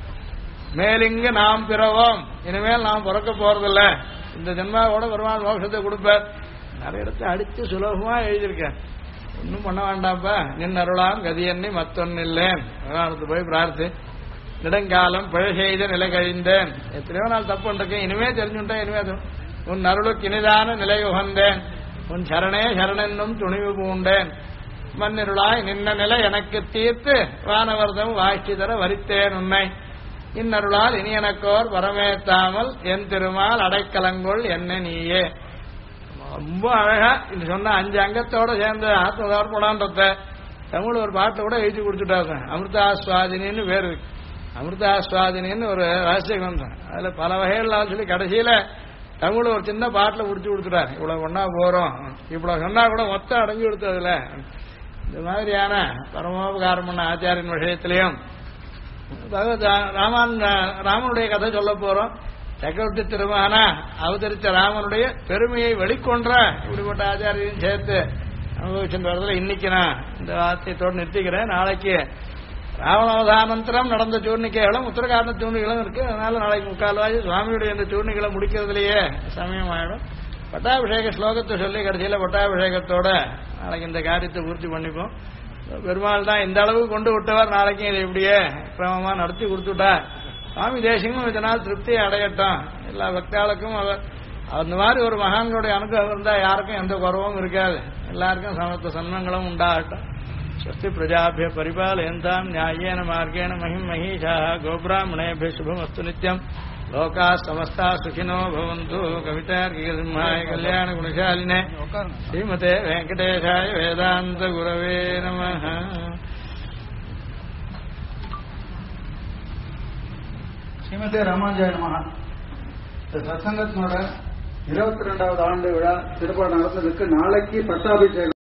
மேலிங்கு நாம் பிறவோம், இனிமேல் நாம் பிறக்க போறதில்ல, இந்த ஜென்மாவோட பெருமாள் மோட்சத்தை கொடுப்பார். நிறைய இடத்தை அடித்து சுலபமா எழுதியிருக்கேன். ஒன்னும் பண்ண வேண்டாம்ப்பா, நின் அருளாம் கதியன்னி மத்தொன்னு இல்லேன். பகவானுக்கு போய் பிரார்த்தி நெடுங்காலம் பிழை செய்த நிலை கழிந்தேன். எத்தனையோ நாள் தப்பு பண்ணிருக்கேன், இனிமே தெரிஞ்சுட்டேன். இனிமே உன் அருளுக்கு இனிதான நிலை உகந்தேன், உன் சரணே சரணென்னும் துணிவு பூண்டேன். மண்ணிருளாய் நின்ன நிலை எனக்கு தீர்த்து வானவர்தம் வாழ்ச்சி தர வரித்தேன் உன்னை. இன்னருளால் இனி எனக்கோர் பரமேத்தாமல் என் திருமால் அடைக்கலங்கொள் என்ன நீயே. ரொம்ப அழகா இது சொன்ன 5 அங்கத்தோட சேர்ந்த ஆத்மதர்ப்பணன்றத தமிழ் ஒரு பாட்டை கூட எழுதி கொடுத்துட்டாங்க. அமிர்தாஸ்வாதினின்னு பேர் இருக்கு. அமிர்தாஸ்வாதினின்னு ஒரு ரகசிய கிரந்தம். அதுல பல வகைகள்லாம் சொல்லி கடைசியில தமிழ் ஒரு சின்ன பாட்டில் முடிச்சு கொடுத்துட்டாரு. இவ்வளவு ஒன்னா போறோம், இவ்வளவு சொன்னா கூட மொத்தம் அடங்கி கொடுத்ததுல. இந்த மாதிரியான பரமோபகாரம் பண்ண ஆச்சாரியின் விஷயத்திலையும் ராமனுடைய கதை சொல்ல போறோம். சக்கரவர்த்தி திருமகனா அவதரித்த ராமனுடைய பெருமையை வெளிக்கொன்ற இப்படிப்பட்ட ஆச்சாரியையும் சேர்த்து அனுபவிச்சுட்டு வரதுல இன்னைக்கு நான் இந்த வார்த்தையத்தோடு நிறுத்திக்கிறேன். நாளைக்கு ராவணாவதானந்தரம் நடந்த சூர்ணிக்கைகளும் உத்தரகாரண சூர்ணிகளும் இருக்கு. அதனால நாளைக்கு 3/4 சுவாமியுடைய இந்த சூர்ணிகளை முடிக்கிறதுலயே சமயம் ஆயிடும். பட்டாபிஷேக ஸ்லோகத்தை சொல்லி கடைசியில பட்டாபிஷேகத்தோட நாளைக்கு இந்த காரியத்தை பூர்த்தி பண்ணிப்போம். பெருமாள் தான் இந்த அளவு கொண்டு விட்டவர், நாளைக்கும் இதை இப்படியே கிரமமா நடத்தி கொடுத்துட்டா சுவாமி தேசிகமும் இதனால் திருப்தியை அடையட்டும். எல்லா பக்தாளுக்கும் அவர் அந்த மாதிரி ஒரு மகான்களுடைய அனுகிரகம் இருந்தா யாருக்கும் எந்த குறவும் இருக்காது, எல்லாருக்கும் சமத்த சன்மங்களும் உண்டாகட்டும். ஸ்வஸ்தி பிரஜாபிய பரிபாலயந்தாம் நியாயேன மார்கேண மகிம் மஹீஷா கோபிராமணேபிய சுபமஸ்து நித்யம். லோகா சமஸ்தா சுகினோ பவந்து. கவிதார்க்கிகசிம்ஹாய கல்யாண குணசாலினே ஸ்ரீமதே வெங்கடேஷாய வேதாந்த குரவே நமஹ. ஸ்ரீமதே ராமானுஜாய நமஹ. இந்த சத்சங்கத்தினோட 22வது ஆண்டு விழா சிறப்பாக நடந்ததுக்கு நாளைக்கு பட்டாபிஷேகம்.